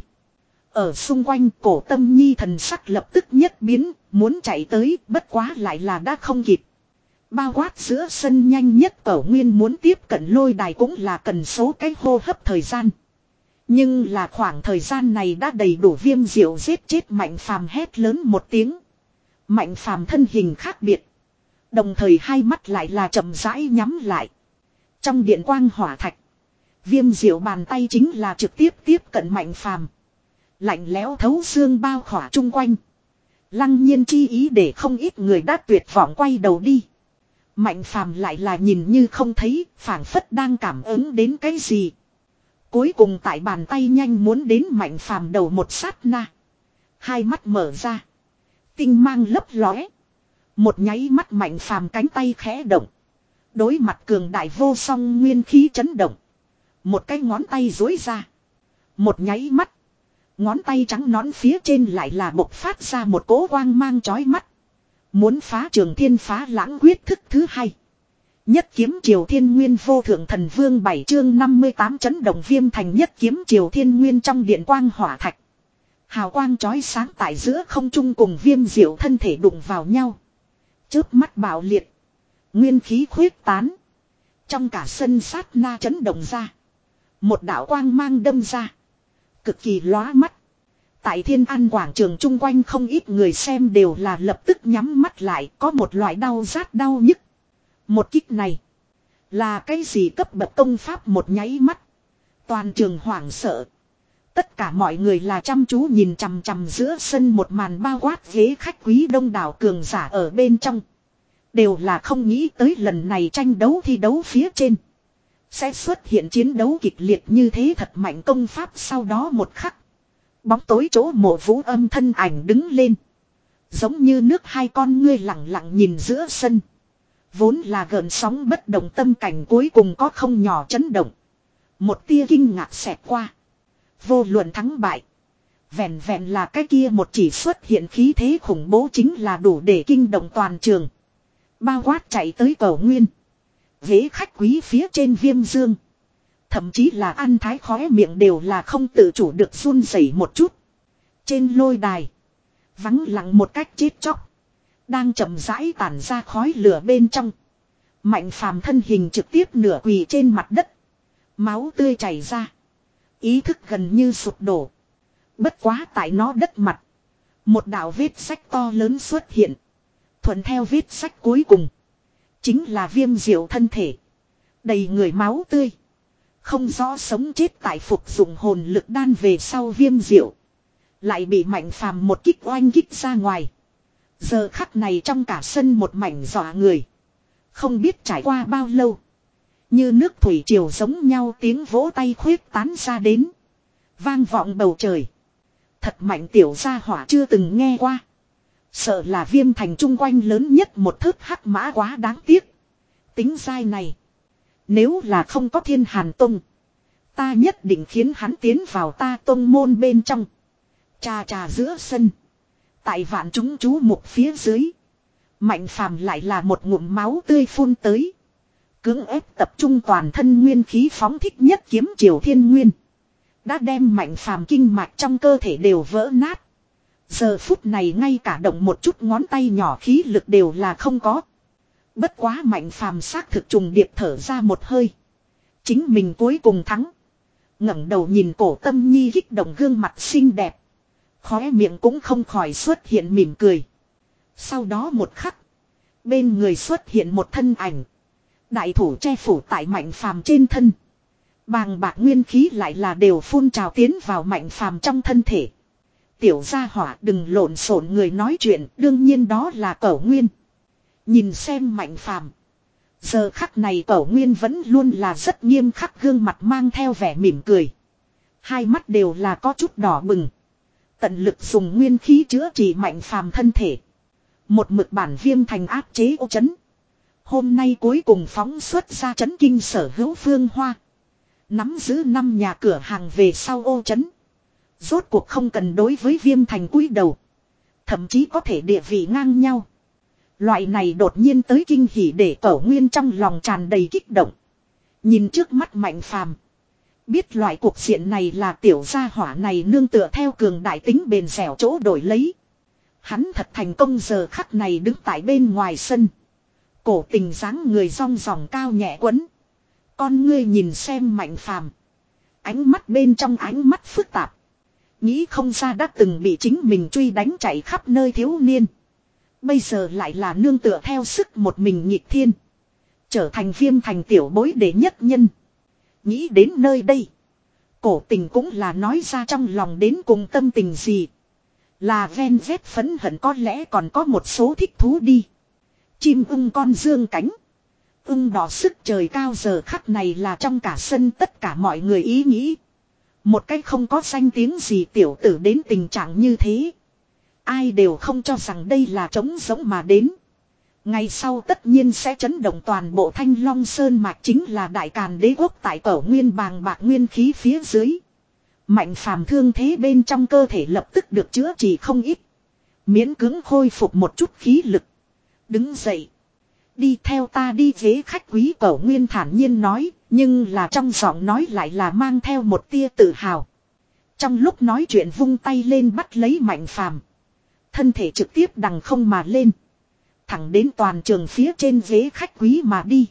Ở xung quanh Cổ Tâm Nhi thần sắc lập tức nhất biến, muốn chạy tới bất quá lại là đã không kịp. Bao quát giữa sân nhanh nhất Cẩu Nguyên muốn tiếp cận lôi đài cũng là cần số cái hô hấp thời gian. Nhưng là khoảng thời gian này đã đầy đủ Viêm Diệu giết chết Mạnh Phàm hét lớn một tiếng. Mạnh Phàm thân hình khác biệt. Đồng thời hai mắt lại là chậm rãi nhắm lại. Trong điện quang hỏa thạch. Viêm Diệu bàn tay chính là trực tiếp tiếp cận Mạnh Phàm. Lạnh lẽo thấu xương bao khỏa chung quanh. Lăng nhiên chi ý để không ít người đã tuyệt vọng quay đầu đi. Mạnh Phàm lại là nhìn như không thấy, phảng phất đang cảm ứng đến cái gì. Cuối cùng tại bàn tay nhanh muốn đến Mạnh Phàm đầu một sát na. Hai mắt mở ra. Tinh mang lấp lóe. Một nháy mắt Mạnh Phàm cánh tay khẽ động. Đối mặt cường đại vô song nguyên khí chấn động. Một cái ngón tay duỗi ra. Một nháy mắt. Ngón tay trắng nõn phía trên lại là bộc phát ra một cỗ quang mang chói mắt. Muốn phá Trường Thiên Phá Lãng quyết thức thứ hai. Nhất kiếm Triều Thiên Nguyên vô thượng thần vương bảy chương năm mươi tám chấn động Viêm Thành nhất kiếm Triều Thiên Nguyên trong điện quang hỏa thạch. Hào quang chói sáng tại giữa không trung cùng Viêm Diệu thân thể đụng vào nhau. Chớp mắt bạo liệt. Nguyên khí khuyết tán. Trong cả sân sát na chấn động ra. Một đạo quang mang đâm ra. Cực kỳ lóa mắt. Tại Thiên An quảng trường chung quanh không ít người xem đều là lập tức nhắm mắt lại, có một loại đau rát đau nhức. Một kích này là cái gì cấp bậc công pháp một nháy mắt. Toàn trường hoảng sợ. Tất cả mọi người là chăm chú nhìn chằm chằm giữa sân một màn bao quát ghế khách quý đông đảo cường giả ở bên trong. Đều là không nghĩ tới lần này tranh đấu thi đấu phía trên. Sẽ xuất hiện chiến đấu kịch liệt như thế thật mạnh công pháp sau đó một khắc. Bóng tối chỗ Mộ Vũ Âm thân ảnh đứng lên. Giống như nước hai con ngươi lặng lặng nhìn giữa sân. Vốn là gợn sóng bất động tâm cảnh cuối cùng có không nhỏ chấn động. Một tia kinh ngạc xẹt qua. Vô luận thắng bại. Vẹn vẹn là cái kia một chỉ xuất hiện khí thế khủng bố chính là đủ để kinh động toàn trường. Bao quát chạy tới Cầu Nguyên. Ghế khách quý phía trên Viêm Dương. Thậm chí là ăn thái khóe miệng đều là không tự chủ được run rẩy một chút. Trên lôi đài. Vắng lặng một cách chết chóc. Đang chậm rãi tản ra khói lửa bên trong. Mạnh Phàm thân hình trực tiếp nửa quỳ trên mặt đất. Máu tươi chảy ra. Ý thức gần như sụp đổ. Bất quá tại nó đất mặt. Một đạo vết sách to lớn xuất hiện. Thuận theo vết sách cuối cùng. Chính là Viêm Diệu thân thể. Đầy người máu tươi. Không rõ sống chết tại phục dụng hồn lực đan về sau Viêm Diệu. Lại bị Mạnh Phàm một kích oanh kích ra ngoài. Giờ khắc này trong cả sân một mảnh dọa người. Không biết trải qua bao lâu. Như nước thủy triều giống nhau tiếng vỗ tay khuyết tán ra đến. Vang vọng bầu trời. Thật mạnh tiểu gia hỏa chưa từng nghe qua. Sợ là Viêm Thành chung quanh lớn nhất một thớt hắc mã quá đáng tiếc. Tính dai này. Nếu là không có Thiên Hàn Tông. Ta nhất định khiến hắn tiến vào ta tông môn bên trong. Trà trà giữa sân. Tại vạn chúng chú mục phía dưới. Mạnh Phàm lại là một ngụm máu tươi phun tới. Cưỡng ép tập trung toàn thân nguyên khí phóng thích nhất kiếm Triều Thiên Nguyên. Đã đem Mạnh Phàm kinh mạch trong cơ thể đều vỡ nát. Giờ phút này ngay cả động một chút ngón tay nhỏ khí lực đều là không có. Bất quá Mạnh Phàm xác thực trùng điệp thở ra một hơi. Chính mình cuối cùng thắng. Ngẩng đầu nhìn Cổ Tâm Nhi kích động gương mặt xinh đẹp. Khóe miệng cũng không khỏi xuất hiện mỉm cười. Sau đó một khắc. Bên người xuất hiện một thân ảnh. Đại thủ che phủ tại Mạnh Phàm trên thân. Bàng bạc nguyên khí lại là đều phun trào tiến vào Mạnh Phàm trong thân thể. Tiểu gia hỏa đừng lộn xộn người nói chuyện, đương nhiên đó là Cẩu Nguyên. Nhìn xem Mạnh Phàm. Giờ khắc này Cẩu Nguyên vẫn luôn là rất nghiêm khắc, gương mặt mang theo vẻ mỉm cười. Hai mắt đều là có chút đỏ bừng. Tận lực dùng nguyên khí chữa trị Mạnh Phàm thân thể. Một mực bản Viêm Thành áp chế ô chấn. Hôm nay cuối cùng phóng xuất ra chấn kinh sở hữu Phương Hoa. Nắm giữ năm nhà cửa hàng về sau ô chấn. Rốt cuộc không cần đối với Viêm Thành cúi đầu. Thậm chí có thể địa vị ngang nhau. Loại này đột nhiên tới kinh hỉ để Cẩu Nguyên trong lòng tràn đầy kích động. Nhìn trước mắt Mạnh Phàm, biết loại cuộc diện này là tiểu gia hỏa này nương tựa theo cường đại tính bền dẻo chỗ đổi lấy. Hắn thật thành công giờ khắc này đứng tại bên ngoài sân. Cổ Tình dáng người rong ròng cao nhẹ quấn. Con ngươi nhìn xem Mạnh Phàm, ánh mắt bên trong ánh mắt phức tạp. Nghĩ không ra đã từng bị chính mình truy đánh chạy khắp nơi thiếu niên. Bây giờ lại là nương tựa theo sức một mình nhịp thiên. Trở thành Viêm Thành tiểu bối đệ nhất nhân. Nghĩ đến nơi đây, Cổ Tình cũng là nói ra trong lòng đến cùng tâm tình gì. Là ven vét phấn hận, có lẽ còn có một số thích thú đi. Chim ưng con dương cánh, ưng đỏ sức trời cao giờ khắc này là trong cả sân tất cả mọi người ý nghĩ. Một cách không có danh tiếng gì tiểu tử đến tình trạng như thế. Ai đều không cho rằng đây là trống giống mà đến. Ngày sau tất nhiên sẽ chấn động toàn bộ Thanh Long Sơn mạch, chính là đại càn đế quốc tại Cẩu Nguyên bàng bạc nguyên khí phía dưới. Mạnh Phàm thương thế bên trong cơ thể lập tức được chữa trị không ít. Miễn cưỡng khôi phục một chút khí lực. Đứng dậy. Đi theo ta đi, ghế khách quý Cẩu Nguyên thản nhiên nói, nhưng là trong giọng nói lại là mang theo một tia tự hào. Trong lúc nói chuyện vung tay lên bắt lấy Mạnh Phàm, thân thể trực tiếp đằng không mà lên, thẳng đến toàn trường phía trên ghế khách quý mà đi.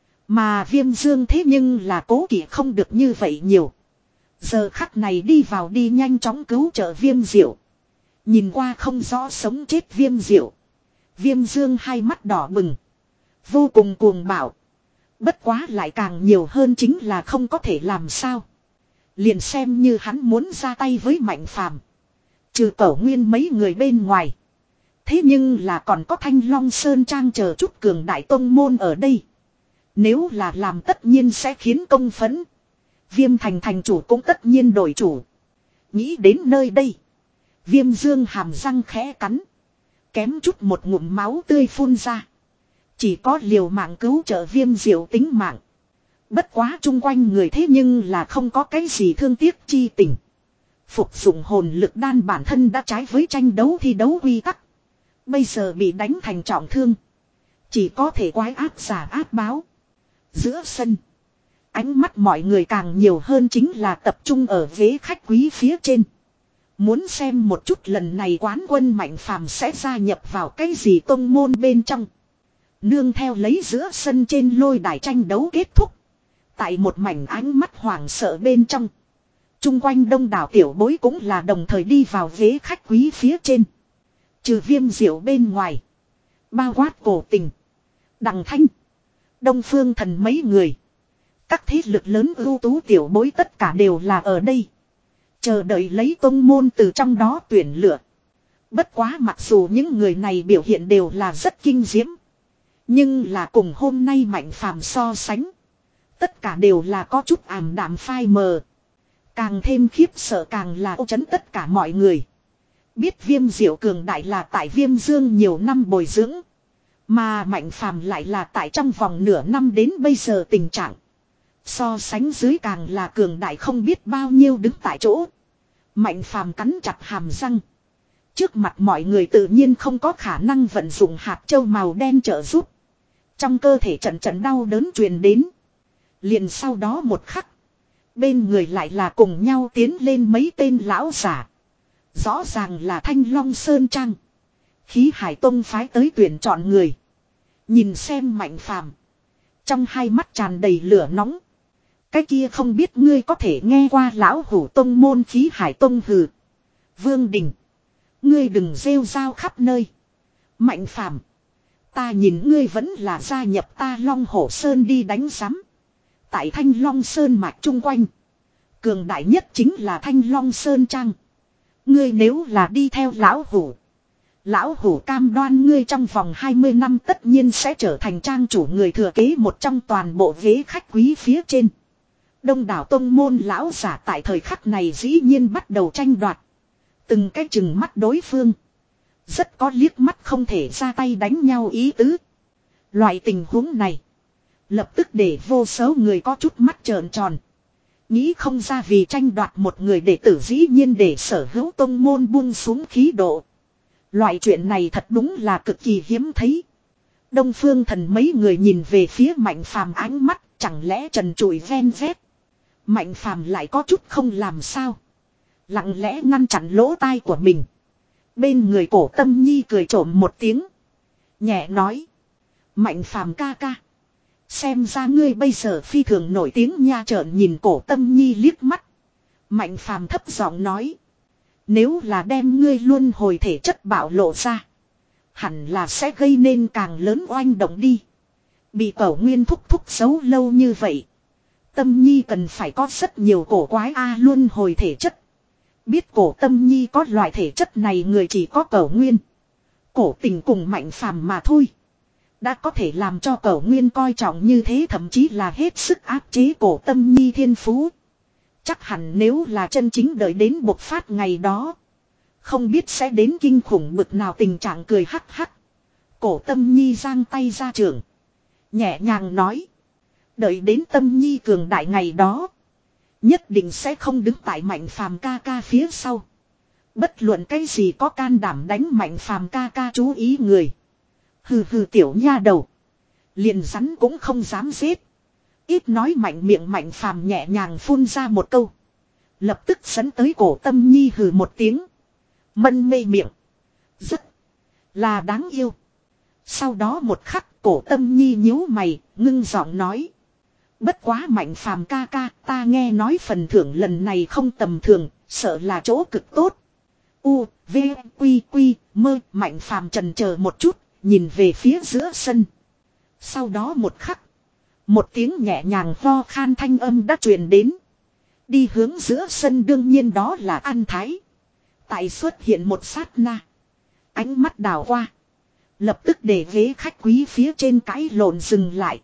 Mà Viêm Dương thế nhưng là cố kỵ không được như vậy nhiều. Giờ khắc này đi vào đi nhanh chóng cứu trợ Viêm Diệu. Nhìn qua không rõ sống chết Viêm Diệu, Viêm Dương hai mắt đỏ bừng, vô cùng cuồng bạo. Bất quá lại càng nhiều hơn chính là không có thể làm sao. Liền xem như hắn muốn ra tay với Mạnh Phàm, trừ Cẩu Nguyên mấy người bên ngoài, thế nhưng là còn có Thanh Long Sơn Trang chờ chút cường đại tông môn ở đây. Nếu là làm tất nhiên sẽ khiến công phẫn. Viêm Thành thành chủ cũng tất nhiên đổi chủ. Nghĩ đến nơi đây, Viêm Dương hàm răng khẽ cắn, kém chút một ngụm máu tươi phun ra. Chỉ có liều mạng cứu trợ Viêm Diệu tính mạng. Bất quá chung quanh người thế nhưng là không có cái gì thương tiếc chi tình. Phục dụng hồn lực đan bản thân đã trái với tranh đấu thi đấu quy tắc. Bây giờ bị đánh thành trọng thương, chỉ có thể quái ác giả ác báo. Giữa sân, ánh mắt mọi người càng nhiều hơn chính là tập trung ở ghế khách quý phía trên. Muốn xem một chút lần này quán quân Mạnh Phàm sẽ gia nhập vào cái gì tông môn bên trong. Nương theo lấy giữa sân trên lôi đài tranh đấu kết thúc. Tại một mảnh ánh mắt hoảng sợ bên trong, chung quanh đông đảo tiểu bối cũng là đồng thời đi vào ghế khách quý phía trên. Trừ Viêm Diệu bên ngoài, bao quát Cổ Tình, Đằng Thanh, Đông Phương Thần mấy người. Các thế lực lớn ưu tú tiểu bối tất cả đều là ở đây, chờ đợi lấy tông môn từ trong đó tuyển lựa. Bất quá mặc dù những người này biểu hiện đều là rất kinh diễm, nhưng là cùng hôm nay Mạnh Phàm so sánh, tất cả đều là có chút ảm đạm phai mờ. Càng thêm khiếp sợ càng là ô chấn tất cả mọi người. Biết Viêm Diệu cường đại là tại Viêm Dương nhiều năm bồi dưỡng, mà Mạnh Phàm lại là tại trong vòng nửa năm đến bây giờ tình trạng. So sánh dưới càng là cường đại không biết bao nhiêu. Đứng tại chỗ, Mạnh Phàm cắn chặt hàm răng. Trước mặt mọi người tự nhiên không có khả năng vận dụng hạt châu màu đen trợ giúp. Trong cơ thể trận trận đau đớn truyền đến. Liền sau đó một khắc, bên người lại là cùng nhau tiến lên mấy tên lão giả. Rõ ràng là Thanh Long Sơn Trang, Khí Hải Tông phái tới tuyển chọn người. Nhìn xem Mạnh Phàm, trong hai mắt tràn đầy lửa nóng. Cái kia không biết ngươi có thể nghe qua lão hủ tông môn Khí Hải Tông hừ. Vương Đình, ngươi đừng rêu rao khắp nơi. Mạnh Phàm, ta nhìn ngươi vẫn là gia nhập ta Long Hổ Sơn đi đánh giám. Tại Thanh Long Sơn mạch chung quanh, cường đại nhất chính là Thanh Long Sơn Trang. Ngươi nếu là đi theo lão hủ, lão hủ cam đoan ngươi trong vòng hai mươi năm tất nhiên sẽ trở thành trang chủ người thừa kế một trong toàn bộ ghế khách quý phía trên. Đông đảo tông môn lão giả tại thời khắc này dĩ nhiên bắt đầu tranh đoạt. Từng cái chừng mắt đối phương, rất có liếc mắt không thể ra tay đánh nhau ý tứ. Loại tình huống này lập tức để vô số người có chút mắt trợn tròn. Nghĩ không ra vì tranh đoạt một người đệ tử dĩ nhiên để sở hữu tông môn buông xuống khí độ. Loại chuyện này thật đúng là cực kỳ hiếm thấy. Đông Phương Thần mấy người nhìn về phía Mạnh Phàm ánh mắt, chẳng lẽ trần trụi ven vét. Mạnh Phàm lại có chút không làm sao. Lặng lẽ ngăn chặn lỗ tai của mình. Bên người Cổ Tâm Nhi cười trộm một tiếng. Nhẹ nói. Mạnh Phàm ca ca. Xem ra ngươi bây giờ phi thường nổi tiếng nha. Trợn nhìn Cổ Tâm Nhi liếc mắt. Mạnh Phàm thấp giọng nói. Nếu là đem ngươi luôn hồi thể chất bạo lộ ra. Hẳn là sẽ gây nên càng lớn oanh động đi. Bị Cẩu Nguyên thúc thúc giấu lâu như vậy. Tâm Nhi cần phải có rất nhiều cổ quái a luôn hồi thể chất. Biết Cổ Tâm Nhi có loại thể chất này người chỉ có Cẩu Nguyên. Cổ Tình cùng Mạnh Phàm mà thôi. Đã có thể làm cho Cẩu Nguyên coi trọng như thế, thậm chí là hết sức áp chế Cổ Tâm Nhi thiên phú. Chắc hẳn nếu là chân chính đợi đến bộc phát ngày đó. Không biết sẽ đến kinh khủng bực nào tình trạng. Cười hắc hắc. Cổ Tâm Nhi giang tay ra trường. Nhẹ nhàng nói. Đợi đến Tâm Nhi cường đại ngày đó. Nhất định sẽ không đứng tại Mạnh Phàm ca ca phía sau. Bất luận cái gì có can đảm đánh Mạnh Phàm ca ca chú ý người. Hừ hừ tiểu nha đầu. Liền rắn cũng không dám giết. Ít nói mạnh miệng Mạnh Phàm nhẹ nhàng phun ra một câu. Lập tức dẫn tới Cổ Tâm Nhi hừ một tiếng. Mân mê miệng. Rất là đáng yêu. Sau đó một khắc Cổ Tâm Nhi nhíu mày, ngưng giọng nói. Bất quá Mạnh Phàm ca ca, ta nghe nói phần thưởng lần này không tầm thường, sợ là chỗ cực tốt. U, V, Quy, Quy, mơ, Mạnh Phàm trần chờ một chút, nhìn về phía giữa sân. Sau đó một khắc, một tiếng nhẹ nhàng ho khan thanh âm đã truyền đến. Đi hướng giữa sân đương nhiên đó là An Thái. Tại xuất hiện một sát na. Ánh mắt đảo qua. Lập tức để ghế khách quý phía trên cãi lộn dừng lại.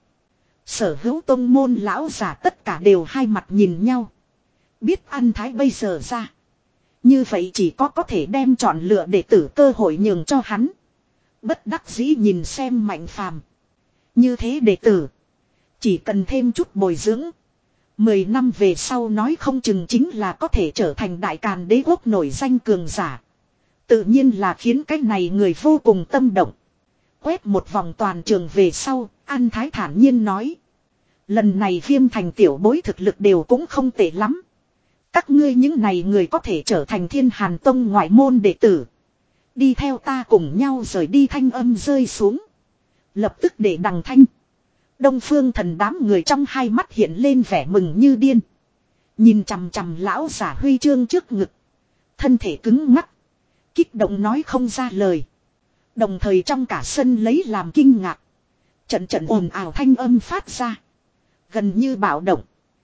Sở hữu tông môn lão giả tất cả đều hai mặt nhìn nhau. Biết An Thái bây giờ ra. Như vậy chỉ có có thể đem chọn lựa đệ tử cơ hội nhường cho hắn. Bất đắc dĩ nhìn xem Mạnh Phàm. Như thế đệ tử. Chỉ cần thêm chút bồi dưỡng. Mười năm về sau nói không chừng chính là có thể trở thành đại càn đế quốc nổi danh cường giả. Tự nhiên là khiến cái này người vô cùng tâm động. Quét một vòng toàn trường về sau, An Thái thản nhiên nói. Lần này Viêm Thành tiểu bối thực lực đều cũng không tệ lắm. Các ngươi những này người có thể trở thành Thiên Hàn Tông ngoại môn đệ tử. Đi theo ta cùng nhau rời đi. Thanh âm rơi xuống. Lập tức để đằng thanh. Đông Phương Thần đám người trong hai mắt hiện lên vẻ mừng như điên. Nhìn chằm chằm lão giả huy chương trước ngực. Thân thể cứng ngắc. Kích động nói không ra lời. Đồng thời trong cả sân lấy làm kinh ngạc. Trận trận ồn ào thanh âm phát ra. Gần như bạo động.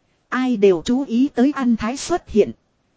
Ai đều chú ý tới An Thái xuất hiện.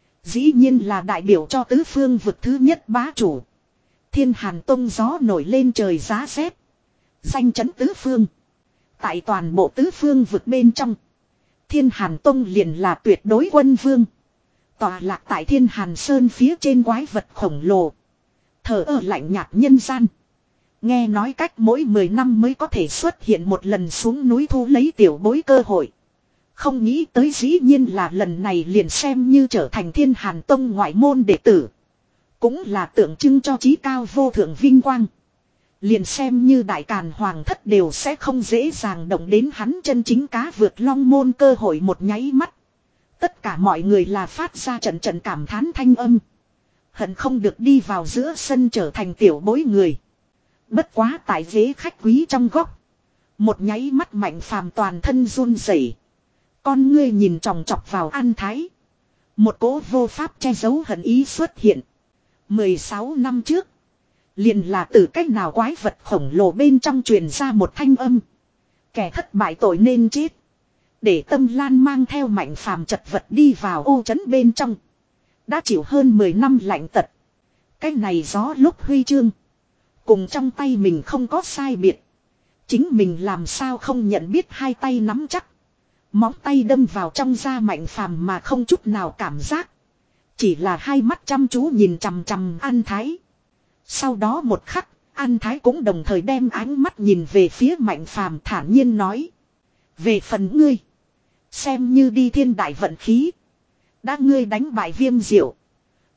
Dĩ nhiên là đại biểu cho tứ phương vực thứ nhất bá chủ. Thiên Hàn Tông gió nổi lên trời giá rét. Danh chấn tứ phương. Tại toàn bộ tứ phương vực bên trong. Thiên Hàn Tông liền là tuyệt đối quân vương. Tọa lạc tại Thiên Hàn Sơn phía trên quái vật khổng lồ. Thở ở lạnh nhạt nhân gian. Nghe nói cách mỗi mười năm mới có thể xuất hiện một lần xuống núi thu lấy tiểu bối cơ hội. Không nghĩ tới dĩ nhiên là lần này liền xem như trở thành Thiên Hàn Tông ngoại môn đệ tử. Cũng là tượng trưng cho chí cao vô thượng vinh quang. Liền xem như đại càn hoàng thất đều sẽ không dễ dàng động đến hắn chân chính cá vượt long môn cơ hội một nháy mắt. Tất cả mọi người là phát ra trận trận cảm thán thanh âm. Hận không được đi vào giữa sân trở thành tiểu bối người. Bất quá tại ghế khách quý trong góc. Một nháy mắt Mạnh Phàm toàn thân run rẩy. Con ngươi nhìn tròng trọc vào An Thái. Một cỗ vô pháp che giấu hận ý xuất hiện. mười sáu năm trước. Liền là từ cách nào quái vật khổng lồ bên trong truyền ra một thanh âm. Kẻ thất bại tội nên chết. Để Tâm Lan mang theo Mạnh Phàm chật vật đi vào ô trấn bên trong. Đã chịu hơn mười năm lạnh tật. Cái này gió lúc huy chương. Cùng trong tay mình không có sai biệt. Chính mình làm sao không nhận biết hai tay nắm chắc. Móng tay đâm vào trong da Mạnh Phàm mà không chút nào cảm giác. Chỉ là hai mắt chăm chú nhìn chằm chằm An Thái. Sau đó một khắc, An Thái cũng đồng thời đem ánh mắt nhìn về phía Mạnh Phàm thản nhiên nói. Về phần ngươi. Xem như đi thiên đại vận khí. Đã ngươi đánh bại Viêm Diệu.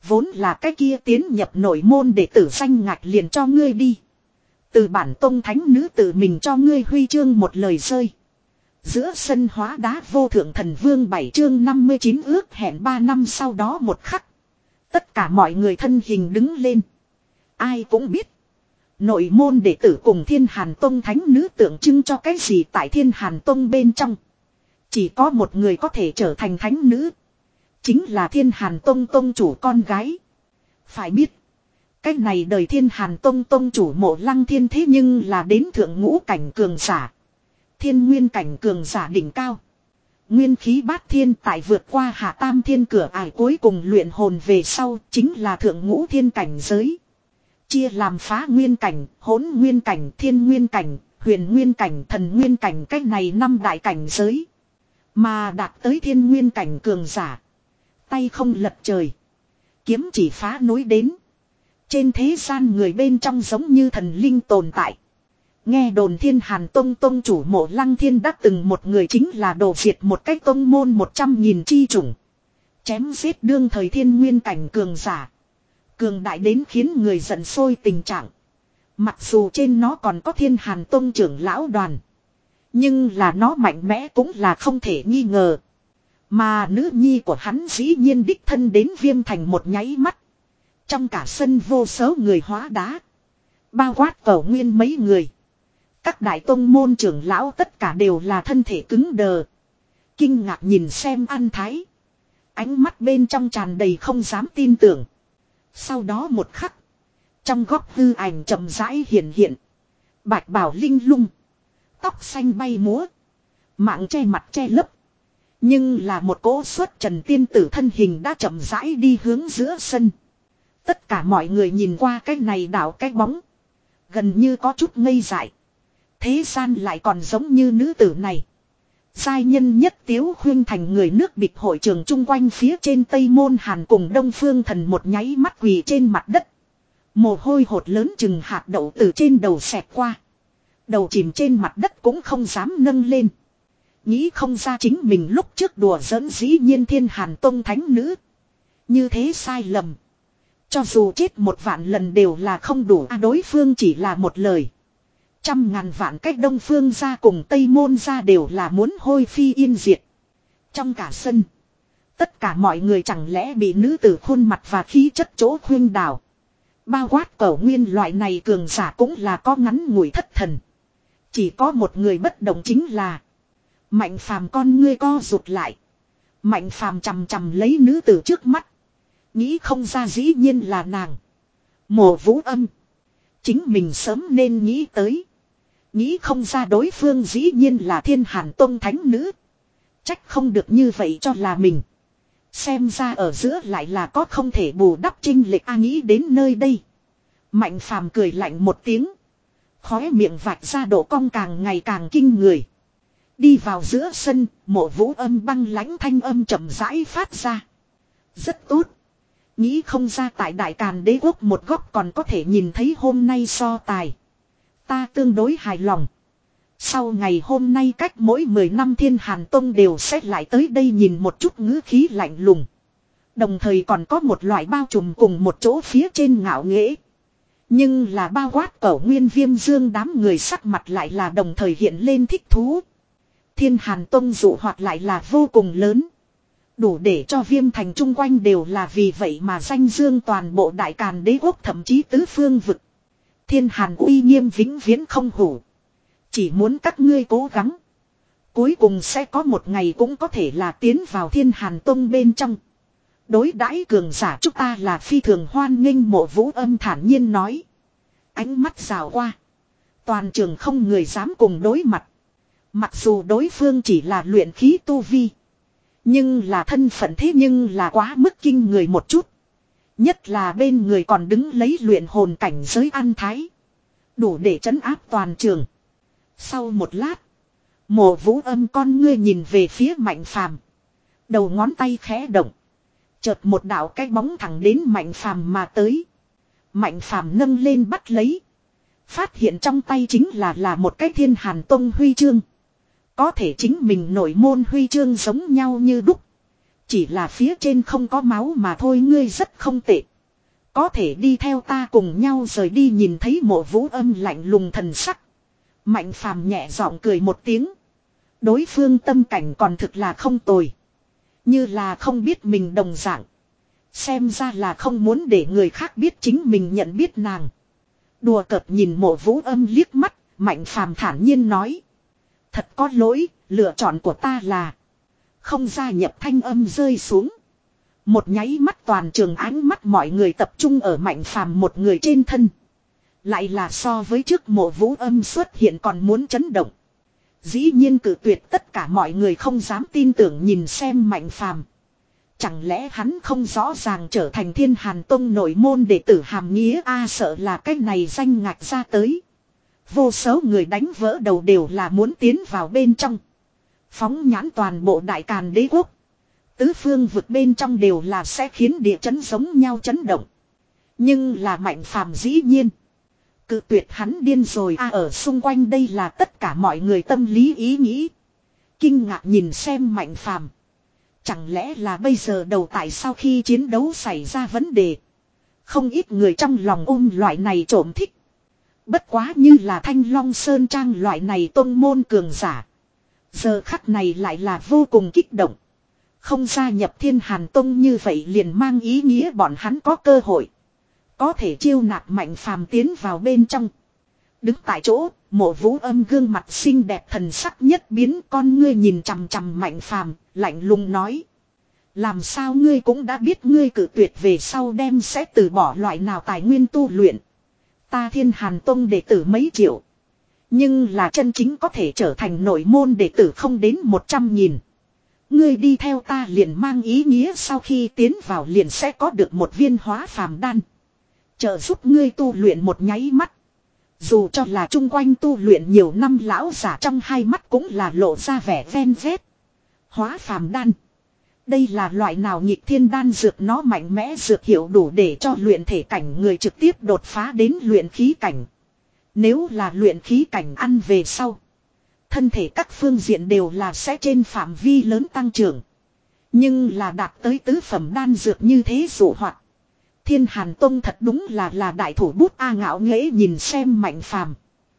Vốn là cái kia tiến nhập nội môn để tử danh ngạch liền cho ngươi đi. Từ bản tông thánh nữ tự mình cho ngươi huy chương một lời rơi. Giữa sân hóa đá vô thượng thần vương bảy chương năm mươi chín ước hẹn ba năm sau đó một khắc. Tất cả mọi người thân hình đứng lên. Ai cũng biết. Nội môn đệ tử cùng Thiên Hàn Tông thánh nữ tượng trưng cho cái gì tại Thiên Hàn Tông bên trong. Chỉ có một người có thể trở thành thánh nữ. Chính là Thiên Hàn Tông tông chủ con gái. Phải biết. Cái này đời Thiên Hàn Tông tông chủ Mộ Lăng Thiên thế nhưng là đến thượng ngũ cảnh cường giả. Thiên nguyên cảnh cường giả đỉnh cao. Nguyên khí bát thiên tại vượt qua hạ tam thiên cửa ải cuối cùng luyện hồn về sau chính là thượng ngũ thiên cảnh giới. Chia làm phá nguyên cảnh, hỗn nguyên cảnh, thiên nguyên cảnh, huyền nguyên cảnh, thần nguyên cảnh, cách này năm đại cảnh giới. Mà đạt tới thiên nguyên cảnh cường giả. Tay không lật trời. Kiếm chỉ phá núi đến. Trên thế gian người bên trong giống như thần linh tồn tại. Nghe đồn Thiên Hàn Tông tông chủ Mộ Lăng Thiên đã từng một người chính là đồ diệt một cái tông môn một trăm nghìn chi chủng. Chém giết đương thời thiên nguyên cảnh cường giả. Cường đại đến khiến người giận sôi tình trạng. Mặc dù trên nó còn có Thiên Hàn Tông trưởng lão đoàn. Nhưng là nó mạnh mẽ cũng là không thể nghi ngờ. Mà nữ nhi của hắn dĩ nhiên đích thân đến Viêm Thành một nháy mắt. Trong cả sân vô số người hóa đá. Bao quát Cẩu Nguyên mấy người. Các đại tông môn trưởng lão tất cả đều là thân thể cứng đờ. Kinh ngạc nhìn xem An Thái. Ánh mắt bên trong tràn đầy không dám tin tưởng. Sau đó một khắc. Trong góc hư ảnh chậm rãi hiện hiện. Bạch bào linh lung. Tóc xanh bay múa. Mạng che mặt che lấp. Nhưng là một cỗ xuất trần tiên tử thân hình đã chậm rãi đi hướng giữa sân. Tất cả mọi người nhìn qua cái này đảo cái bóng. Gần như có chút ngây dại. Thế gian lại còn giống như nữ tử này. Giai nhân nhất Tiếu Khuyên thành người nước bịch hội trường chung quanh phía trên Tây Môn Hàn cùng Đông Phương Thần một nháy mắt quỳ trên mặt đất. Mồ hôi hột lớn chừng hạt đậu từ trên đầu xẹt qua. Đầu chìm trên mặt đất cũng không dám nâng lên. Nghĩ không ra chính mình lúc trước đùa giỡn dĩ nhiên Thiên Hàn Tông thánh nữ. Như thế sai lầm. Cho dù chết một vạn lần đều là không đủ, à, đối phương chỉ là một lời. Trăm ngàn vạn cách Đông Phương ra cùng Tây Môn ra đều là muốn hôi phi yên diệt. Trong cả sân. Tất cả mọi người chẳng lẽ bị nữ tử khuôn mặt và khí chất chỗ khuyên đảo. Bao quát Cẩu Nguyên loại này cường giả cũng là có ngắn ngủi thất thần. Chỉ có một người bất động chính là Mạnh Phàm con ngươi co rụt lại. Mạnh Phàm chằm chằm lấy nữ tử trước mắt. Nghĩ không ra dĩ nhiên là nàng. Mộ Vũ Âm. Chính mình sớm nên nghĩ tới. Nghĩ không ra đối phương dĩ nhiên là Thiên Hàn Tông thánh nữ. Trách không được như vậy cho là mình. Xem ra ở giữa lại là có không thể bù đắp chênh lệch, a nghĩ đến nơi đây. Mạnh Phàm cười lạnh một tiếng. Khóe miệng vạch ra độ cong càng ngày càng kinh người. Đi vào giữa sân, Mộ Vũ Âm băng lãnh thanh âm chậm rãi phát ra. Rất tốt. Nghĩ không ra tại Đại Càn Đế quốc một góc còn có thể nhìn thấy hôm nay so tài. Ta tương đối hài lòng. Sau ngày hôm nay cách mỗi mười năm Thiên Hàn Tông đều sẽ lại tới đây nhìn một chút, ngữ khí lạnh lùng. Đồng thời còn có một loại bao trùm cùng một chỗ phía trên ngạo nghễ. Nhưng là bao quát Cẩu Nguyên Viêm Dương đám người sắc mặt lại là đồng thời hiện lên thích thú. Thiên Hàn Tông dụ hoạt lại là vô cùng lớn. Đủ để cho Viêm Thành chung quanh đều là vì vậy mà danh dương toàn bộ Đại Càn Đế quốc, thậm chí tứ phương vực. Thiên Hàn uy nghiêm vĩnh viễn không hủ. Chỉ muốn các ngươi cố gắng. Cuối cùng sẽ có một ngày cũng có thể là tiến vào Thiên Hàn Tông bên trong. Đối đãi cường giả chúng ta là phi thường hoan nghênh. Mộ Vũ Âm thản nhiên nói. Ánh mắt rào qua. Toàn trường không người dám cùng đối mặt. Mặc dù đối phương chỉ là luyện khí tu vi. Nhưng là thân phận thế nhưng là quá mức kinh người một chút. Nhất là bên người còn đứng lấy luyện hồn cảnh giới An Thái. Đủ để trấn áp toàn trường. Sau một lát. Mộ Vũ Âm con ngươi nhìn về phía Mạnh Phàm. Đầu ngón tay khẽ động. Chợt một đạo cái bóng thẳng đến Mạnh Phàm mà tới. Mạnh Phàm nâng lên bắt lấy. Phát hiện trong tay chính là là một cái Thiên Hàn Tông huy chương. Có thể chính mình nội môn huy chương giống nhau như đúc. Chỉ là phía trên không có máu mà thôi, ngươi rất không tệ. Có thể đi theo ta cùng nhau rời đi. Nhìn thấy Mộ Vũ Âm lạnh lùng thần sắc, Mạnh Phàm nhẹ giọng cười một tiếng. Đối phương tâm cảnh còn thực là không tồi. Như là không biết mình đồng dạng. Xem ra là không muốn để người khác biết chính mình nhận biết nàng. Đùa cợt nhìn Mộ Vũ Âm liếc mắt, Mạnh Phàm thản nhiên nói. Thật có lỗi, lựa chọn của ta là không gia nhập. Thanh âm rơi xuống. Một nháy mắt toàn trường ánh mắt mọi người tập trung ở Mạnh Phàm một người trên thân. Lại là so với trước Mộ Vũ Âm xuất hiện còn muốn chấn động. Dĩ nhiên cự tuyệt, tất cả mọi người không dám tin tưởng nhìn xem Mạnh Phàm. Chẳng lẽ hắn không rõ ràng trở thành Thiên Hàn Tông nội môn đệ tử hàm nghĩa a? Sợ là cái này danh ngạch ra tới. Vô số người đánh vỡ đầu đều là muốn tiến vào bên trong. Phóng nhãn toàn bộ Đại Càn Đế quốc. Tứ phương vực bên trong đều là sẽ khiến địa chấn giống nhau chấn động. Nhưng là Mạnh Phàm dĩ nhiên cự tuyệt, hắn điên rồi a. Ở xung quanh đây là tất cả mọi người tâm lý ý nghĩ. Kinh ngạc nhìn xem Mạnh Phàm. Chẳng lẽ là bây giờ đầu tại sau khi chiến đấu xảy ra vấn đề. Không ít người trong lòng ôm loại này trộm thích. Bất quá như là Thanh Long Sơn Trang loại này tông môn cường giả. Giờ khắc này lại là vô cùng kích động. Không gia nhập Thiên Hàn Tông như vậy liền mang ý nghĩa bọn hắn có cơ hội. Có thể chiêu nạp Mạnh Phàm tiến vào bên trong. Đứng tại chỗ, Mộ Vũ Âm gương mặt xinh đẹp thần sắc nhất biến, con ngươi nhìn chằm chằm Mạnh Phàm, lạnh lùng nói. Làm sao ngươi cũng đã biết ngươi cự tuyệt về sau đem sẽ từ bỏ loại nào tài nguyên tu luyện. Ta Thiên Hàn Tông đệ tử mấy triệu. Nhưng là chân chính có thể trở thành nội môn đệ tử không đến một trăm nghìn. Ngươi đi theo ta liền mang ý nghĩa sau khi tiến vào liền sẽ có được một viên hóa phàm đan. Trợ giúp ngươi tu luyện một nháy mắt. Dù cho là chung quanh tu luyện nhiều năm lão giả trong hai mắt cũng là lộ ra vẻ ven vét. Hóa phàm đan. Đây là loại nào nghịch thiên đan dược, nó mạnh mẽ dược hiệu đủ để cho luyện thể cảnh người trực tiếp đột phá đến luyện khí cảnh. Nếu là luyện khí cảnh ăn về sau. Thân thể các phương diện đều là sẽ trên phạm vi lớn tăng trưởng. Nhưng là đạt tới tứ phẩm đan dược như thế dụ hoạt. Thiên Hàn Tông thật đúng là là đại thủ bút a. Ngạo nghễ nhìn xem Mạnh Phàm.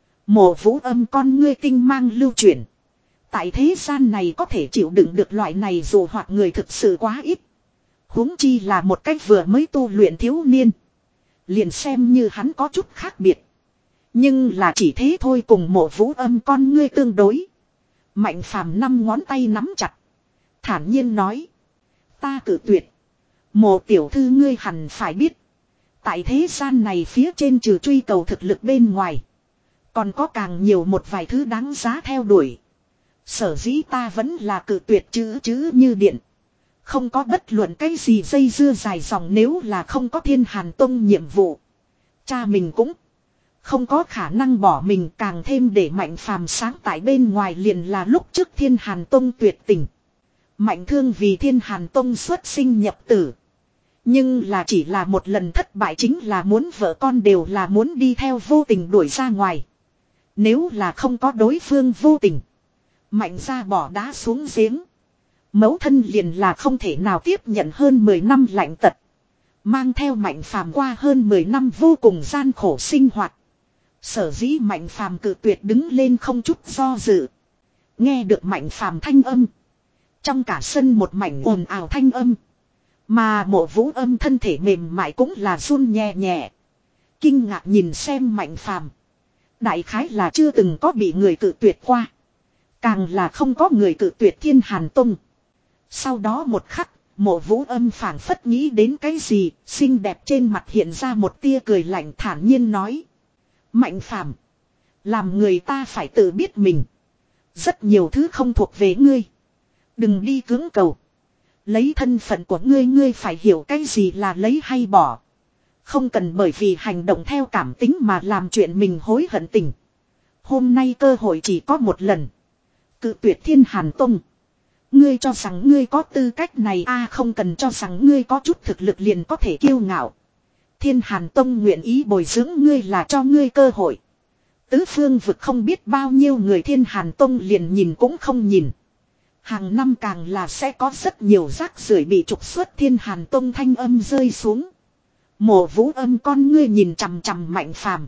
Mộ Vũ Âm con ngươi tinh mang lưu chuyển. Tại thế gian này có thể chịu đựng được loại này dụ hoạt người thực sự quá ít. Huống chi là một cách vừa mới tu luyện thiếu niên. Liền xem như hắn có chút khác biệt. Nhưng là chỉ thế thôi, cùng Mộ Vũ Âm con ngươi tương đối. Mạnh Phàm năm ngón tay nắm chặt. Thản nhiên nói. Ta cự tuyệt. Mộ tiểu thư ngươi hẳn phải biết. Tại thế gian này phía trên trừ truy cầu thực lực bên ngoài. Còn có càng nhiều một vài thứ đáng giá theo đuổi. Sở dĩ ta vẫn là cự tuyệt chữ chữ như điện. Không có bất luận cái gì dây dưa dài dòng, nếu là không có Thiên Hàn Tông nhiệm vụ. Cha mình cũng không có khả năng bỏ mình, càng thêm để Mạnh Phàm sáng tại bên ngoài liền là lúc trước Thiên Hàn Tông tuyệt tình. Mạnh Thương vì Thiên Hàn Tông xuất sinh nhập tử. Nhưng là chỉ là một lần thất bại, chính là muốn vợ con đều là muốn đi theo vô tình đuổi ra ngoài. Nếu là không có đối phương vô tình. Mạnh ra bỏ đá xuống giếng. Mẫu thân liền là không thể nào tiếp nhận hơn mười năm lạnh tật. Mang theo Mạnh Phàm qua hơn mười năm vô cùng gian khổ sinh hoạt. Sở dĩ Mạnh Phàm cự tuyệt đứng lên không chút do dự. Nghe được Mạnh Phàm thanh âm. Trong cả sân một mảnh ồn ào thanh âm. Mà Mộ Vũ Âm thân thể mềm mại cũng là run nhẹ nhẹ. Kinh ngạc nhìn xem Mạnh Phàm. Đại khái là chưa từng có bị người cự tuyệt qua. Càng là không có người cự tuyệt Thiên Hàn Tông. Sau đó một khắc, Mộ Vũ Âm phảng phất nghĩ đến cái gì, xinh đẹp trên mặt hiện ra một tia cười lạnh, thản nhiên nói. Mạnh Phàm, làm người ta phải tự biết mình. Rất nhiều thứ không thuộc về ngươi. Đừng đi cưỡng cầu. Lấy thân phận của ngươi, ngươi phải hiểu cái gì là lấy hay bỏ. Không cần bởi vì hành động theo cảm tính mà làm chuyện mình hối hận tình. Hôm nay cơ hội chỉ có một lần. Cự tuyệt Thiên Hàn Tông. Ngươi cho rằng ngươi có tư cách này a? Không cần cho rằng ngươi có chút thực lực liền có thể kiêu ngạo. Thiên Hàn Tông nguyện ý bồi dưỡng ngươi là cho ngươi cơ hội. Tứ phương vực không biết bao nhiêu người Thiên Hàn Tông liền nhìn cũng không nhìn. Hàng năm càng là sẽ có rất nhiều rác rưởi bị trục xuất Thiên Hàn Tông thanh âm rơi xuống. Mộ Vũ Âm con ngươi nhìn chằm chằm Mạnh Phàm,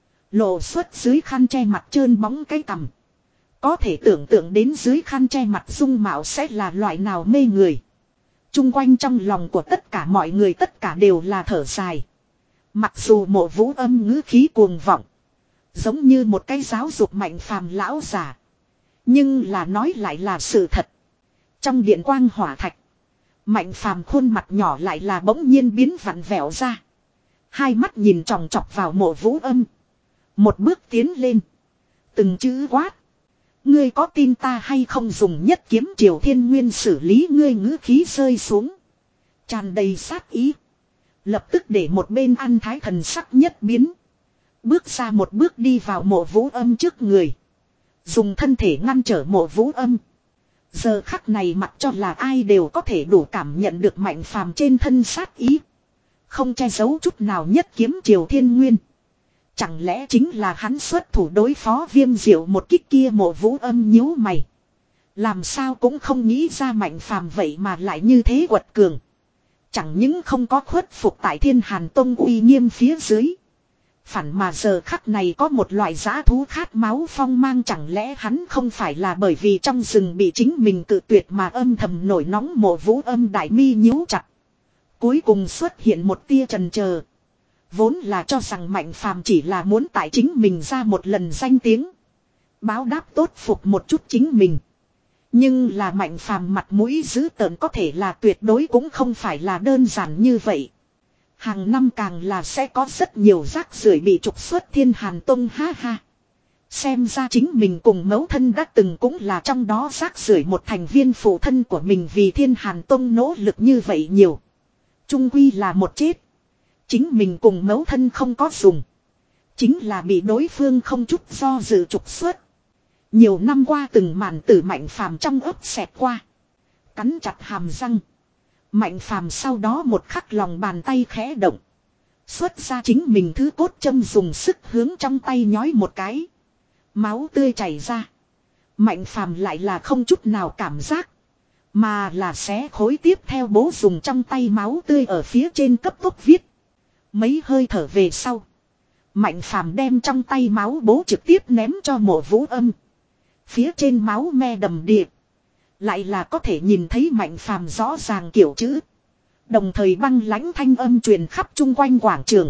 lộ xuất dưới khăn che mặt trơn bóng cái cằm. Có thể tưởng tượng đến dưới khăn che mặt dung mạo sẽ là loại nào mê người. Trung quanh trong lòng của tất cả mọi người tất cả đều là thở dài. Mặc dù Mộ Vũ Âm ngữ khí cuồng vọng, giống như một cái giáo dục Mạnh Phàm lão già, nhưng là nói lại là sự thật. Trong điện quang hỏa thạch, Mạnh Phàm khuôn mặt nhỏ lại là bỗng nhiên biến vặn vẹo ra. Hai mắt nhìn tròng trọc vào Mộ Vũ Âm. Một bước tiến lên, từng chữ quát: ngươi có tin ta hay không dùng nhất kiếm Triều Thiên Nguyên xử lý ngươi. Ngữ khí rơi xuống, tràn đầy sát ý. Lập tức để một bên An Thái thần sắc nhất biến. Bước ra một bước đi vào Mộ Vũ Âm trước người, dùng thân thể ngăn trở Mộ Vũ Âm. Giờ khắc này mặc cho là ai đều có thể đủ cảm nhận được Mạnh Phàm trên thân sát ý. Không che giấu chút nào nhất kiếm Triều Thiên Nguyên. Chẳng lẽ chính là hắn xuất thủ đối phó Viêm Diệu một kích kia? Mộ Vũ Âm nhíu mày. Làm sao cũng không nghĩ ra Mạnh Phàm vậy mà lại như thế quật cường. Chẳng những không có khuất phục tại Thiên Hàn Tông uy nghiêm phía dưới, phản mà giờ khắc này có một loại dã thú khát máu phong mang. Chẳng lẽ hắn không phải là bởi vì trong rừng bị chính mình cự tuyệt mà âm thầm nổi nóng? Mộ Vũ Âm đại mi nhíu chặt, cuối cùng xuất hiện một tia chần chờ. Vốn là cho rằng Mạnh Phàm chỉ là muốn tại chính mình ra một lần danh tiếng, báo đáp tốt phục một chút chính mình. Nhưng là Mạnh Phàm mặt mũi dữ tợn có thể là tuyệt đối cũng không phải là đơn giản như vậy. Hàng năm càng là sẽ có rất nhiều rác rưởi bị trục xuất Thiên Hàn Tông. Ha ha. Xem ra chính mình cùng mẫu thân đã từng cũng là trong đó rác rưởi một thành viên. Phụ thân của mình vì Thiên Hàn Tông nỗ lực như vậy nhiều, chung quy là một chết. Chính mình cùng mẫu thân không có dùng, chính là bị đối phương không chút do dự trục xuất. Nhiều năm qua từng màn tử Mạnh Phàm trong ấp xẹt qua. Cắn chặt hàm răng, Mạnh Phàm sau đó một khắc lòng bàn tay khẽ động, xuất ra chính mình thứ cốt châm, dùng sức hướng trong tay nhói một cái. Máu tươi chảy ra. Mạnh Phàm lại là không chút nào cảm giác, mà là xé khối tiếp theo bố dùng trong tay máu tươi ở phía trên cấp tốc viết. Mấy hơi thở về sau, Mạnh Phàm đem trong tay máu bố trực tiếp ném cho Mộ Vũ Âm. Phía trên máu me đầm đìa, lại là có thể nhìn thấy Mạnh Phàm rõ ràng kiểu chữ. Đồng thời băng lãnh thanh âm truyền khắp chung quanh quảng trường.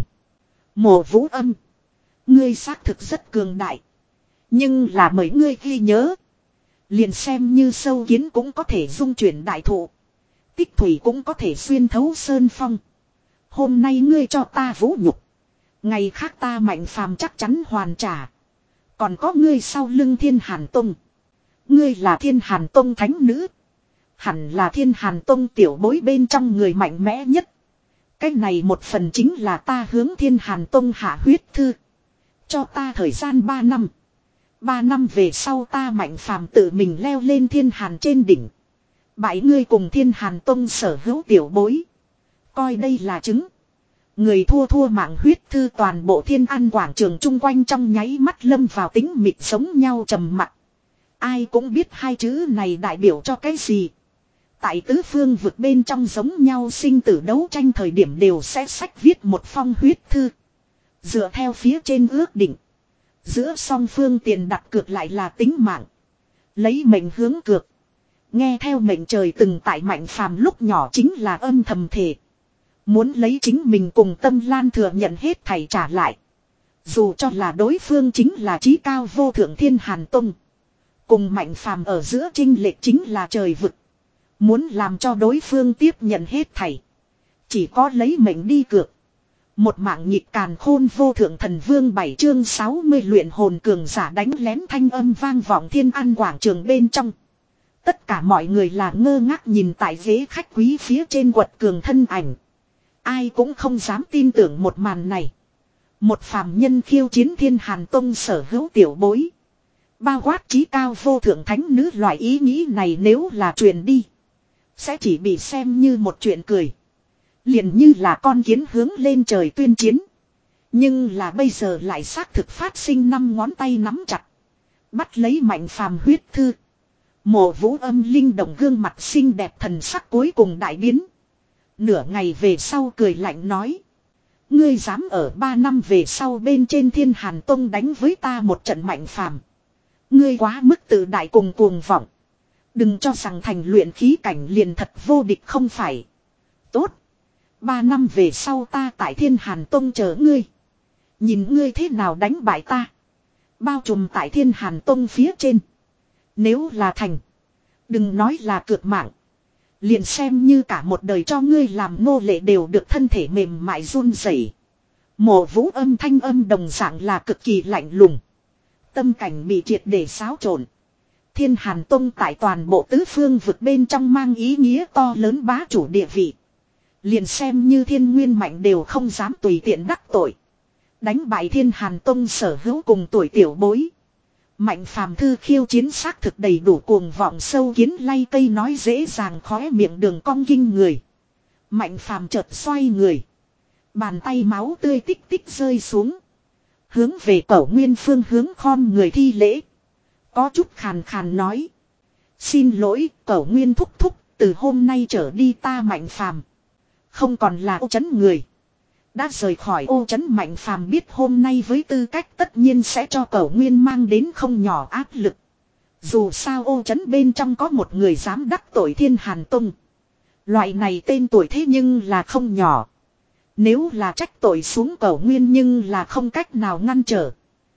Mộ Vũ Âm, ngươi xác thực rất cường đại, nhưng là mời ngươi ghi nhớ, liền xem như sâu kiến cũng có thể dung chuyển đại thụ, tích thủy cũng có thể xuyên thấu sơn phong. Hôm nay ngươi cho ta vũ nhục, ngày khác ta Mạnh Phàm chắc chắn hoàn trả. Còn có ngươi sau lưng Thiên Hàn Tông, ngươi là Thiên Hàn Tông thánh nữ, hẳn là Thiên Hàn Tông tiểu bối bên trong người mạnh mẽ nhất. Cái này một phần chính là ta hướng Thiên Hàn Tông hạ huyết thư. Cho ta thời gian ba năm. Ba năm về sau ta Mạnh Phàm tự mình leo lên Thiên Hàn trên đỉnh, bãi ngươi cùng Thiên Hàn Tông sở hữu tiểu bối. Coi đây là chứng. Người thua thua mạng huyết thư. Toàn bộ Thiên An quảng trường chung quanh trong nháy mắt lâm vào tính mịt giống nhau trầm mặc. Ai cũng biết hai chữ này đại biểu cho cái gì. Tại tứ phương vực bên trong giống nhau sinh tử đấu tranh thời điểm đều sẽ sách viết một phong huyết thư. Dựa theo phía trên ước định, giữa song phương tiền đặt cược lại là tính mạng. Lấy mệnh hướng cược. Nghe theo mệnh trời từng tại Mạnh Phàm lúc nhỏ chính là âm thầm thề. Muốn lấy chính mình cùng Tâm Lan thừa nhận hết thảy trả lại. Dù cho là đối phương chính là chí cao vô thượng Thiên Hàn Tông, cùng Mạnh Phàm ở giữa chênh lệch chính là trời vực. Muốn làm cho đối phương tiếp nhận hết thảy, chỉ có lấy mệnh đi cược. Một mạng nhịp càn khôn vô thượng thần vương. Bảy chương sáu mươi luyện hồn cường giả đánh lén thanh âm vang vọng Thiên An quảng trường bên trong. Tất cả mọi người là ngơ ngác nhìn tại ghế khách quý phía trên quật cường thân ảnh. Ai cũng không dám tin tưởng một màn này. Một phàm nhân khiêu chiến Thiên Hàn Tông sở hữu tiểu bối, bao quát chí cao vô thượng thánh nữ. Loại ý nghĩ này nếu là truyền đi, sẽ chỉ bị xem như một chuyện cười, liền như là con kiến hướng lên trời tuyên chiến. Nhưng là bây giờ lại xác thực phát sinh. Năm ngón tay nắm chặt, bắt lấy Mạnh Phàm huyết thư. Mộ Vũ Âm linh động gương mặt xinh đẹp thần sắc cuối cùng đại biến. Nửa ngày về sau cười lạnh nói. Ngươi dám ở ba năm về sau bên trên Thiên Hàn Tông đánh với ta một trận mạnh phàm. Ngươi quá mức tự đại cùng cuồng vọng. Đừng cho rằng thành luyện khí cảnh liền thật vô địch không phải. Tốt. Ba năm về sau ta tại Thiên Hàn Tông chờ ngươi. Nhìn ngươi thế nào đánh bại ta. Bao trùm tại Thiên Hàn Tông phía trên. Nếu là thành. Đừng nói là cược mạng. Liền xem như cả một đời cho ngươi làm nô lệ đều được thân thể mềm mại run rẩy. Mộ Vũ Âm thanh âm đồng dạng là cực kỳ lạnh lùng. Tâm cảnh bị triệt để xáo trộn. Thiên Hàn Tông tại toàn bộ tứ phương vực bên trong mang ý nghĩa to lớn bá chủ địa vị. Liền xem như thiên nguyên mạnh đều không dám tùy tiện đắc tội. Đánh bại Thiên Hàn Tông sở hữu cùng tuổi tiểu bối. Mạnh phàm thư khiêu chiến xác thực đầy đủ cuồng vọng sâu kiến lay cây nói dễ dàng khóe miệng đường cong kinh người. Mạnh phàm chợt xoay người. Bàn tay máu tươi tích tích rơi xuống. Hướng về Cẩu Nguyên phương hướng khom người thi lễ. Có chút khàn khàn nói. Xin lỗi Cẩu Nguyên thúc thúc, từ hôm nay trở đi ta Mạnh phàm không còn là ô trấn người. Đã rời khỏi ô trấn Mạnh phàm biết hôm nay với tư cách tất nhiên sẽ cho Cẩu Nguyên mang đến không nhỏ áp lực. Dù sao ô trấn bên trong có một người dám đắc tội Thiên Hàn Tông. Loại này tên tuổi thế nhưng là không nhỏ. Nếu là trách tội xuống Cẩu Nguyên nhưng là không cách nào ngăn trở.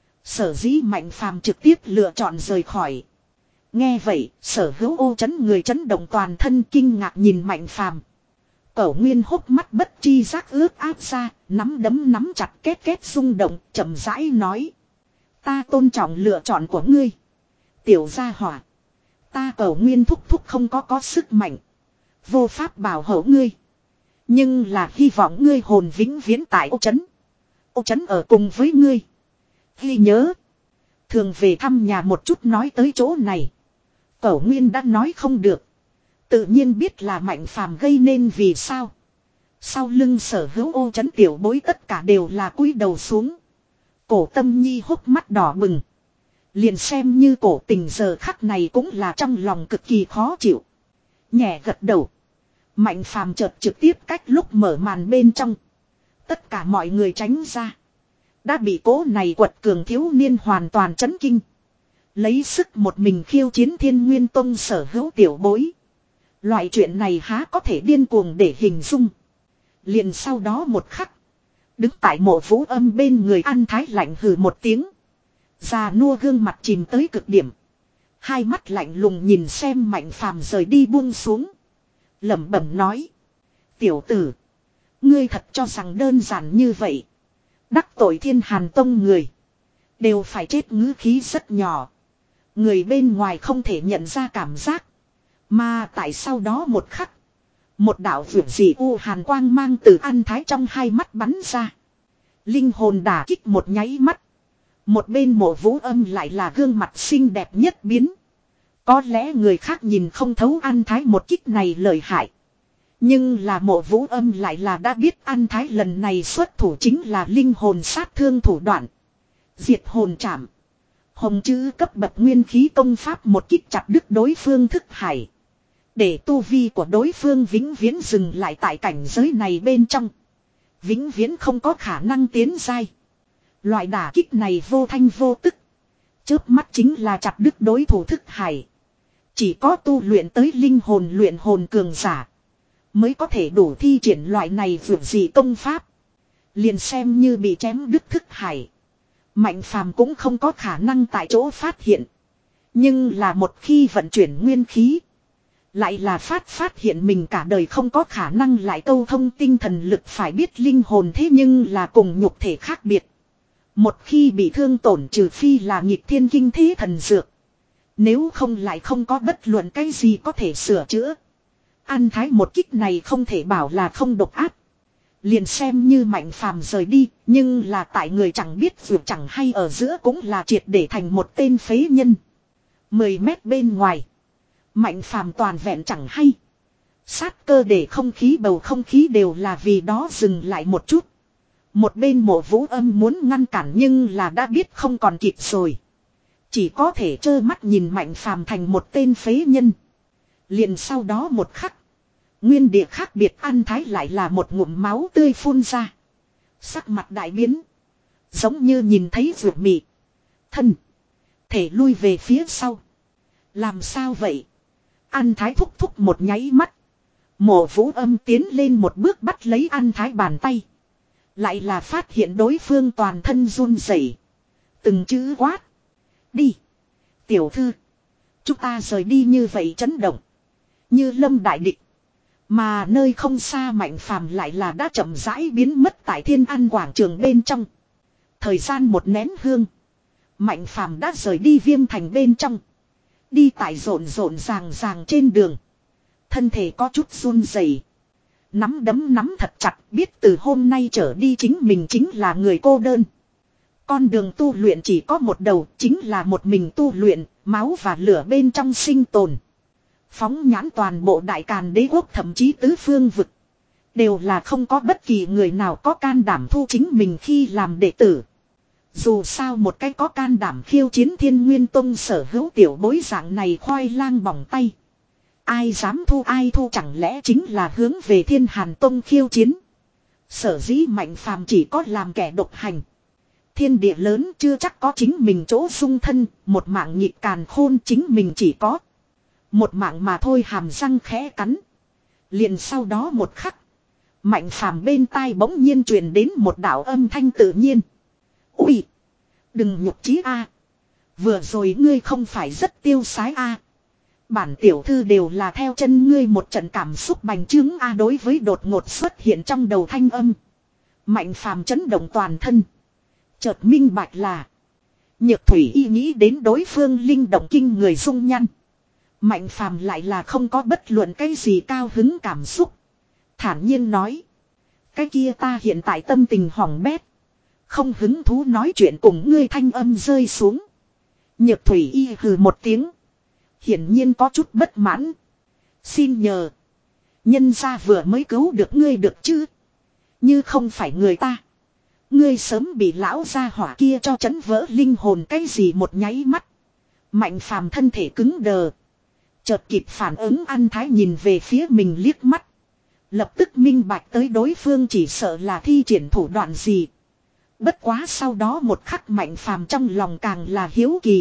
Sở dĩ Mạnh phàm trực tiếp lựa chọn rời khỏi. Nghe vậy, sở hữu ô trấn người chấn động toàn thân kinh ngạc nhìn Mạnh phàm. Cẩu Nguyên hốc mắt bất chi giác ướt áp ra, nắm đấm nắm chặt két két rung động, chậm rãi nói. Ta tôn trọng lựa chọn của ngươi. Tiểu gia hỏa. Ta Cẩu Nguyên thúc thúc không có có sức mạnh. Vô pháp bảo hộ ngươi. Nhưng là hy vọng ngươi hồn vĩnh viễn tại ô trấn. Ô trấn ở cùng với ngươi. Ghi nhớ. Thường về thăm nhà một chút nói tới chỗ này. Cẩu Nguyên đã nói không được. Tự nhiên biết là Mạnh phàm gây nên vì sao. Sau lưng sở hữu ô trấn tiểu bối tất cả đều là cúi đầu xuống. Cổ Tâm Nhi hốc mắt đỏ bừng. Liền xem như cổ tình giờ khắc này cũng là trong lòng cực kỳ khó chịu. Nhẹ gật đầu. Mạnh phàm chợt trực tiếp cách lúc mở màn bên trong. Tất cả mọi người tránh ra. Đã bị cố này quật cường thiếu niên hoàn toàn chấn kinh. Lấy sức một mình khiêu chiến Thiên Nguyên Tông sở hữu tiểu bối. Loại chuyện này há có thể điên cuồng để hình dung. Liền sau đó một khắc. Đứng tại Mộ Vũ Âm bên người An Thái lạnh hừ một tiếng. Già nua gương mặt chìm tới cực điểm. Hai mắt lạnh lùng nhìn xem Mạnh phàm rời đi buông xuống. Lẩm bẩm nói. Tiểu tử. Ngươi thật cho rằng đơn giản như vậy. Đắc tội Thiên Hàn Tông người. Đều phải chết ngữ khí rất nhỏ. Người bên ngoài không thể nhận ra cảm giác. Mà tại sau đó một khắc. Một đạo vượt dị u hàn quang mang từ An Thái trong hai mắt bắn ra. Linh hồn đả kích một nháy mắt. Một bên Mộ Vũ Âm lại là gương mặt xinh đẹp nhất biến. Có lẽ người khác nhìn không thấu An Thái một kích này lợi hại. Nhưng là Mộ Vũ Âm lại là đã biết An Thái lần này xuất thủ chính là linh hồn sát thương thủ đoạn. Diệt hồn trảm. Hồng chữ cấp bậc nguyên khí công pháp một kích chặt đứt đối phương thức hải. Để tu vi của đối phương vĩnh viễn dừng lại tại cảnh giới này bên trong. Vĩnh viễn không có khả năng tiến giai. Loại đả kích này vô thanh vô tức. Chớp mắt chính là chặt đứt đối thủ thức hải. Chỉ có tu luyện tới linh hồn luyện hồn cường giả. Mới có thể đủ thi triển loại này vượt gì công pháp. Liền xem như bị chém đứt thức hải. Mạnh phàm cũng không có khả năng tại chỗ phát hiện. Nhưng là một khi vận chuyển nguyên khí. Lại là phát phát hiện mình cả đời không có khả năng lại câu thông tinh thần lực phải biết linh hồn thế nhưng là cùng nhục thể khác biệt. Một khi bị thương tổn trừ phi là nghịch thiên kinh thế thần dược. Nếu không lại không có bất luận cái gì có thể sửa chữa. An Thái một kích này không thể bảo là không độc ác. Liền xem như Mạnh phàm rời đi, nhưng là tại người chẳng biết vượt chẳng hay ở giữa cũng là triệt để thành một tên phế nhân. Mười mét bên ngoài. Mạnh phàm toàn vẹn chẳng hay. Sát cơ để không khí bầu không khí đều là vì đó dừng lại một chút. Một bên Mộ Vũ Âm muốn ngăn cản nhưng là đã biết không còn kịp rồi. Chỉ có thể trơ mắt nhìn Mạnh Phàm thành một tên phế nhân. Liền sau đó một khắc. Nguyên địa khác biệt An Thái lại là một ngụm máu tươi phun ra. Sắc mặt đại biến. Giống như nhìn thấy ruột mị. Thân. Thể lui về phía sau. Làm sao vậy? An Thái thúc thúc một nháy mắt. Mộ Vũ Âm tiến lên một bước bắt lấy An Thái bàn tay. Lại là phát hiện đối phương toàn thân run rẩy. Từng chữ quát. Đi. Tiểu thư. Chúng ta rời đi như vậy chấn động. Như lâm đại địch. Mà nơi không xa Mạnh Phàm lại là đã chậm rãi biến mất tại Thiên An quảng trường bên trong. Thời gian một nén hương. Mạnh Phàm đã rời đi Viêm thành bên trong. Đi tại rộn rộn ràng ràng trên đường. Thân thể có chút run rẩy. Nắm đấm nắm thật chặt, biết từ hôm nay trở đi chính mình chính là người cô đơn. Con đường tu luyện chỉ có một đầu, chính là một mình tu luyện, máu và lửa bên trong sinh tồn. Phóng nhãn toàn bộ Đại Càn Đế quốc thậm chí tứ phương vực. Đều là không có bất kỳ người nào có can đảm thu chính mình khi làm đệ tử. Dù sao một cái có can đảm khiêu chiến Thiên Nguyên Tông sở hữu tiểu bối dạng này khoai lang bỏng tay. Ai dám thu ai thu chẳng lẽ chính là hướng về Thiên Hàn Tông khiêu chiến. Sở dĩ Mạnh Phàm chỉ có làm kẻ độc hành. Thiên địa lớn chưa chắc có chính mình chỗ dung thân, một mạng nhịp càn khôn chính mình chỉ có. Một mạng mà thôi hàm răng khẽ cắn. Liền sau đó một khắc. Mạnh Phàm bên tai bỗng nhiên truyền đến một đạo âm thanh tự nhiên. Ui! Đừng nhục chí a. Vừa rồi ngươi không phải rất tiêu sái a. Bản tiểu thư đều là theo chân ngươi một trận cảm xúc bành trướng a. Đối với đột ngột xuất hiện trong đầu thanh âm. Mạnh Phàm chấn động toàn thân. Chợt minh bạch là. Nhược thủy y nghĩ đến đối phương linh động kinh người dung nhăn. Mạnh Phàm lại là không có bất luận cái gì cao hứng cảm xúc. Thản nhiên nói. Cái kia ta hiện tại tâm tình hỏng bét. Không hứng thú nói chuyện cùng ngươi thanh âm rơi xuống. Nhược thủy y hừ một tiếng. Hiển nhiên có chút bất mãn. Xin nhờ. Nhân gia vừa mới cứu được ngươi được chứ. Như không phải người ta. Ngươi sớm bị lão gia hỏa kia cho chấn vỡ linh hồn cái gì một nháy mắt. Mạnh Phàm thân thể cứng đờ. Chợt kịp phản ứng An Thái nhìn về phía mình liếc mắt. Lập tức minh bạch tới đối phương chỉ sợ là thi triển thủ đoạn gì. Bất quá sau đó một khắc Mạnh Phàm trong lòng càng là hiếu kỳ.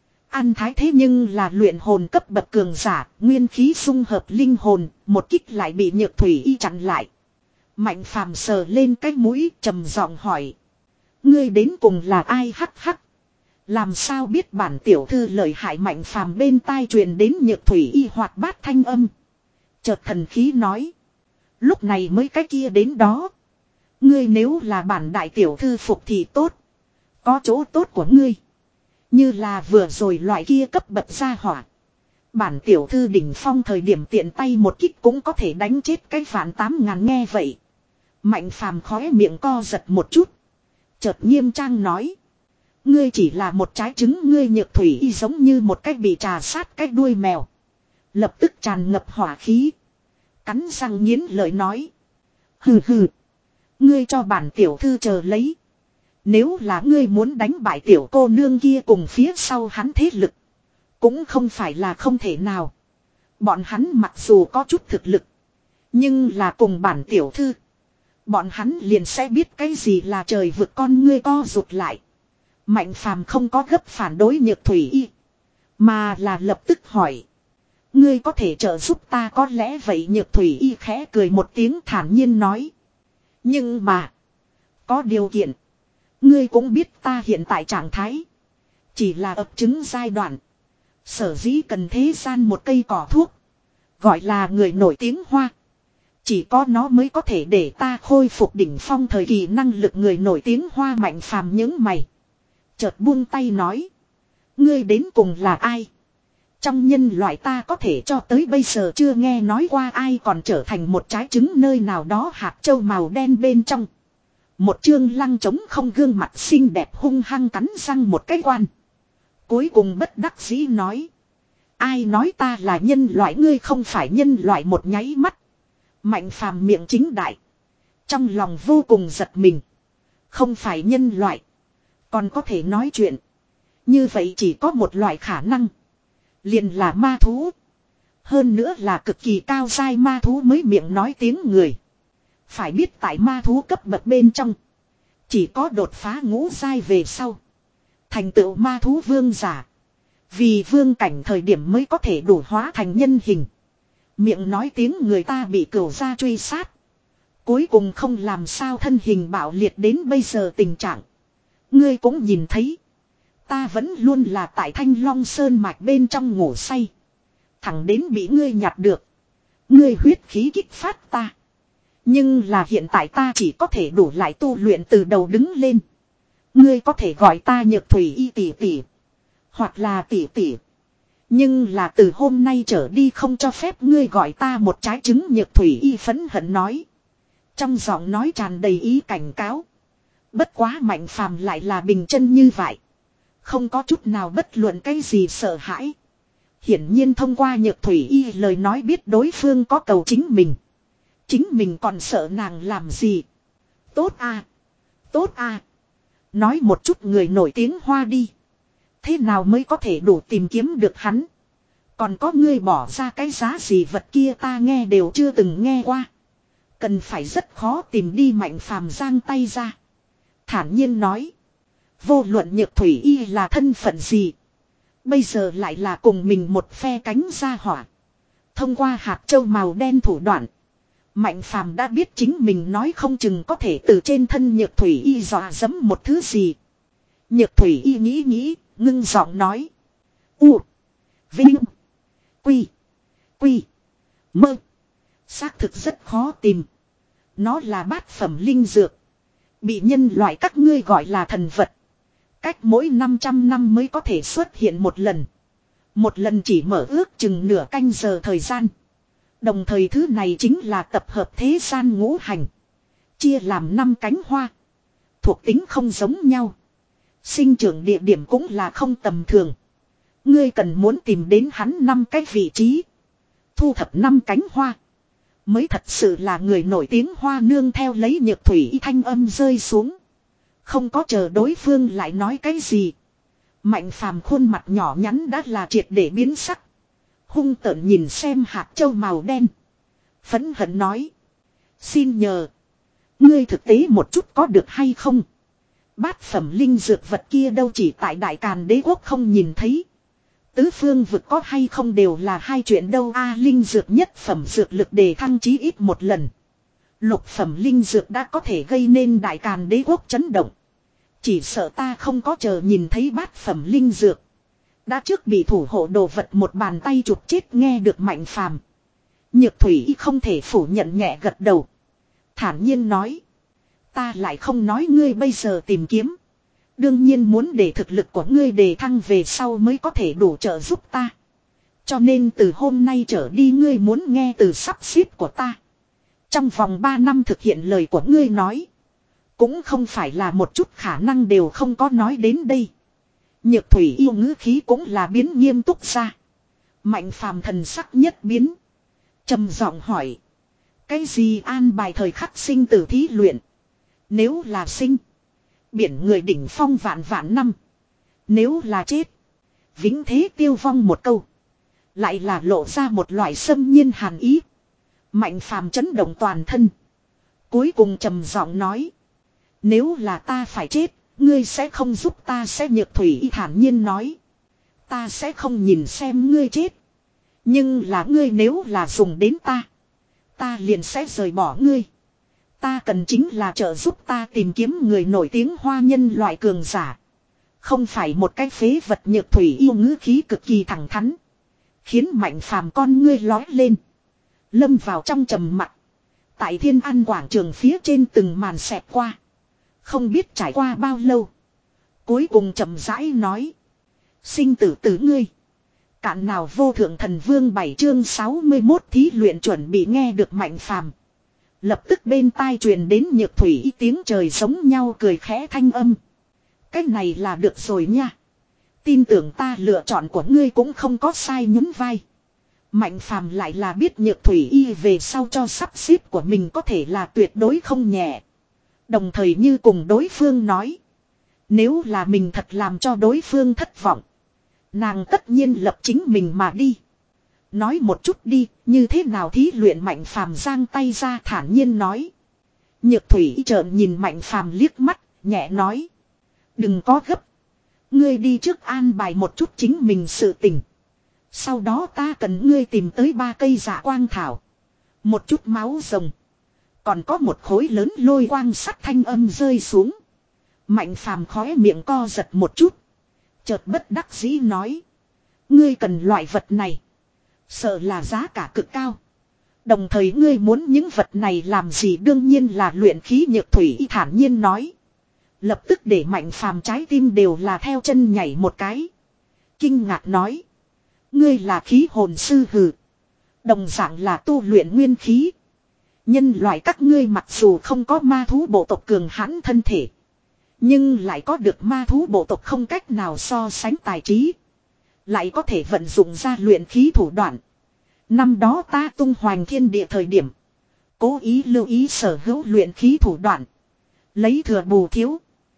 An Thái thế nhưng là luyện hồn cấp bậc cường giả, nguyên khí xung hợp linh hồn, một kích lại bị Nhược thủy y chặn lại. Mạnh Phàm sờ lên cái mũi trầm giọng hỏi. Ngươi đến cùng là ai hắc hắc. Làm sao biết bản tiểu thư lợi hại Mạnh Phàm bên tai truyền đến Nhược thủy y hoạt bát thanh âm. Chợt thần khí nói. Lúc này mới cái kia đến đó. Ngươi nếu là bản đại tiểu thư phục thì tốt. Có chỗ tốt của ngươi. Như là vừa rồi loại kia cấp bậc gia hỏa. Bản tiểu thư đỉnh phong thời điểm tiện tay một kích cũng có thể đánh chết cái vạn tám ngàn nghe vậy. Mạnh Phàm khóe miệng co giật một chút. Chợt nghiêm trang nói. Ngươi chỉ là một trái trứng ngươi Nhược thủy y giống như một cách bị trà sát cái đuôi mèo. Lập tức tràn ngập hỏa khí. Cắn răng nghiến lợi nói. Hừ hừ. Ngươi cho bản tiểu thư chờ lấy. Nếu là ngươi muốn đánh bại tiểu cô nương kia cùng phía sau hắn thế lực. Cũng không phải là không thể nào. Bọn hắn mặc dù có chút thực lực. Nhưng là cùng bản tiểu thư. Bọn hắn liền sẽ biết cái gì là trời vực con ngươi co rụt lại. Mạnh Phàm không có gấp phản đối Nhược thủy y. Mà là lập tức hỏi. Ngươi có thể trợ giúp ta có lẽ vậy Nhược thủy y khẽ cười một tiếng thản nhiên nói. Nhưng mà. Có điều kiện. Ngươi cũng biết ta hiện tại trạng thái. Chỉ là ấp trứng giai đoạn. Sở dĩ cần thế gian một cây cỏ thuốc. Gọi là người nổi tiếng hoa. Chỉ có nó mới có thể để ta khôi phục đỉnh phong thời kỳ năng lực người nổi tiếng hoa Mạnh Phàm những mày. Chợt buông tay nói. Ngươi đến cùng là ai? Trong nhân loại ta có thể cho tới bây giờ chưa nghe nói qua ai còn trở thành một trái trứng nơi nào đó hạt châu màu đen bên trong. Một chương lăng trống không gương mặt xinh đẹp hung hăng cắn răng một cái quan. Cuối cùng bất đắc dĩ nói. Ai nói ta là nhân loại ngươi không phải nhân loại một nháy mắt. Mạnh Phàm miệng chính đại. Trong lòng vô cùng giật mình. Không phải nhân loại. Còn có thể nói chuyện. Như vậy chỉ có một loại khả năng. Liền là ma thú. Hơn nữa là cực kỳ cao giai ma thú mới miệng nói tiếng người. Phải biết tại ma thú cấp bậc bên trong. Chỉ có đột phá ngũ giai về sau. Thành tựu ma thú vương giả. Vì vương cảnh thời điểm mới có thể đủ hóa thành nhân hình. Miệng nói tiếng người ta bị cửu gia truy sát. Cuối cùng không làm sao thân hình bạo liệt đến bây giờ tình trạng. Ngươi cũng nhìn thấy. Ta vẫn luôn là tại Thanh Long Sơn mạch bên trong ngủ say. Thẳng đến bị ngươi nhặt được. Ngươi huyết khí kích phát ta. Nhưng là hiện tại ta chỉ có thể đủ lại tu luyện từ đầu đứng lên. Ngươi có thể gọi ta Nhược Thủy Y tỷ tỷ. Hoặc là tỷ tỷ. Nhưng là từ hôm nay trở đi không cho phép ngươi gọi ta một trái trứng. Nhược Thủy Y phẫn hận nói. Trong giọng nói tràn đầy ý cảnh cáo. Bất quá Mạnh Phàm lại là bình chân như vậy. Không có chút nào bất luận cái gì sợ hãi. Hiển nhiên thông qua Nhược Thủy Y lời nói biết đối phương có cầu chính mình. Chính mình còn sợ nàng làm gì. Tốt à. Tốt à. Nói một chút người nổi tiếng Hoa đi. Thế nào mới có thể đủ tìm kiếm được hắn. Còn có ngươi bỏ ra cái giá gì vật kia ta nghe đều chưa từng nghe qua. Cần phải rất khó tìm đi. Mạnh Phàm giang tay ra. Thản nhiên nói. Vô luận Nhược Thủy Y là thân phận gì. Bây giờ lại là cùng mình một phe cánh ra hỏa. Thông qua hạt châu màu đen thủ đoạn. Mạnh Phàm đã biết chính mình nói không chừng có thể từ trên thân Nhược Thủy Y dọa dẫm một thứ gì. Nhược Thủy Y nghĩ nghĩ, ngưng giọng nói. U. Vinh. Quy. Quy. Mơ. Xác thực rất khó tìm. Nó là bát phẩm linh dược. Bị nhân loại các ngươi gọi là thần vật. Cách mỗi năm trăm năm mới có thể xuất hiện một lần. Một lần chỉ mở ước chừng nửa canh giờ thời gian. Đồng thời thứ này chính là tập hợp thế gian ngũ hành. Chia làm năm cánh hoa. Thuộc tính không giống nhau. Sinh trưởng địa điểm cũng là không tầm thường. Ngươi cần muốn tìm đến hắn năm cái vị trí. Thu thập năm cánh hoa. Mới thật sự là người nổi tiếng Hoa nương theo lấy Nhược Thủy Y thanh âm rơi xuống. Không có chờ đối phương lại nói cái gì. Mạnh Phàm khuôn mặt nhỏ nhắn đã là triệt để biến sắc. Hung tợn nhìn xem hạt châu màu đen. Phẫn hận nói. Xin nhờ. Ngươi thực tế một chút có được hay không? Bát phẩm linh dược vật kia đâu chỉ tại Đại Càn Đế quốc không nhìn thấy. Tứ phương vực có hay không đều là hai chuyện đâu a. Linh dược nhất phẩm dược lực đề thăng chí ít một lần. Lục phẩm linh dược đã có thể gây nên Đại Càn Đế quốc chấn động. Chỉ sợ ta không có chờ nhìn thấy bát phẩm linh dược. Đã trước bị thủ hộ đồ vật một bàn tay chụp chết. Nghe được Mạnh Phàm, Nhược Thủy Y không thể phủ nhận nhẹ gật đầu. Thản nhiên nói. Ta lại không nói ngươi bây giờ tìm kiếm. Đương nhiên muốn để thực lực của ngươi đề thăng về sau mới có thể đủ trợ giúp ta. Cho nên từ hôm nay trở đi ngươi muốn nghe từ sắp xếp của ta. Trong vòng ba năm thực hiện lời của ngươi nói. Cũng không phải là một chút khả năng đều không có nói đến đây. Nhược Thủy Y ngữ khí cũng là biến nghiêm túc ra. Mạnh Phàm thần sắc nhất biến. Trầm giọng hỏi. Cái gì an bài thời khắc sinh tử thí luyện? Nếu là sinh. Biển người đỉnh phong vạn vạn năm. Nếu là chết. Vĩnh thế tiêu vong một câu. Lại là lộ ra một loại xâm nhiên hàn ý. Mạnh Phàm chấn động toàn thân. Cuối cùng trầm giọng nói. Nếu là ta phải chết. Ngươi sẽ không giúp ta sẽ. Nhược Thủy Y thản nhiên nói. Ta sẽ không nhìn xem ngươi chết. Nhưng là ngươi nếu là dùng đến ta. Ta liền sẽ rời bỏ ngươi. Ta cần chính là trợ giúp ta tìm kiếm người nổi tiếng Hoa nhân loại cường giả. Không phải một cái phế vật. Nhược Thủy Y ngữ khí cực kỳ thẳng thắn. Khiến Mạnh Phàm con ngươi lói lên. Lâm vào trong trầm mặc. Tại Thiên An quảng trường phía trên từng màn xẹt qua. Không biết trải qua bao lâu. Cuối cùng chậm rãi nói. Sinh tử tử ngươi. Cạn nào vô thượng thần vương. Bảy chương sáu mươi mốt thí luyện chuẩn bị. Nghe được Mạnh Phàm, lập tức bên tai truyền đến Nhược Thủy Y tiếng trời giống nhau cười khẽ thanh âm. Cái này là được rồi nha. Tin tưởng ta lựa chọn của ngươi cũng không có sai. Nhún vai. Mạnh Phàm lại là biết Nhược Thủy Y về sau cho sắp xếp của mình có thể là tuyệt đối không nhẹ. Đồng thời như cùng đối phương nói. Nếu là mình thật làm cho đối phương thất vọng. Nàng tất nhiên lập chính mình mà đi. Nói một chút đi, như thế nào thí luyện Mạnh Phàm giang tay ra thản nhiên nói. Nhược thủy trợn nhìn Mạnh Phàm liếc mắt, nhẹ nói. Đừng có gấp. Ngươi đi trước an bài một chút chính mình sự tình. Sau đó ta cần ngươi tìm tới ba cây dạ quang thảo. Một chút máu rồng. Còn có một khối lớn lôi quang sắt thanh âm rơi xuống. Mạnh Phàm khóe miệng co giật một chút. Chợt bất đắc dĩ nói. Ngươi cần loại vật này. Sợ là giá cả cực cao. Đồng thời ngươi muốn những vật này làm gì đương nhiên là luyện khí Nhược thủy thản nhiên nói. Lập tức để Mạnh Phàm trái tim đều là theo chân nhảy một cái. Kinh ngạc nói. Ngươi là khí hồn sư hừ. Đồng dạng là tu luyện nguyên khí. Nhân loại các ngươi mặc dù không có ma thú bộ tộc cường hãn thân thể. Nhưng lại có được ma thú bộ tộc không cách nào so sánh tài trí. Lại có thể vận dụng ra luyện khí thủ đoạn. Năm đó ta tung hoành thiên địa thời điểm. Cố ý lưu ý sở hữu luyện khí thủ đoạn. Lấy thừa bù thiếu.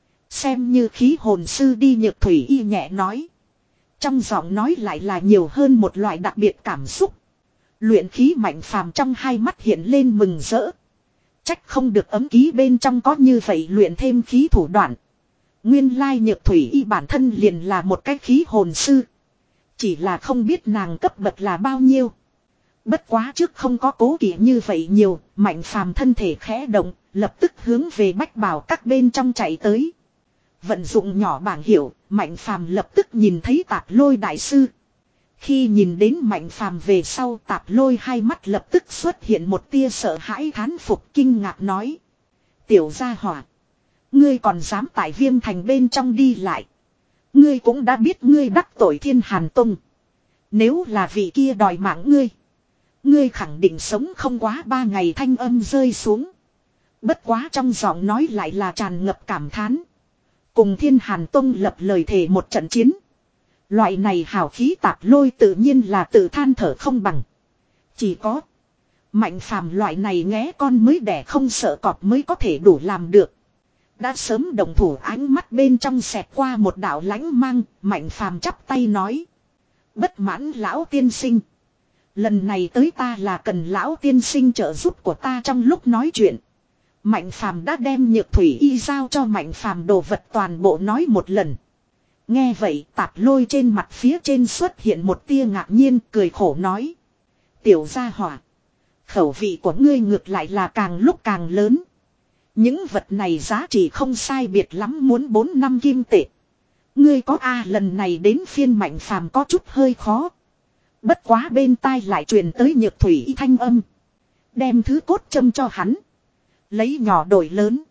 Xem như khí hồn sư đi Nhược thủy y nhẹ nói. Trong giọng nói lại là nhiều hơn một loại đặc biệt cảm xúc. Luyện khí Mạnh Phàm trong hai mắt hiện lên mừng rỡ. Trách không được ấm ký bên trong có như vậy luyện thêm khí thủ đoạn. Nguyên lai Nhược thủy y bản thân liền là một cái khí hồn sư. Chỉ là không biết nàng cấp bậc là bao nhiêu. Bất quá trước không có cố kỵ như vậy nhiều, Mạnh Phàm thân thể khẽ động, lập tức hướng về bách bảo các bên trong chạy tới. Vận dụng nhỏ bảng hiệu, Mạnh Phàm lập tức nhìn thấy Tạp Lôi đại sư. Khi nhìn đến Mạnh Phàm về sau, Tạp Lôi hai mắt lập tức xuất hiện một tia sợ hãi thán phục kinh ngạc nói. Tiểu gia hỏa, ngươi còn dám tại Viêm Thành bên trong đi lại. Ngươi cũng đã biết ngươi đắc tội Thiên Hàn Tông. Nếu là vị kia đòi mạng ngươi, ngươi khẳng định sống không quá ba ngày thanh âm rơi xuống. Bất quá trong giọng nói lại là tràn ngập cảm thán. Cùng Thiên Hàn Tông lập lời thề một trận chiến. Loại này hào khí Tạp Lôi tự nhiên là tự than thở không bằng. Chỉ có Mạnh Phàm loại này nghé con mới đẻ không sợ cọp mới có thể đủ làm được. Đã sớm đồng thủ ánh mắt bên trong xẹt qua một đạo lãnh mang, Mạnh Phàm chắp tay nói. Bất mãn lão tiên sinh. Lần này tới ta là cần lão tiên sinh trợ giúp của ta trong lúc nói chuyện. Mạnh Phàm đã đem Nhược thủy y giao cho Mạnh Phàm đồ vật toàn bộ nói một lần. Nghe vậy Tạp Lôi trên mặt phía trên xuất hiện một tia ngạc nhiên cười khổ nói. Tiểu gia hỏa. Khẩu vị của ngươi ngược lại là càng lúc càng lớn. Những vật này giá trị không sai biệt lắm muốn bốn năm kim tệ. Ngươi có a lần này đến phiên Mạnh Phàm có chút hơi khó. Bất quá bên tai lại truyền tới Nhược thủy y thanh âm. Đem thứ cốt châm cho hắn. Lấy nhỏ đổi lớn.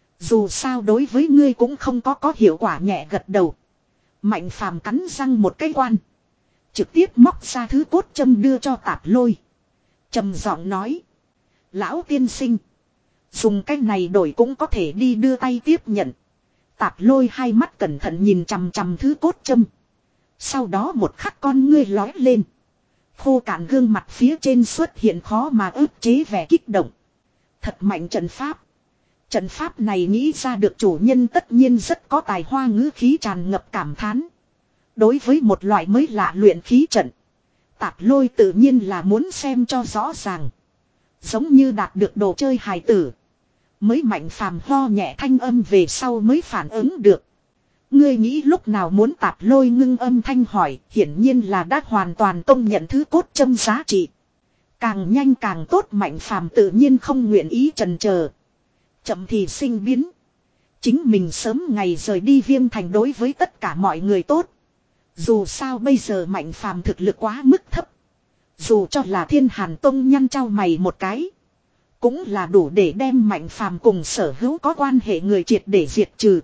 Dù sao đối với ngươi cũng không có có hiệu quả nhẹ gật đầu. Mạnh Phàm cắn răng một cái quan. Trực tiếp móc ra thứ cốt châm đưa cho Tạp Lôi. Trầm giọng nói. Lão tiên sinh. Dùng cái này đổi cũng có thể đi đưa tay tiếp nhận. Tạp Lôi hai mắt cẩn thận nhìn chằm chằm thứ cốt châm. Sau đó một khắc con ngươi lói lên. Khô cạn gương mặt phía trên xuất hiện khó mà ức chế vẻ kích động. Thật mạnh trận pháp. Trận pháp này nghĩ ra được chủ nhân tất nhiên rất có tài hoa ngữ khí tràn ngập cảm thán. Đối với một loại mới lạ luyện khí trận. Tạp Lôi tự nhiên là muốn xem cho rõ ràng. Giống như đạt được đồ chơi hài tử. Mới Mạnh Phàm ho nhẹ thanh âm về sau mới phản ứng được. Ngươi nghĩ lúc nào muốn Tạp Lôi ngưng âm thanh hỏi, hiển nhiên là đã hoàn toàn công nhận thứ cốt châm giá trị. Càng nhanh càng tốt Mạnh Phàm tự nhiên không nguyện ý chần chờ. Chậm thì sinh biến. Chính mình sớm ngày rời đi Viêm Thành đối với tất cả mọi người tốt. Dù sao bây giờ Mạnh Phàm thực lực quá mức thấp. Dù cho là Thiên Hàn Tông nhăn trao mày một cái. Cũng là đủ để đem Mạnh Phàm cùng sở hữu có quan hệ người triệt để diệt trừ.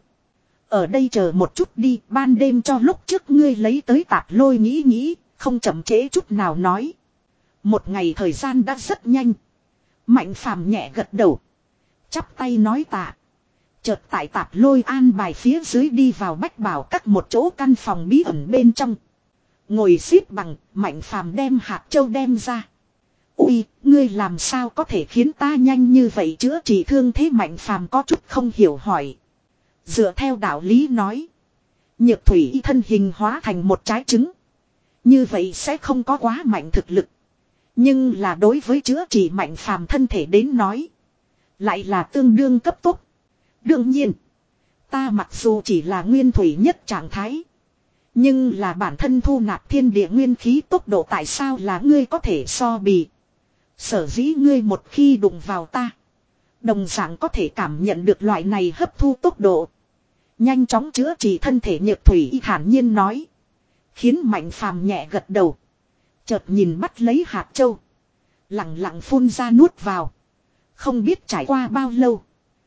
Ở đây chờ một chút đi, ban đêm cho lúc trước ngươi lấy tới Tạp Lôi nghĩ nghĩ, không chậm trễ chút nào nói. Một ngày thời gian đã rất nhanh. Mạnh Phàm nhẹ gật đầu. Chắp tay nói tạ. Chợt tại Tạp Lôi an bài phía dưới đi vào bách bảo các một chỗ căn phòng bí ẩn bên trong. Ngồi xếp bằng, Mạnh Phàm đem hạt châu đem ra. Ui, ngươi làm sao có thể khiến ta nhanh như vậy chữa trị thương thế Mạnh Phàm có chút không hiểu hỏi. Dựa theo đạo lý nói. Nhược thủy y thân hình hóa thành một trái trứng. Như vậy sẽ không có quá mạnh thực lực. Nhưng là đối với chữa trị Mạnh Phàm thân thể đến nói. Lại là tương đương cấp tốc. Đương nhiên. Ta mặc dù chỉ là nguyên thủy nhất trạng thái. Nhưng là bản thân thu nạp thiên địa nguyên khí tốc độ tại sao là ngươi có thể so bì. Sở dĩ ngươi một khi đụng vào ta. Đồng dạng có thể cảm nhận được loại này hấp thu tốc độ. Nhanh chóng chữa trị thân thể Nhược thủy y thản nhiên nói. Khiến Mạnh Phàm nhẹ gật đầu. Chợt nhìn bắt lấy hạt châu. Lặng lặng phun ra nuốt vào. Không biết trải qua bao lâu.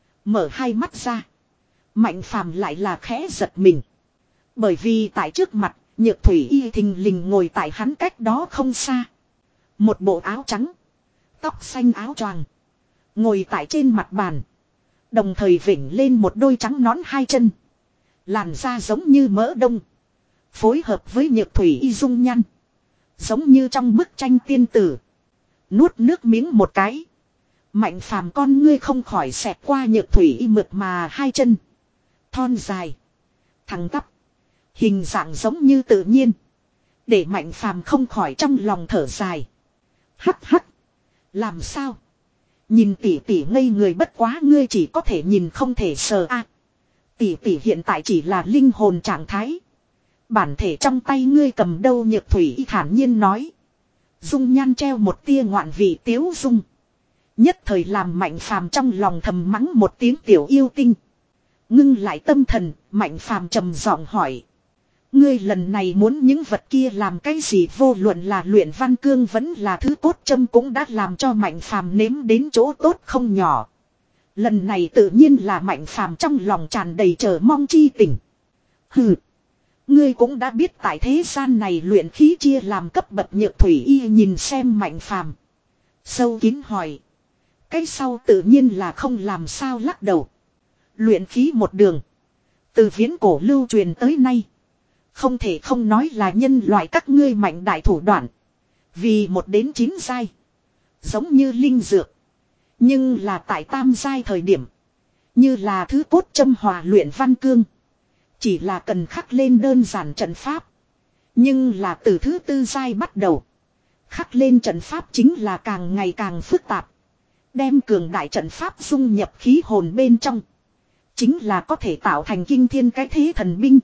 Mở hai mắt ra. Mạnh Phàm lại là khẽ giật mình. Bởi vì tại trước mặt, Nhược thủy y thình lình ngồi tại hắn cách đó không xa. Một bộ áo trắng. Tóc xanh áo choàng. Ngồi tại trên mặt bàn. Đồng thời vểnh lên một đôi trắng nón hai chân. Làn da giống như mỡ đông. Phối hợp với Nhược thủy y dung nhăn. Giống như trong bức tranh tiên tử. Nuốt nước miếng một cái. Mạnh Phàm con ngươi không khỏi xẹt qua Nhược thủy y mượt mà hai chân. Thon dài. Thẳng tắp. Hình dạng giống như tự nhiên. Để Mạnh Phàm không khỏi trong lòng thở dài. Hắc hắc. Làm sao? Nhìn tỷ tỷ ngây người bất quá ngươi chỉ có thể nhìn không thể sờ a. À, tỷ tỷ hiện tại chỉ là linh hồn trạng thái. Bản thể trong tay ngươi cầm đâu Nhược thủy y thản nhiên nói. Dung nhan treo một tia ngoạn vị tiếu dung. Nhất thời làm Mạnh Phàm trong lòng thầm mắng một tiếng tiểu yêu tinh. Ngưng lại tâm thần, Mạnh Phàm trầm giọng hỏi. Ngươi lần này muốn những vật kia làm cái gì vô luận là luyện văn cương vẫn là thứ cốt châm cũng đã làm cho Mạnh Phàm nếm đến chỗ tốt không nhỏ. Lần này tự nhiên là Mạnh Phàm trong lòng tràn đầy chờ mong chi tình. Hừ. Ngươi cũng đã biết tại thế gian này luyện khí chia làm cấp bậc Nhược thủy y nhìn xem Mạnh Phàm. Sâu kín hỏi. Cái sau tự nhiên là không làm sao lắc đầu. Luyện khí một đường. Từ viễn cổ lưu truyền tới nay. Không thể không nói là nhân loại các ngươi mạnh đại thủ đoạn. Vì một đến chín giai. Giống như linh dược. Nhưng là tại tam giai thời điểm. Như là thứ cốt châm hòa luyện văn cương. Chỉ là cần khắc lên đơn giản trận pháp. Nhưng là từ thứ tư giai bắt đầu. Khắc lên trận pháp chính là càng ngày càng phức tạp. Đem cường đại trận pháp dung nhập khí hồn bên trong. Chính là có thể tạo thành kinh thiên cái thế thần binh.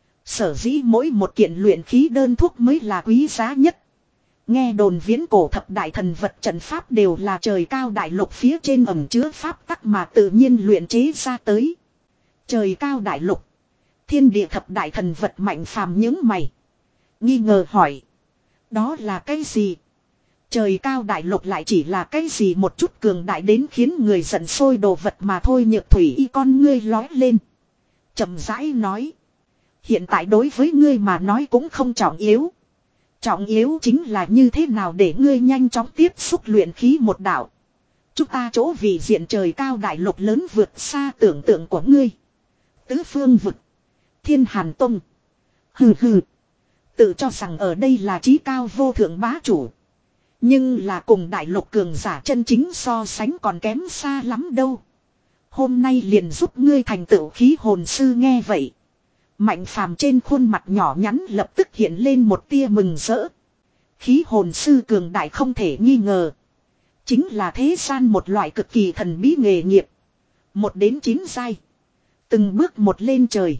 Sở dĩ mỗi một kiện luyện khí đơn thuốc mới là quý giá nhất. Nghe đồn viễn cổ thập đại thần vật trận pháp đều là trời cao đại lục phía trên ẩn chứa pháp tắc mà tự nhiên luyện chế ra tới. Trời cao đại lục. Thiên địa thập đại thần vật Mạnh Phàm những mày. Nghi ngờ hỏi. Đó là cái gì? Trời cao đại lục lại chỉ là cái gì một chút cường đại đến khiến người giận sôi đồ vật mà thôi. Nhược thủy y con ngươi lói lên. Chậm rãi nói. Hiện tại đối với ngươi mà nói cũng không trọng yếu. Trọng yếu chính là như thế nào để ngươi nhanh chóng tiếp xúc luyện khí một đạo. Chúng ta chỗ vì diện trời cao đại lục lớn vượt xa tưởng tượng của ngươi. Tứ phương vực. Thiên Hàn Tông. Hừ hừ. Tự cho rằng ở đây là trí cao vô thượng bá chủ. Nhưng là cùng đại lục cường giả chân chính so sánh còn kém xa lắm đâu. Hôm nay liền giúp ngươi thành tựu khí hồn sư nghe vậy. Mạnh Phàm trên khuôn mặt nhỏ nhắn lập tức hiện lên một tia mừng rỡ. Khí hồn sư cường đại không thể nghi ngờ. Chính là thế gian một loại cực kỳ thần bí nghề nghiệp. Một đến chín giai. Từng bước một lên trời.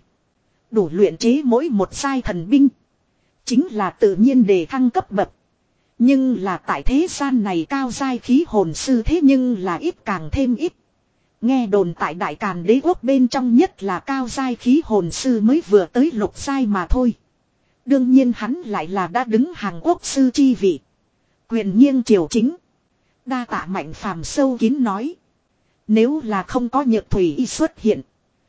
Đủ luyện chế mỗi một giai thần binh. Chính là tự nhiên đề thăng cấp bậc. Nhưng là tại thế gian này cao giai khí hồn sư thế nhưng là ít càng thêm ít. Nghe đồn tại Đại Càn Đế quốc bên trong nhất là cao giai khí hồn sư mới vừa tới lục giai mà thôi. Đương nhiên hắn lại là đã đứng hàng quốc sư chi vị. Quyền nghiêng triều chính. Đa tạ Mạnh Phàm sâu kín nói. Nếu là không có Nhược thủy y xuất hiện.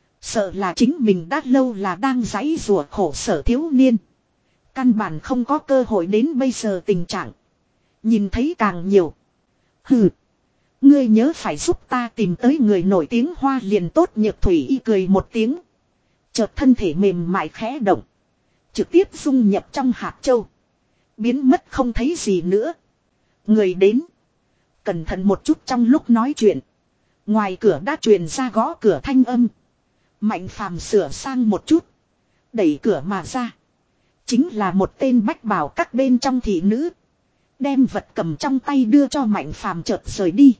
Sợ là chính mình đã lâu là đang giãy rùa khổ sở thiếu niên. Căn bản không có cơ hội đến bây giờ tình trạng. Nhìn thấy càng nhiều. Hừ. Ngươi nhớ phải giúp ta tìm tới người nổi tiếng hoa liền tốt. Nhược thủy y cười một tiếng. Chợt thân thể mềm mại khẽ động. Trực tiếp dung nhập trong hạt châu. Biến mất không thấy gì nữa. Người đến. Cẩn thận một chút trong lúc nói chuyện. Ngoài cửa đã truyền ra gõ cửa thanh âm. Mạnh phàm sửa sang một chút. Đẩy cửa mà ra. Chính là một tên bách bảo các bên trong thị nữ. Đem vật cầm trong tay đưa cho Mạnh phàm chợt rời đi.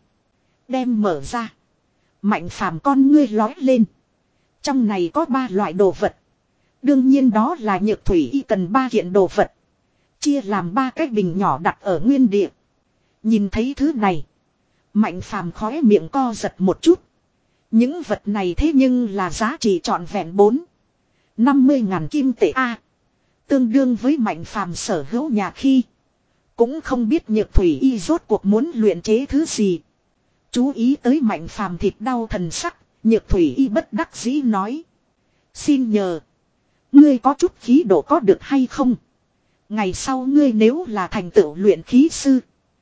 Đem mở ra. Mạnh phàm con ngươi lói lên. Trong này có ba loại đồ vật. Đương nhiên đó là nhược thủy y cần ba kiện đồ vật. Chia làm ba cái bình nhỏ đặt ở nguyên địa. Nhìn thấy thứ này. Mạnh phàm khóe miệng co giật một chút. Những vật này thế nhưng là giá trị trọn vẹn bốn. năm mươi ngàn kim tệ A. Tương đương với Mạnh phàm sở hữu nhà khi. Cũng không biết nhược thủy y rốt cuộc muốn luyện chế thứ gì. Chú ý tới Mạnh phàm thịt đau thần sắc. Nhược thủy y bất đắc dĩ nói. Xin nhờ. Ngươi có chút khí độ có được hay không? Ngày sau ngươi nếu là thành tựu luyện khí sư.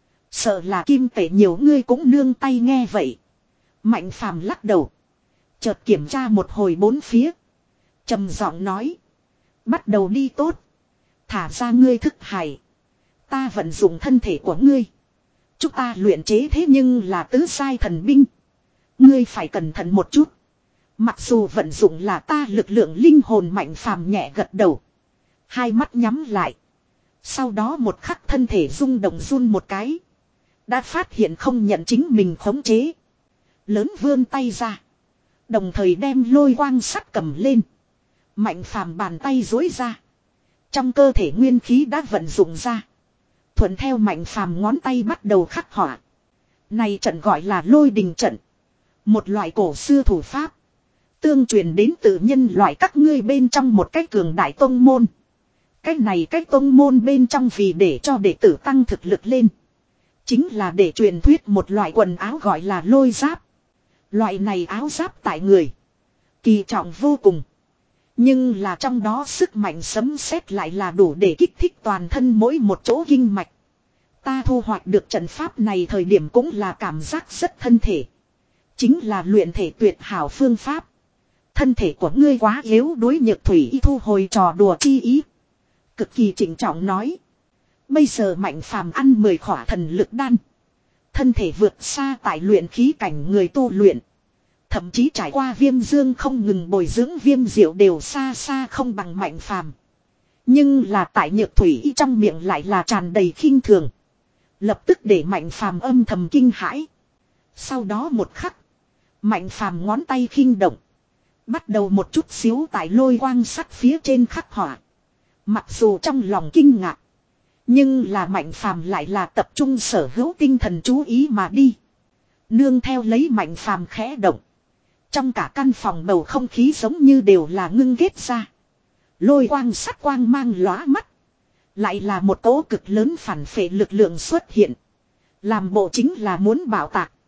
Sợ là kim tệ nhiều ngươi cũng nương tay nghe vậy. Mạnh phàm lắc đầu. Chợt kiểm tra một hồi bốn phía. Trầm giọng nói. Bắt đầu đi tốt. Thả ra ngươi thức hải. Ta vận dụng thân thể của ngươi. Chúng ta luyện chế thế nhưng là tứ sai thần binh. Ngươi phải cẩn thận một chút. Mặc dù vận dụng là ta lực lượng linh hồn Mạnh phàm nhẹ gật đầu. Hai mắt nhắm lại. Sau đó một khắc thân thể rung động run một cái. Đã phát hiện không nhận chính mình khống chế. Lớn vươn tay ra. Đồng thời đem lôi quang sắt cầm lên. Mạnh phàm bàn tay dối ra. Trong cơ thể nguyên khí đã vận dụng ra. Thuận theo Mạnh phàm ngón tay bắt đầu khắc họa. Này trận gọi là lôi đình trận. Một loại cổ xưa thủ pháp. Tương truyền đến tự nhân loại các ngươi bên trong một cái cường đại tông môn. Cái này cái tông môn bên trong vì để cho đệ tử tăng thực lực lên. Chính là để truyền thuyết một loại quần áo gọi là lôi giáp. Loại này áo giáp tại người. Kỳ trọng vô cùng. Nhưng là trong đó sức mạnh sấm sét lại là đủ để kích thích toàn thân mỗi một chỗ kinh mạch. Ta thu hoạch được trận pháp này thời điểm cũng là cảm giác rất thân thể. Chính là luyện thể tuyệt hảo phương pháp. Thân thể của ngươi quá yếu đối nhược thủy y thu hồi trò đùa chi ý. Cực kỳ trịnh trọng nói. Bây giờ Mạnh phàm ăn mười khỏa thần lực đan. Thân thể vượt xa tại luyện khí cảnh người tu luyện. Thậm chí trải qua viêm dương không ngừng bồi dưỡng viêm diệu đều xa xa không bằng Mạnh phàm. Nhưng là tại nhược thủy y trong miệng lại là tràn đầy khinh thường. Lập tức để Mạnh phàm âm thầm kinh hãi. Sau đó một khắc. Mạnh phàm ngón tay khinh động. Bắt đầu một chút xíu tại lôi quang sắt phía trên khắc họa. Mặc dù trong lòng kinh ngạc. Nhưng là Mạnh phàm lại là tập trung sở hữu tinh thần chú ý mà đi. Nương theo lấy Mạnh phàm khẽ động. Trong cả căn phòng bầu không khí giống như đều là ngưng ghét ra. Lôi quang sắt quang mang lóa mắt. Lại là một cỗ cực lớn phản phệ lực lượng xuất hiện. Làm bộ chính là muốn bảo tạc.